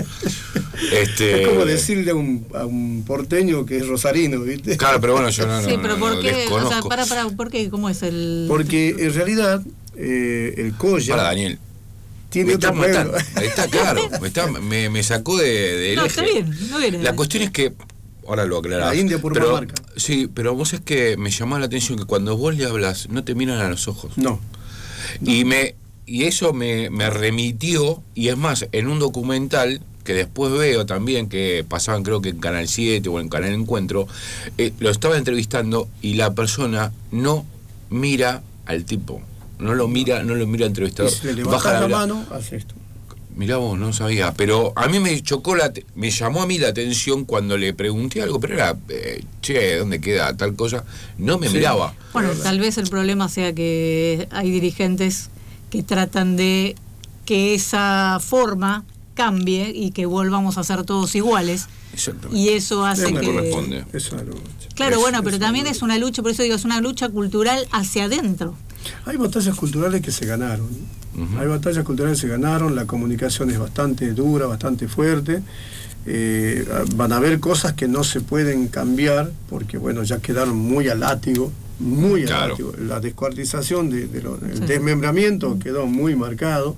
este... Es como decirle a un, a un porteño que es rosarino, ¿viste? Claro, pero bueno, yo no, no, sí, pero no, ¿por no, qué? desconozco. O sea, para, para, ¿por qué? ¿Cómo es el...? Porque en realidad eh, el Coya... Para, Daniel. Tiene otro pueblo. Está, está claro, me, está, me, me sacó de, de No, eje. está bien, no viene. La cuestión es que, ahora lo aclarás. La India por pero, marca. Sí, pero vos es que me llamó la atención que cuando vos le hablas, no te miran a los ojos. No. Y me... y eso me, me remitió, y es más, en un documental que después veo también, que pasaban creo que en Canal siete o en Canal Encuentro, eh, lo estaba entrevistando y la persona no mira al tipo, no lo mira, no lo mira al entrevistador. Si le levantas la, la mano, hace esto. Mirá vos, no sabía, pero a mí me chocó, la te- me llamó a mí la atención cuando le pregunté algo, pero era, eh, che, ¿dónde queda tal cosa? No me sí. miraba. Bueno, tal vez el problema sea que hay dirigentes que tratan de que esa forma cambie y que volvamos a ser todos iguales. Y eso hace eso me que... corresponde. Es una lucha. Claro, es, bueno, es pero también lucha. Es una lucha, por eso digo, es una lucha cultural hacia adentro. Hay batallas culturales que se ganaron. Uh-huh. Hay batallas culturales que se ganaron, la comunicación es bastante dura, bastante fuerte. Eh, van a haber cosas que no se pueden cambiar porque, bueno, ya quedaron muy al látigo, muy claro. al látigo. La descuartización, de, de lo, el sí. desmembramiento quedó muy marcado,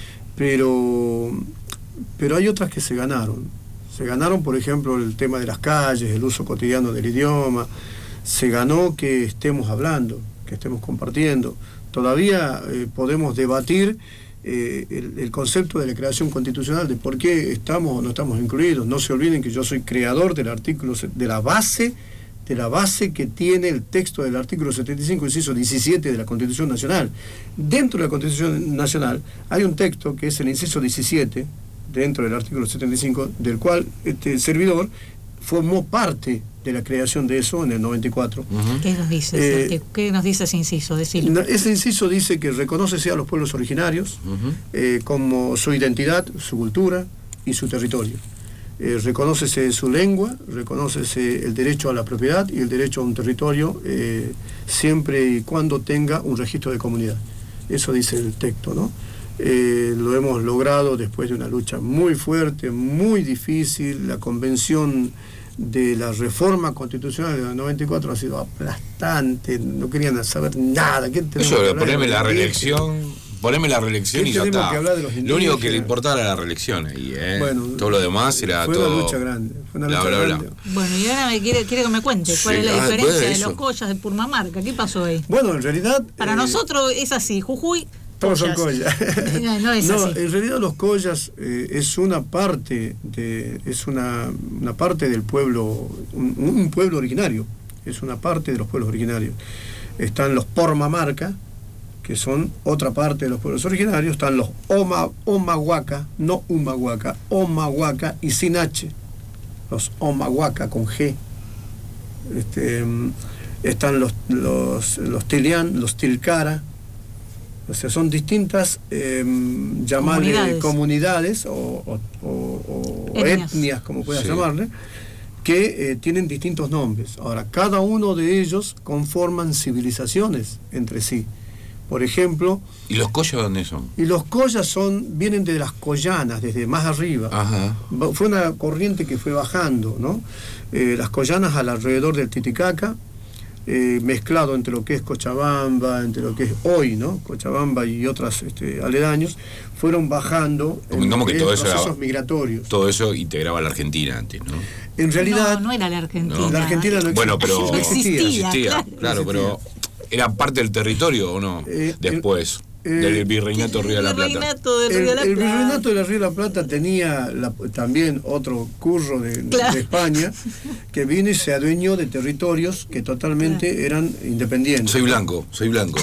pero, pero hay otras que se ganaron. Se ganaron, por ejemplo, el tema de las calles, el uso cotidiano del idioma. Se ganó que estemos hablando, que estemos compartiendo. Todavía eh, podemos debatir eh, el, el concepto de la creación constitucional, de por qué estamos o no estamos incluidos. No se olviden que yo soy creador del artículo, de la base, de la base que tiene el texto del artículo setenta y cinco, inciso diecisiete de la Constitución Nacional. Dentro de la Constitución Nacional hay un texto que es el inciso diecisiete, dentro del artículo setenta y cinco, del cual este servidor formó parte de la creación de eso en el noventa y cuatro. Uh-huh. ¿Qué nos dice, eh, ¿qué, ¿Qué nos dice ese inciso? Decirlo. Ese inciso dice que reconoce a los pueblos originarios uh-huh. eh, como su identidad, su cultura y su territorio. Eh, reconócese su lengua, reconócese el derecho a la propiedad y el derecho a un territorio eh, siempre y cuando tenga un registro de comunidad. Eso dice el texto, ¿no? Eh, lo hemos logrado después de una lucha muy fuerte, muy difícil. La convención de la reforma constitucional de noventa y cuatro ha sido aplastante, no querían saber nada. ¿Qué Eso de ponerme la reelección, ponerme la reelección y ya está. Lo único que le importaba era la reelección ahí, ¿eh? Bueno, todo lo demás era fue todo. Fue una lucha grande. Fue una bla, lucha bla, grande. Bla. Bueno, y ahora me quiere, quiere que me cuente cuál sí, es la ah, diferencia de los collas de Purmamarca. ¿Qué pasó ahí? Bueno, en realidad. Para eh, nosotros es así, Jujuy. Todos son collas. No, no es no, así. En realidad los collas eh, es una parte de, es una, una parte del pueblo, un, un pueblo originario, es una parte de los pueblos originarios. Están los Pormamarca, que son otra parte de los pueblos originarios, están los Oma, Omahuaca, no Humahuaca, Omahuaca y sin H, los Omahuaca con G. Este, están los, los, los Tilián, los Tilcara. O sea, son distintas eh, llamarle comunidades, comunidades o, o, o, o etnias. etnias, como puedas sí. llamarle, que eh, tienen distintos nombres. Ahora, cada uno de ellos conforman civilizaciones entre sí. Por ejemplo... ¿Y los collas dónde son? Y los collas son, vienen de las collanas, desde más arriba. Ajá. Fue una corriente que fue bajando, ¿no? Eh, las collanas al alrededor del Titicaca, Eh, mezclado entre lo que es Cochabamba, entre lo que es hoy, ¿no? Cochabamba y otras este, aledaños, fueron bajando en que todo eso procesos era, migratorios. Todo eso integraba la Argentina antes, ¿no? En realidad... No, no era la Argentina. No. La Argentina no existía. Bueno, pero... No existía, existía, claro. claro, pero... ¿Era parte del territorio o no? Eh, Después... Eh, del virreinato Río de la Plata. Del Río de la el, el Plata. virreinato de la Río de la Plata tenía la, también otro curro de, claro. de España que vino y se adueñó de territorios que totalmente claro. eran independientes. Soy blanco, soy blanco.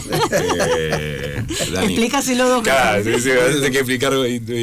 eh, Explícaselo dos Claro, sí, sí, hay que explicarlo.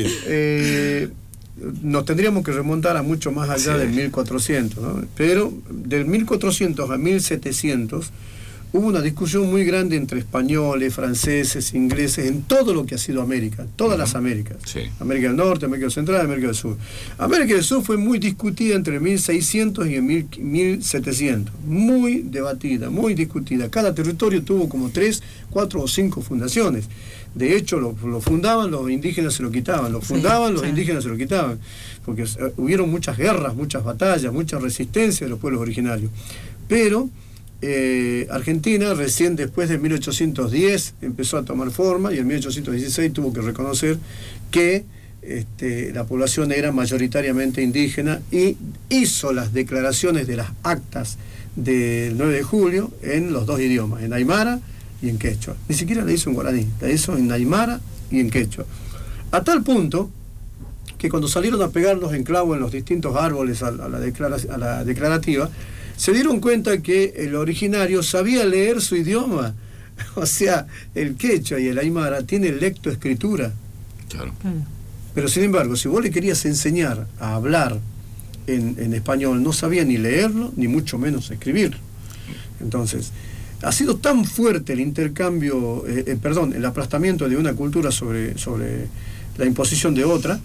Eh, nos tendríamos que remontar a mucho más allá sí. del mil cuatrocientos, ¿no? Pero del mil cuatrocientos a mil setecientos hubo una discusión muy grande entre españoles, franceses, ingleses, en todo lo que ha sido América, todas uh-huh. las Américas. Sí. América del Norte, América Central, América del Sur. América del Sur fue muy discutida entre mil seiscientos y mil setecientos. Muy debatida, muy discutida. Cada territorio tuvo como tres, cuatro o cinco fundaciones. De hecho, lo, lo fundaban, los indígenas se lo quitaban. Lo fundaban, sí, los sí. indígenas se lo quitaban. Porque uh, hubieron muchas guerras, muchas batallas, mucha resistencia de los pueblos originarios. Pero... Eh, Argentina recién después de mil ochocientos diez empezó a tomar forma y en mil ochocientos dieciséis tuvo que reconocer que este, la población era mayoritariamente indígena y hizo las declaraciones de las actas del nueve de julio en los dos idiomas, en aymara y en quechua. Ni siquiera la hizo en guaraní, la hizo en aymara y en quechua. A tal punto que cuando salieron a pegar los enclavos en los distintos árboles a, a, la, declara, a la declarativa, se dieron cuenta que el originario sabía leer su idioma. O sea, el quechua y el aymara tienen lectoescritura. Claro. Pero sin embargo, si vos le querías enseñar a hablar en, en español, no sabía ni leerlo, ni mucho menos escribir. Entonces, ha sido tan fuerte el intercambio, eh, eh, perdón, el aplastamiento de una cultura sobre, sobre la imposición de otra,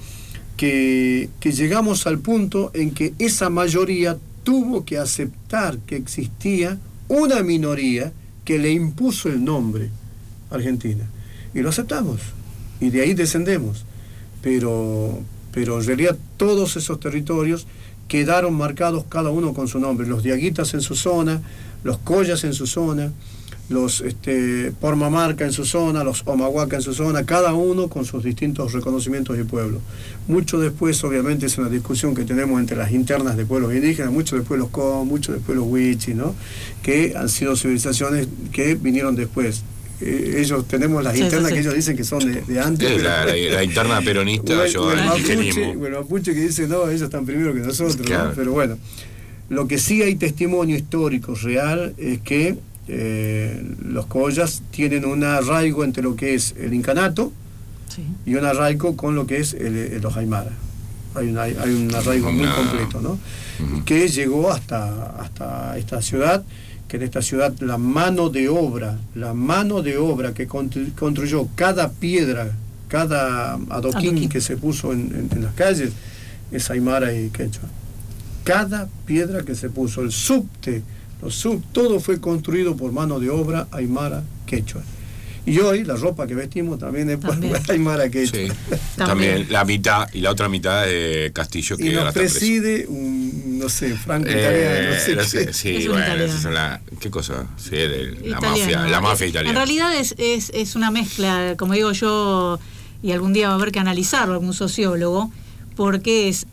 que, que llegamos al punto en que esa mayoría tuvo que aceptar que existía una minoría que le impuso el nombre Argentina. Y lo aceptamos. Y de ahí descendemos. Pero, pero en realidad todos esos territorios quedaron marcados cada uno con su nombre. Los diaguitas en su zona, los collas en su zona, los este, Pormamarca en su zona, los Omahuaca en su zona, cada uno con sus distintos reconocimientos de pueblo. Mucho después, obviamente, es una discusión que tenemos entre las internas de pueblos indígenas, mucho después los Com, mucho después los Huichis, ¿no? Que han sido civilizaciones que vinieron después. Eh, ellos tenemos las Sí, internas sí, sí. que ellos dicen que son de, de antes. Es pero- la, la- la interna peronista, o el- yo o el el mapuche, kirchnerismo. o el mapuche que dice, no, ellos están primero que nosotros, ¿no? Claro. Pero bueno, lo que sí hay testimonio histórico real es que eh, los collas tienen un arraigo entre lo que es el incanato y un arraigo con lo que es el, el- los aymara. Hay, una- hay un arraigo muy Una- completo, ¿no? Que llegó hasta, hasta esta ciudad, que en esta ciudad la mano de obra, la mano de obra que constru- construyó cada piedra, cada adoquín, Adoquín. que se puso en, en- en las calles, es aymara y quechua. Cada piedra que se puso, el subte, los sub, todo fue construido por mano de obra aymara, quechua. Y hoy la ropa que vestimos también es por aymara, quechua. Sí. También la mitad y la otra mitad de Castillo, que Y ahora nos está preso. preside un, no sé, franco Eh, italiano, no sé no qué. sé, sí, Es un bueno, italiano. esas son la, ¿qué cosa? Sí, de- la Italiano. mafia, la mafia En italiana. realidad es, es, es una mezcla, como digo yo, y algún día va a haber que analizarlo algún sociólogo, porque es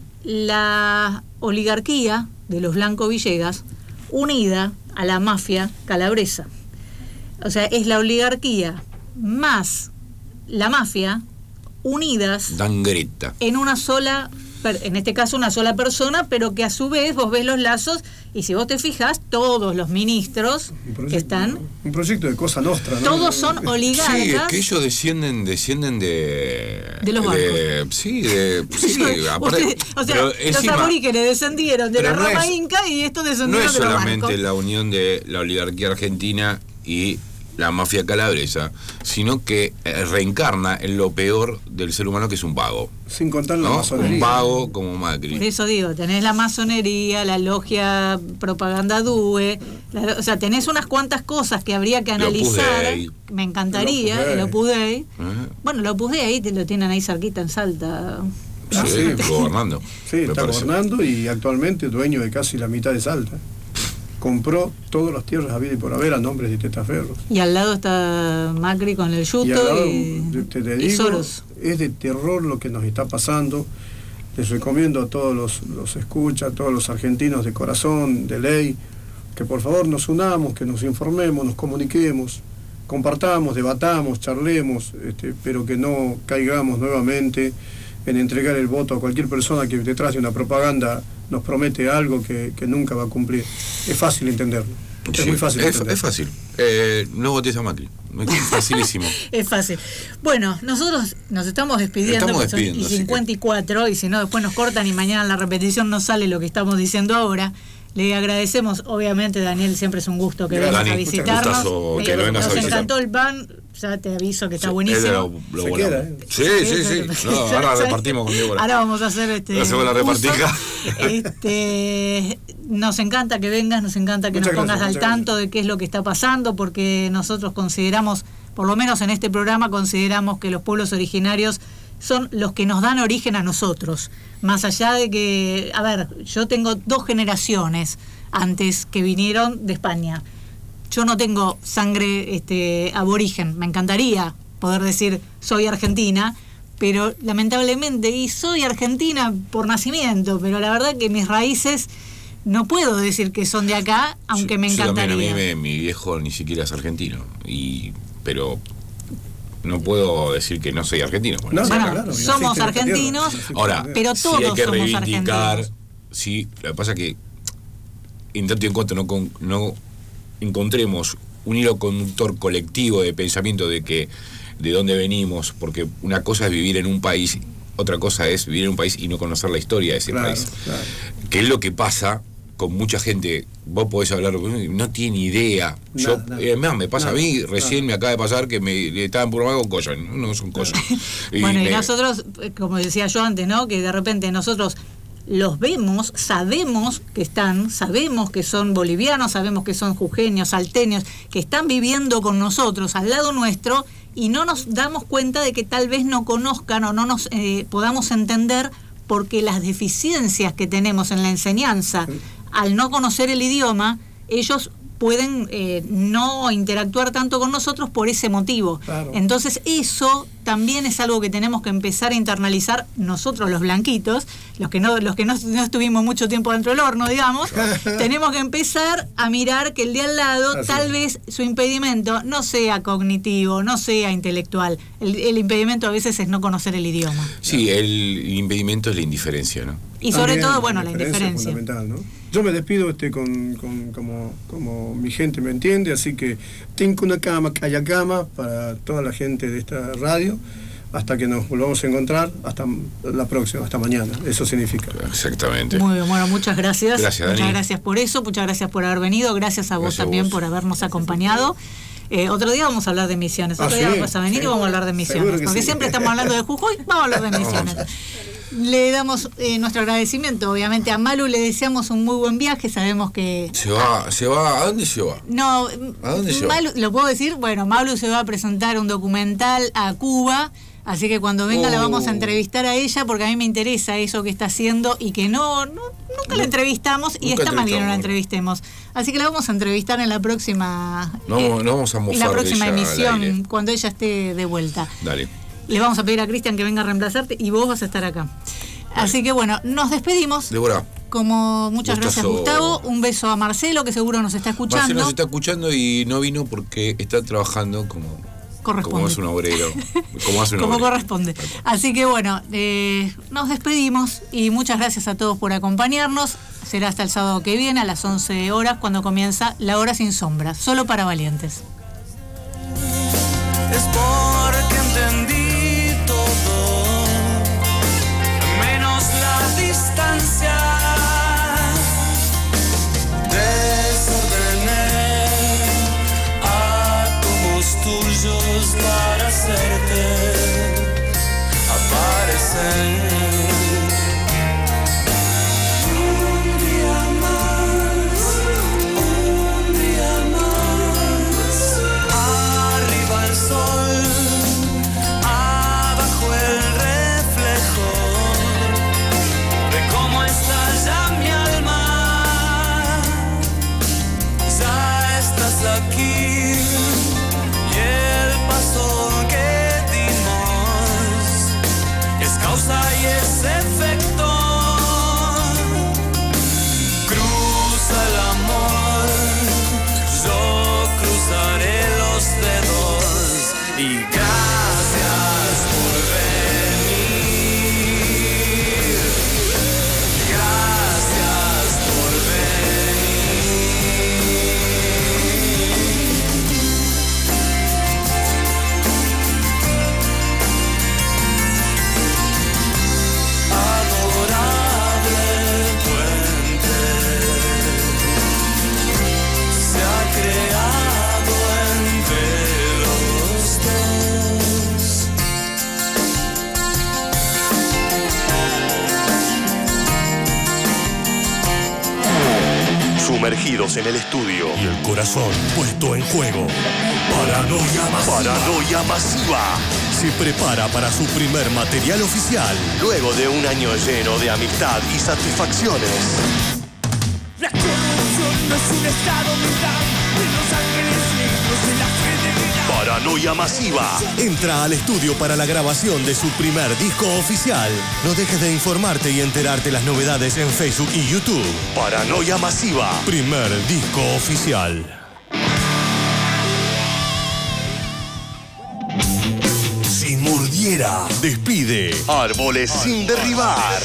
la oligarquía de los Blanco Villegas unida a la mafia calabresa. O sea, es la oligarquía más la mafia unidas Dangreta. en una sola, per- en este caso una sola persona, pero que a su vez vos ves los lazos y si vos te fijas, todos los ministros que están, Un proyecto de Cosa Nostra, ¿no? todos son oligarcas. Sí, es que ellos descienden, descienden de... De los Sí, de... Sí, aparte, Usted- o sea, pero los encima, aborígenes descendieron de la pero no rama es- inca y estos no descendieron es de los solamente bancos. la unión de la oligarquía argentina y la mafia calabresa, sino que eh, reencarna en lo peor del ser humano, que es un vago. Sin contar la ¿no? masonería. Un vago como Por Macri. eso digo, tenés la masonería, la logia propaganda D U E, la- o sea, tenés unas cuantas cosas que habría que El Opus analizar. Dei. Me encantaría, El el Opus Opus Dei. ¿Eh? Bueno, el Opus Dei te lo tienen ahí cerquita en Salta. Sí, gobernando. Sí, me está parece. gobernando y actualmente dueño de casi la mitad de Salta. Compró todas las tierras habidas y por haber a nombres de testaferros. Y al lado está Macri con el Y yuto al lado, y, te, te y digo, Soros. es de terror lo que nos está pasando. Les recomiendo a todos los, los escucha, a todos los argentinos de corazón, de ley, que por favor nos unamos, que nos informemos, nos comuniquemos, compartamos, debatamos, charlemos, este, pero que no caigamos nuevamente en entregar el voto a cualquier persona que detrás de una propaganda nos promete algo que, que nunca va a cumplir. Es fácil entenderlo. Es Sí, muy fácil es, entenderlo. es fácil. Eh, no votes a Macri. Es facilísimo. Es fácil. Bueno, nosotros nos estamos despidiendo, Estamos porque son despidiendo, y así cincuenta y cuatro, y si no después nos cortan y mañana en la repetición no sale lo que estamos diciendo ahora. Le agradecemos, obviamente, Daniel, siempre es un gusto que Gracias, vengas a Dani. visitarnos. Gustazo Eh, que vengas a nos visitar. encantó el pan, ya te aviso que está Sí, buenísimo. es lo- lo Se bueno. queda, ¿eh? Sí, sí, sí. No, ahora repartimos con Diego. Ahora vamos a hacer este. Hacemos la uso. repartija. Este, nos encanta que vengas, nos encanta que Muchas nos pongas gracias, al muchas tanto de qué es lo que está pasando, porque nosotros consideramos, por lo menos en este programa, consideramos que los pueblos originarios son los que nos dan origen a nosotros. Más allá de que, a ver, yo tengo dos generaciones antes que vinieron de España. Yo no tengo sangre este, aborigen, me encantaría poder decir soy argentina, pero lamentablemente, y soy argentina por nacimiento, pero la verdad que mis raíces no puedo decir que son de acá, aunque me Yo también, encantaría. a mí me- mi viejo ni siquiera es argentino, y pero no puedo decir que no soy argentino. Bueno, No, sí, bueno, claro. somos argentinos, Ahora, pero todos sí hay que somos reivindicar, argentinos. sí, lo que pasa es que en tanto y en cuanto no, con, no encontremos un hilo conductor colectivo de pensamiento de que de dónde venimos, porque una cosa es vivir en un país, otra cosa es vivir en un país y no conocer la historia de ese Claro, país. claro. Que es lo que pasa con mucha gente. Vos podés hablar, no tiene idea. Yo, Nada, eh, más me pasa nada, a mí, recién nada. me acaba de pasar que me estaban por con cosas, no son cosas. Y Bueno, y me- nosotros, eh, como decía yo antes, ¿no? Que de repente nosotros los vemos, sabemos que están, sabemos que son bolivianos, sabemos que son jujeños, salteños, que están viviendo con nosotros al lado nuestro y no nos damos cuenta de que tal vez no conozcan o no nos eh, podamos entender porque las deficiencias que tenemos en la enseñanza, al no conocer el idioma, ellos pueden eh, no interactuar tanto con nosotros por ese motivo. Claro. Entonces eso también es algo que tenemos que empezar a internalizar nosotros los blanquitos, los que no, los que no, no estuvimos mucho tiempo dentro del horno, digamos, tenemos que empezar a mirar que el de al lado Así tal es. vez su impedimento no sea cognitivo, no sea intelectual. El, el impedimento a veces es no conocer el idioma. Sí, el impedimento es la indiferencia, ¿no? Y sobre También todo, bueno, la es indiferencia. fundamental, ¿no? Yo me despido este con, con- como, como mi gente me entiende, así que tengo una cama, calla cama para toda la gente de esta radio, hasta que nos volvamos a encontrar, hasta la próxima, hasta mañana, eso significa. Exactamente. Muy bien, bueno, muchas gracias. Gracias, muchas Dani. gracias por eso, muchas gracias por haber venido, gracias a vos Gracias a también vos. por habernos acompañado. Eh, otro día vamos a hablar de Misiones, otro Ah, día sí, vas a venir y seguro, vamos a hablar de seguro Misiones, que porque sí. siempre estamos hablando de Jujuy, vamos a hablar de Misiones. Le damos eh, nuestro agradecimiento, obviamente, a Malu, le deseamos un muy buen viaje, sabemos que... Se va, se va, ¿a dónde se va? No, ¿A dónde se va? Malu, ¿lo puedo decir? Bueno, Malu se va a presentar un documental a Cuba, así que cuando venga la vamos a Oh. entrevistar a ella, porque a mí me interesa eso que está haciendo y que no, no nunca la entrevistamos y Nunca está mal que no la entrevistamos. entrevistemos. Así que la vamos a entrevistar en la próxima, No, eh, no vamos a en mofar la de próxima ella al emisión, aire. cuando ella esté de vuelta. Dale. Le vamos a pedir a Cristian que venga a reemplazarte y vos vas a estar acá. Así que bueno, nos despedimos. Débora, Como muchas gracias, Gustazo. Gustavo. Un beso a Marcelo, que seguro nos está escuchando. Marcelo se está escuchando y no vino porque está trabajando como, Corresponde. como es un obrero. Como hace un Como obrero. corresponde. Así que bueno, eh, nos despedimos y muchas gracias a todos por acompañarnos. Será hasta el sábado que viene a las once horas cuando comienza La Hora Sin Sombra, solo para valientes. Es porque entendí todo, menos la distancia. Desordené átomos tuyos para hacerte aparecer. Un día más, un día más. Arriba el sol, abajo el reflejo de cómo está ya mi alma. Ya estás aquí y el paso que dimos es causa y es efecto. Cruza el amor, yo cruzaré los dedos y gracias por venir. Gracias por venir. Adorable puente se ha creado entre los dos. Sumergidos en el estudio y el corazón puesto en juego. Paranoia masiva. Paranoia masiva. Se prepara para su primer material oficial. Luego de un año lleno de amistad y satisfacciones. La corrupción no es un estado mental de los ángeles negros de la fidelidad. Paranoia masiva. Entra al estudio para la grabación de su primer disco oficial. No dejes de informarte y enterarte las novedades en Facebook y YouTube. Paranoia masiva. Primer disco oficial. Murdiera despide Árboles sin derribar.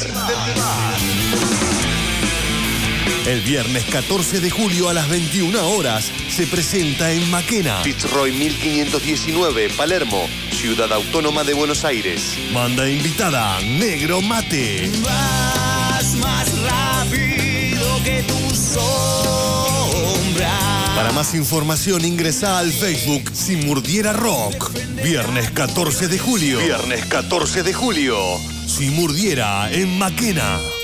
El viernes catorce de julio a las veintiuna horas se presenta en Maquena. Fitzroy mil quinientos diecinueve, Palermo, Ciudad Autónoma de Buenos Aires. Banda invitada, Negro Mate. Vas más rápido que tu sombra. Para más información ingresa al Facebook Si Murdiera Rock. Viernes catorce de julio. Viernes catorce de julio. Si Murdiera en Maquena.